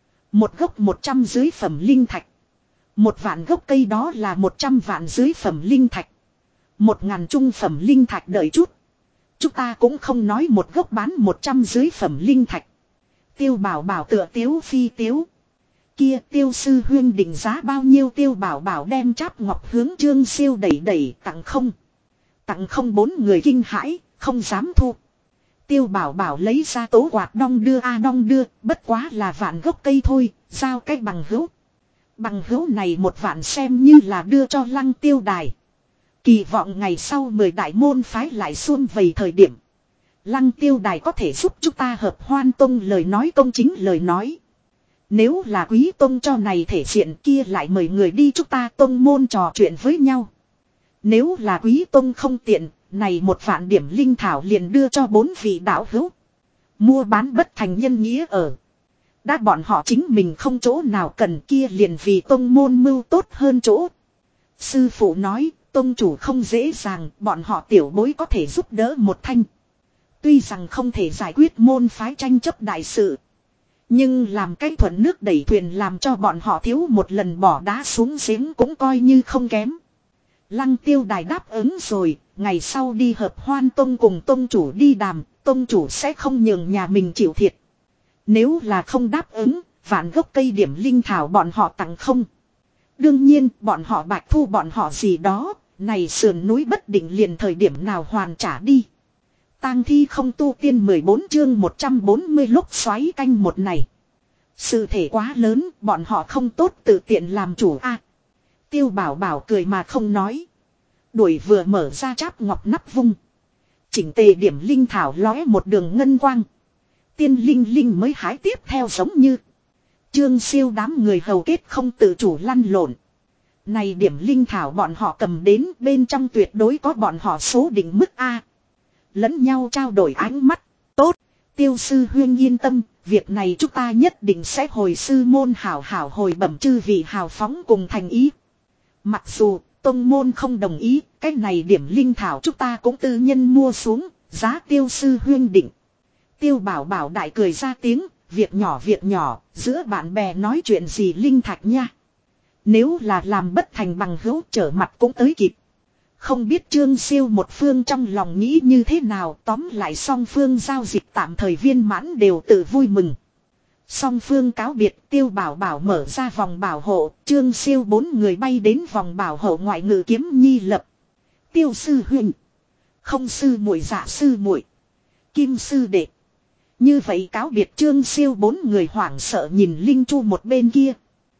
1 gốc 100 dưới phẩm linh thạch. 1 vạn gốc cây đó là 100 vạn dưới phẩm linh thạch. 1.000 trung phẩm linh thạch. Đợi chút. Chúng ta cũng không nói 1 gốc bán 100 dưới phẩm linh thạch. Tiêu Bảo Bảo tựa tiếu phi tiếu. Kia Tiêu sư huyên định giá bao nhiêu? Tiêu Bảo Bảo đem cháp ngọc hướng Trương Siêu đẩy tặng không. Tặng không 4 người kinh hãi, không dám thu. Tiêu Bảo Bảo lấy ra tố quạt đong đưa, bất quá là vạn gốc cây thôi, giao cách bằng hữu. Bằng hữu này 1 vạn xem như là đưa cho Lăng Tiêu Đài. Kỳ vọng ngày sau 10 đại môn phái lại xuân vầy thời điểm. Lăng Tiêu Đài có thể giúp chúng ta Hợp Hoan Tông lời nói công chính lời nói. Nếu là Quý Tông cho này thể diện kia lại mời người đi chúng ta tông môn trò chuyện với nhau. Nếu là Quý Tông không tiện, này 1 vạn điểm linh thảo liền đưa cho 4 vị đạo hữu. Mua bán bất thành nhân nghĩa ở. Đã bọn họ chính mình không chỗ nào cần kia liền vì tông môn mưu tốt hơn chỗ. Sư phụ nói, tông chủ không dễ dàng, bọn họ tiểu bối có thể giúp đỡ một thanh. Tuy rằng không thể giải quyết môn phái tranh chấp đại sự. Nhưng làm cái thuận nước đẩy thuyền làm cho bọn họ thiếu một lần bỏ đá xuống giếng cũng coi như không kém. Lăng Tiêu Đài đáp ứng rồi, ngày sau đi Hợp Hoan Tông cùng tông chủ đi đàm, tông chủ sẽ không nhường nhà mình chịu thiệt. Nếu là không đáp ứng, vạn gốc cây điểm linh thảo bọn họ tặng không. Đương nhiên, bọn họ bạch thu bọn họ gì đó, này sườn núi bất định liền thời điểm nào hoàn trả đi. Tang thi không tu tiên 14 chương 140 lúc xoáy canh một này. Sự thể quá lớn, bọn họ không tốt tự tiện làm chủ a. Tiêu Bảo Bảo cười mà không nói. Đuổi vừa mở ra cháp ngọc nắp vung. Chỉnh tề điểm linh thảo lóe một đường ngân quang. Tiên linh mới hái tiếp theo giống như. Trương Siêu đám người hầu kết không tự chủ lăn lộn. Này điểm linh thảo bọn họ cầm đến bên trong tuyệt đối có bọn họ số định mức A. Lẫn nhau trao đổi ánh mắt. Tốt, Tiêu sư huyên yên tâm, việc này chúng ta nhất định sẽ hồi sư môn hảo hảo hồi bẩm chư vị hào phóng cùng thành ý. Mặc dù tông môn không đồng ý, cái này điểm linh thảo chúng ta cũng tư nhân mua xuống, giá Tiêu sư huyên định. Tiêu Bảo Bảo đại cười ra tiếng, việc nhỏ, giữa bạn bè nói chuyện gì linh thạch nha. Nếu là làm bất thành bằng hữu trở mặt cũng tới kịp. Không biết Trương Siêu một phương trong lòng nghĩ như thế nào, tóm lại song phương giao dịch tạm thời viên mãn đều tự vui mừng. Song phương cáo biệt, Tiêu Bảo Bảo mở ra vòng bảo hộ, Trương Siêu 4 người bay đến vòng bảo hộ ngoại ngự kiếm nhi lập. Tiêu sư huynh, không sư muội dạ sư muội, Kim sư đệ. Như vậy cáo biệt Trương Siêu 4 người hoảng sợ nhìn Linh Chu một bên kia.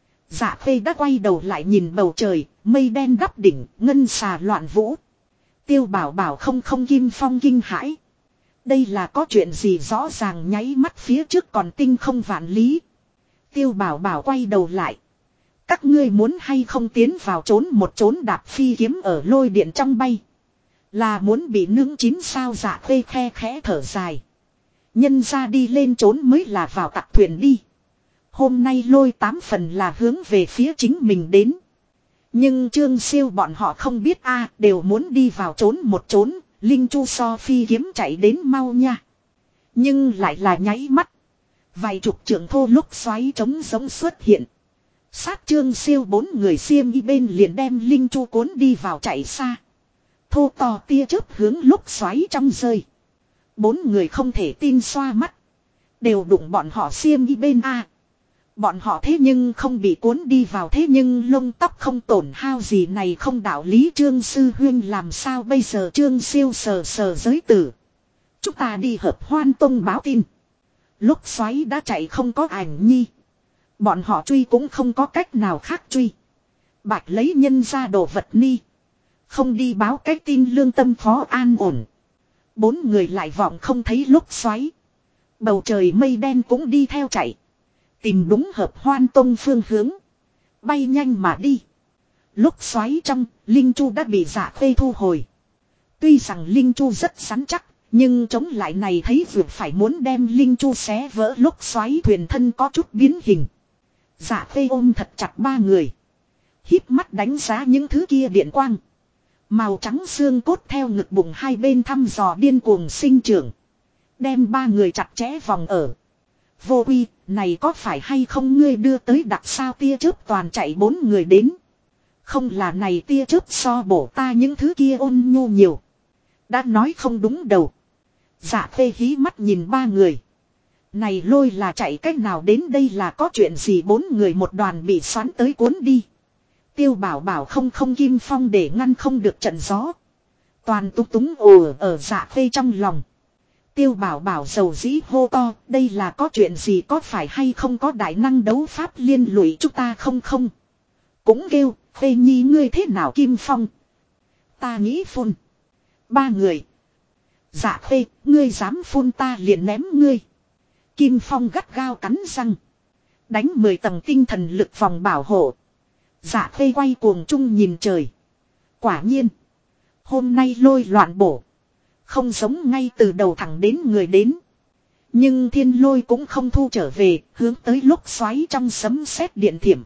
Dạ Khê đã quay đầu lại nhìn bầu trời, mây đen đắp đỉnh, ngân xà loạn vũ. Tiêu Bảo Bảo không Kim Phong kinh hãi. Đây là có chuyện gì rõ ràng nháy mắt phía trước còn tinh không vạn lý. Tiêu Bảo Bảo quay đầu lại. Các ngươi muốn hay không tiến vào trốn một trốn đạp phi kiếm ở lôi điện trong bay. Là muốn bị nướng chín sao? Dạ Khê khe khẽ thở dài. Nhân ra đi lên trốn mới là vào tặc thuyền đi. Hôm nay lôi 8 phần là hướng về phía chính mình đến. Nhưng Trương Siêu bọn họ không biết a, đều muốn đi vào trốn một trốn, Linh Chu so phi kiếm chạy đến mau nha. Nhưng lại là nháy mắt. Vài chục trượng thô lúc xoáy trống giống xuất hiện. Sát Trương Siêu 4 người xiêm y bên liền đem Linh Chu cuốn đi vào chạy xa. Thô to tia chớp hướng lúc xoáy trong rơi. 4 người không thể tin xoa mắt. Đều đụng bọn họ xiêm y bên a. Bọn họ thế nhưng không bị cuốn đi vào, thế nhưng lông tóc không tổn hao gì, này không đạo lý. Trương sư huyên làm sao bây giờ? Trương Siêu sờ sờ giới tử. Chúng ta đi hợp hoan tông báo tin. Lúc xoáy đã chạy không có ảnh nhi. Bọn họ truy cũng không có cách nào khác truy. Bạch lấy nhân ra đồ vật ni. Không đi báo cái tin lương tâm phó an ổn. 4 người lại vọng không thấy lúc xoáy. Bầu trời mây đen cũng đi theo chạy. Tìm đúng hợp hoan tông phương hướng. Bay nhanh mà đi. Lúc xoáy trong, Linh Chu đã bị Dạ Khê thu hồi. Tuy rằng Linh Chu rất rắn chắc, nhưng chống lại này thấy vượt phải muốn đem Linh Chu xé vỡ, lúc xoáy thuyền thân có chút biến hình. Dạ Khê ôm thật chặt 3 người. Híp mắt đánh giá những thứ kia điện quang. Màu trắng xương cốt theo ngực bụng hai bên thăm dò điên cuồng sinh trưởng. Đem 3 người chặt chẽ vòng ở. Vô Uy, này có phải hay không ngươi đưa tới đặc sao? Tia chớp toàn chạy 4 người đến. Không là này tia chớp so bổ ta những thứ kia ôn nhu nhiều. Đã nói không đúng đầu. Dạ Khê hí mắt nhìn 3 người. Này lôi là chạy cách nào đến đây, là có chuyện gì? 4 người một đoàn bị xoắn tới cuốn đi. Tiêu Bảo Bảo không Kim Phong để ngăn không được trận gió. Toàn túng túng ồ ở Dạ Khê trong lòng. Tiêu Bảo Bảo dầu dĩ hô to, đây là có chuyện gì? Có phải hay không có đại năng đấu pháp liên lụy chúng ta không? Cũng kêu, Khê Nhi ngươi thế nào? Kim Phong. Ta nghĩ phun. 3 người. Dạ Khê, ngươi dám phun ta liền ném ngươi. Kim Phong gắt gao cắn răng. Đánh 10 tầng tinh thần lực vòng bảo hộ. Dạ Khê quay cuồng chung nhìn trời. Quả nhiên. Hôm nay lôi loạn bổ. Không giống ngay từ đầu thẳng đến người đến. Nhưng thiên lôi cũng không thu trở về, hướng tới lúc xoáy trong sấm sét điện thiểm.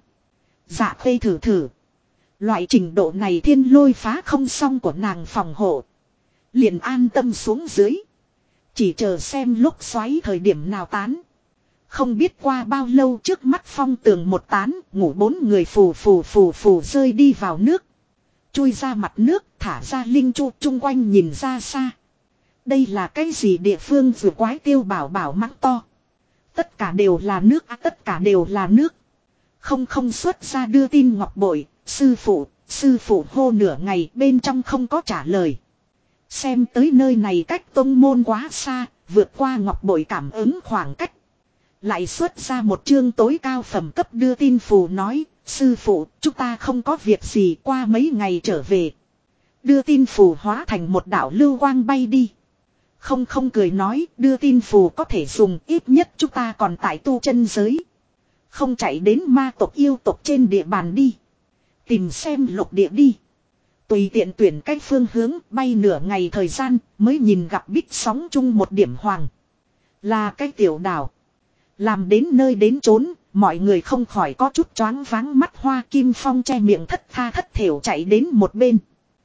Dạ Khê thử. Loại trình độ này thiên lôi phá không xong của nàng phòng hộ. Liền an tâm xuống dưới. Chỉ chờ xem lúc xoáy thời điểm nào tán. Không biết qua bao lâu, trước mắt phong tường một tán, ngủ 4 người phù rơi đi vào nước. Chui ra mặt nước, thả ra Linh Chu chung quanh nhìn ra xa. Đây là cái gì địa phương vừa quái? Tiêu Bảo Bảo mắng to. Tất cả đều là nước, tất cả đều là nước. Không xuất ra đưa tin ngọc bội, sư phụ hô nửa ngày bên trong không có trả lời. Xem tới nơi này cách tông môn quá xa, vượt qua ngọc bội cảm ứng khoảng cách. Lại xuất ra một chương tối cao phẩm cấp đưa tin phù nói, sư phụ, chúng ta không có việc gì, qua mấy ngày trở về. Đưa tin phù hóa thành một đạo lưu quang bay đi. Không cười nói, đưa tin phù có thể dùng, ít nhất chúng ta còn tại tu chân giới. Không chạy đến ma tộc yêu tộc trên địa bàn đi. Tìm xem lục địa đi. Tùy tiện tuyển cách phương hướng, bay nửa ngày thời gian mới nhìn gặp bích sóng chung một điểm hoàng. Là cái tiểu đảo. Làm đến nơi đến chốn, mọi người không khỏi có chút choáng váng mắt hoa. Kim Phong che miệng thất tha thất thểu chạy đến một bên.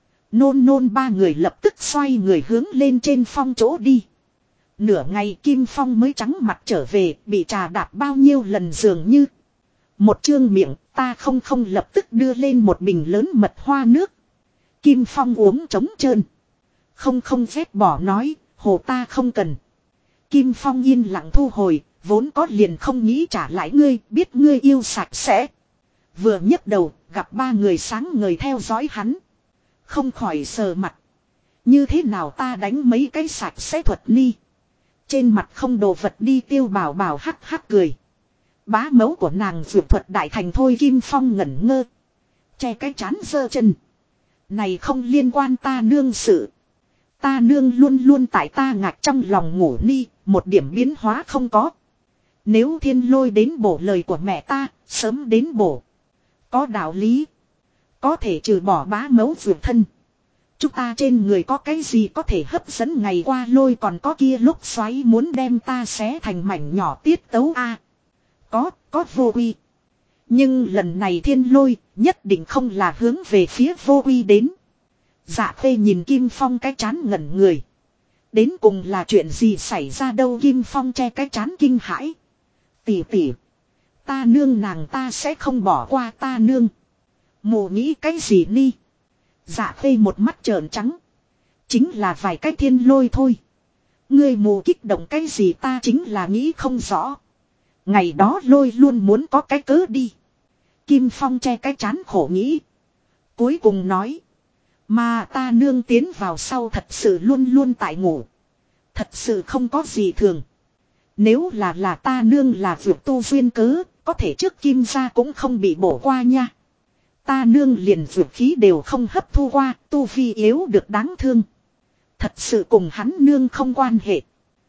Nôn 3 người lập tức xoay người hướng lên trên phong chỗ đi. Nửa ngày Kim Phong mới trắng mặt trở về, bị trà đạp bao nhiêu lần dường như. Một chương miệng, ta không lập tức đưa lên một bình lớn mật hoa nước. Kim Phong uống trống trơn. Không phép bỏ nói, hồ ta không cần. Kim Phong yên lặng thu hồi, vốn có liền không nghĩ trả lại ngươi, biết ngươi yêu sạch sẽ. Vừa nhấc đầu, gặp 3 người sáng ngời theo dõi hắn. Không khỏi sờ mặt. Như thế nào ta đánh mấy cái sạch sẽ thuật ni. Trên mặt không đồ vật đi. Tiêu Bảo Bảo hắc hắc cười. Bá mẫu của nàng vượt thuật đại thành thôi. Kim Phong ngẩn ngơ. Che cái chán giơ chân. Này không liên quan ta nương sự. Ta nương luôn luôn tại ta ngạc trong lòng ngủ ni. Một điểm biến hóa không có. Nếu thiên lôi đến bổ lời của mẹ ta, sớm đến bổ. Có đạo lý. Có thể trừ bỏ bá mẫu vượt thân. Chúng ta trên người có cái gì có thể hấp dẫn? Ngày qua lôi còn có kia lúc xoáy muốn đem ta xé thành mảnh nhỏ tiết tấu a. Có Vô Uy. Nhưng lần này thiên lôi nhất định không là hướng về phía Vô Uy đến. Dạ Khê nhìn Kim Phong cái chán ngẩn người. Đến cùng là chuyện gì xảy ra đâu? Kim Phong che cái chán kinh hãi. Tỷ. Ta nương nàng ta sẽ không bỏ qua ta nương. Mù nghĩ cái gì ni? Dạ Khê một mắt trợn trắng. Chính là vài cái thiên lôi thôi. Ngươi mù kích động cái gì ta chính là nghĩ không rõ. Ngày đó lôi luôn muốn có cái cớ đi. Kim Phong che cái chán khổ nghĩ. Cuối cùng nói. Mà ta nương tiến vào sau thật sự luôn luôn tại ngủ. Thật sự không có gì thường. Nếu là ta nương là vượt tu duyên cớ. Có thể trước Kim gia cũng không bị bổ qua nha. Ta nương liền vượt khí đều không hấp thu qua. Tu vi yếu được đáng thương. Thật sự cùng hắn nương không quan hệ.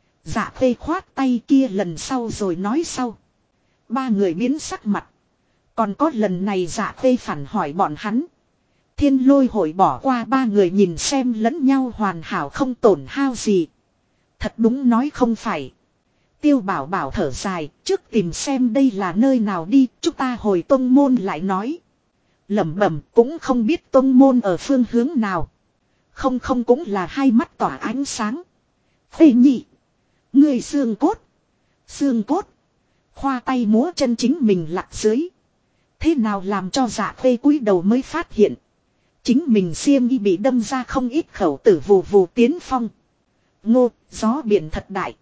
Dạ Khê khoát tay kia lần sau rồi nói sau. Ba người biến sắc mặt. Còn có lần này Dạ Khê phản hỏi bọn hắn. Thiên Lôi hội bỏ qua ba người nhìn xem lẫn nhau hoàn hảo không tổn hao gì. Thật đúng nói không phải. Tiêu Bảo Bảo thở dài, trước tìm xem đây là nơi nào đi, chúng ta hồi tông môn lại nói. Lẩm bẩm cũng không biết tông môn ở phương hướng nào. Không cũng là hai mắt tỏa ánh sáng. Phê nhị. Người xương cốt. Xương cốt. Khoa tay múa chân chính mình lặt dưới. Thế nào làm cho Dạ Khê cúi đầu mới phát hiện. Chính mình xiêm y bị đâm ra không ít khẩu tử vù vù tiến phong. Ngô, gió biển thật đại.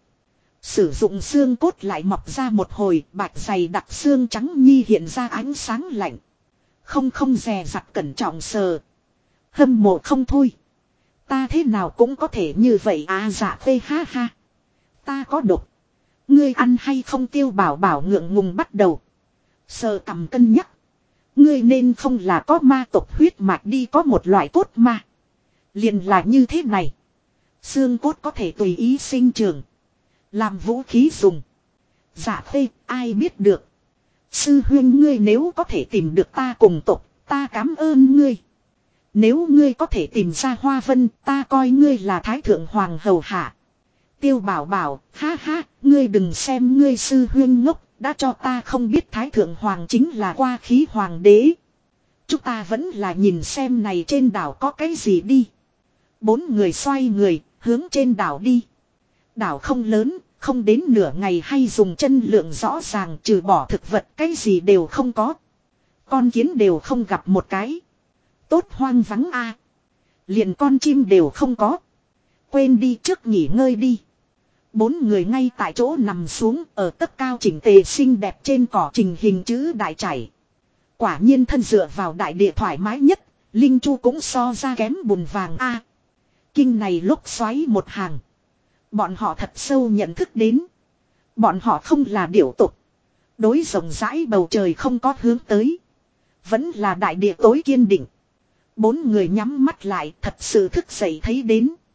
Sử dụng xương cốt lại mọc ra một hồi, bạch dày đặc xương trắng nhi hiện ra ánh sáng lạnh. Không dè dặt cẩn trọng sờ. Hâm mộ không thôi. Ta thế nào cũng có thể như vậy à Dạ Khê ha ha. Ta có độc. Ngươi ăn hay không Tiêu Bảo Bảo ngượng ngùng bắt đầu. Sờ cầm cân nhắc. Ngươi nên không là có ma tộc huyết mạch đi có một loại cốt ma. Liền là như thế này. Xương cốt có thể tùy ý sinh trưởng. Làm vũ khí dùng. Dạ Khê ai biết được. Sư huynh ngươi nếu có thể tìm được ta cùng tộc, ta cảm ơn ngươi. Nếu ngươi có thể tìm ra Hoa Vân, ta coi ngươi là Thái Thượng Hoàng hầu hạ. Tiêu Bảo Bảo, ha ha, ngươi đừng xem ngươi sư huynh ngốc, đã cho ta không biết Thái Thượng Hoàng chính là qua khí hoàng đế. Chúng ta vẫn là nhìn xem này trên đảo có cái gì đi. Bốn người xoay người, hướng trên đảo đi. Đảo không lớn, không đến nửa ngày hay dùng chân lượng rõ ràng trừ bỏ thực vật cái gì đều không có. Con kiến đều không gặp một cái. Tốt hoang vắng a. Liền con chim đều không có. Quên đi trước nghỉ ngơi đi. Bốn người ngay tại chỗ nằm xuống ở tấc cao chỉnh tề xinh đẹp trên cỏ trình hình chữ đại chảy. Quả nhiên thân dựa vào đại địa thoải mái nhất, Linh Chu cũng so ra kém bùn vàng a. Kinh này lúc xoáy một hàng. Bọn họ thật sâu nhận thức đến. Bọn họ không là điểu tục. Đối rộng rãi bầu trời không có hướng tới. Vẫn là đại địa tối kiên định. Bốn người nhắm mắt lại thật sự thức dậy thấy đến.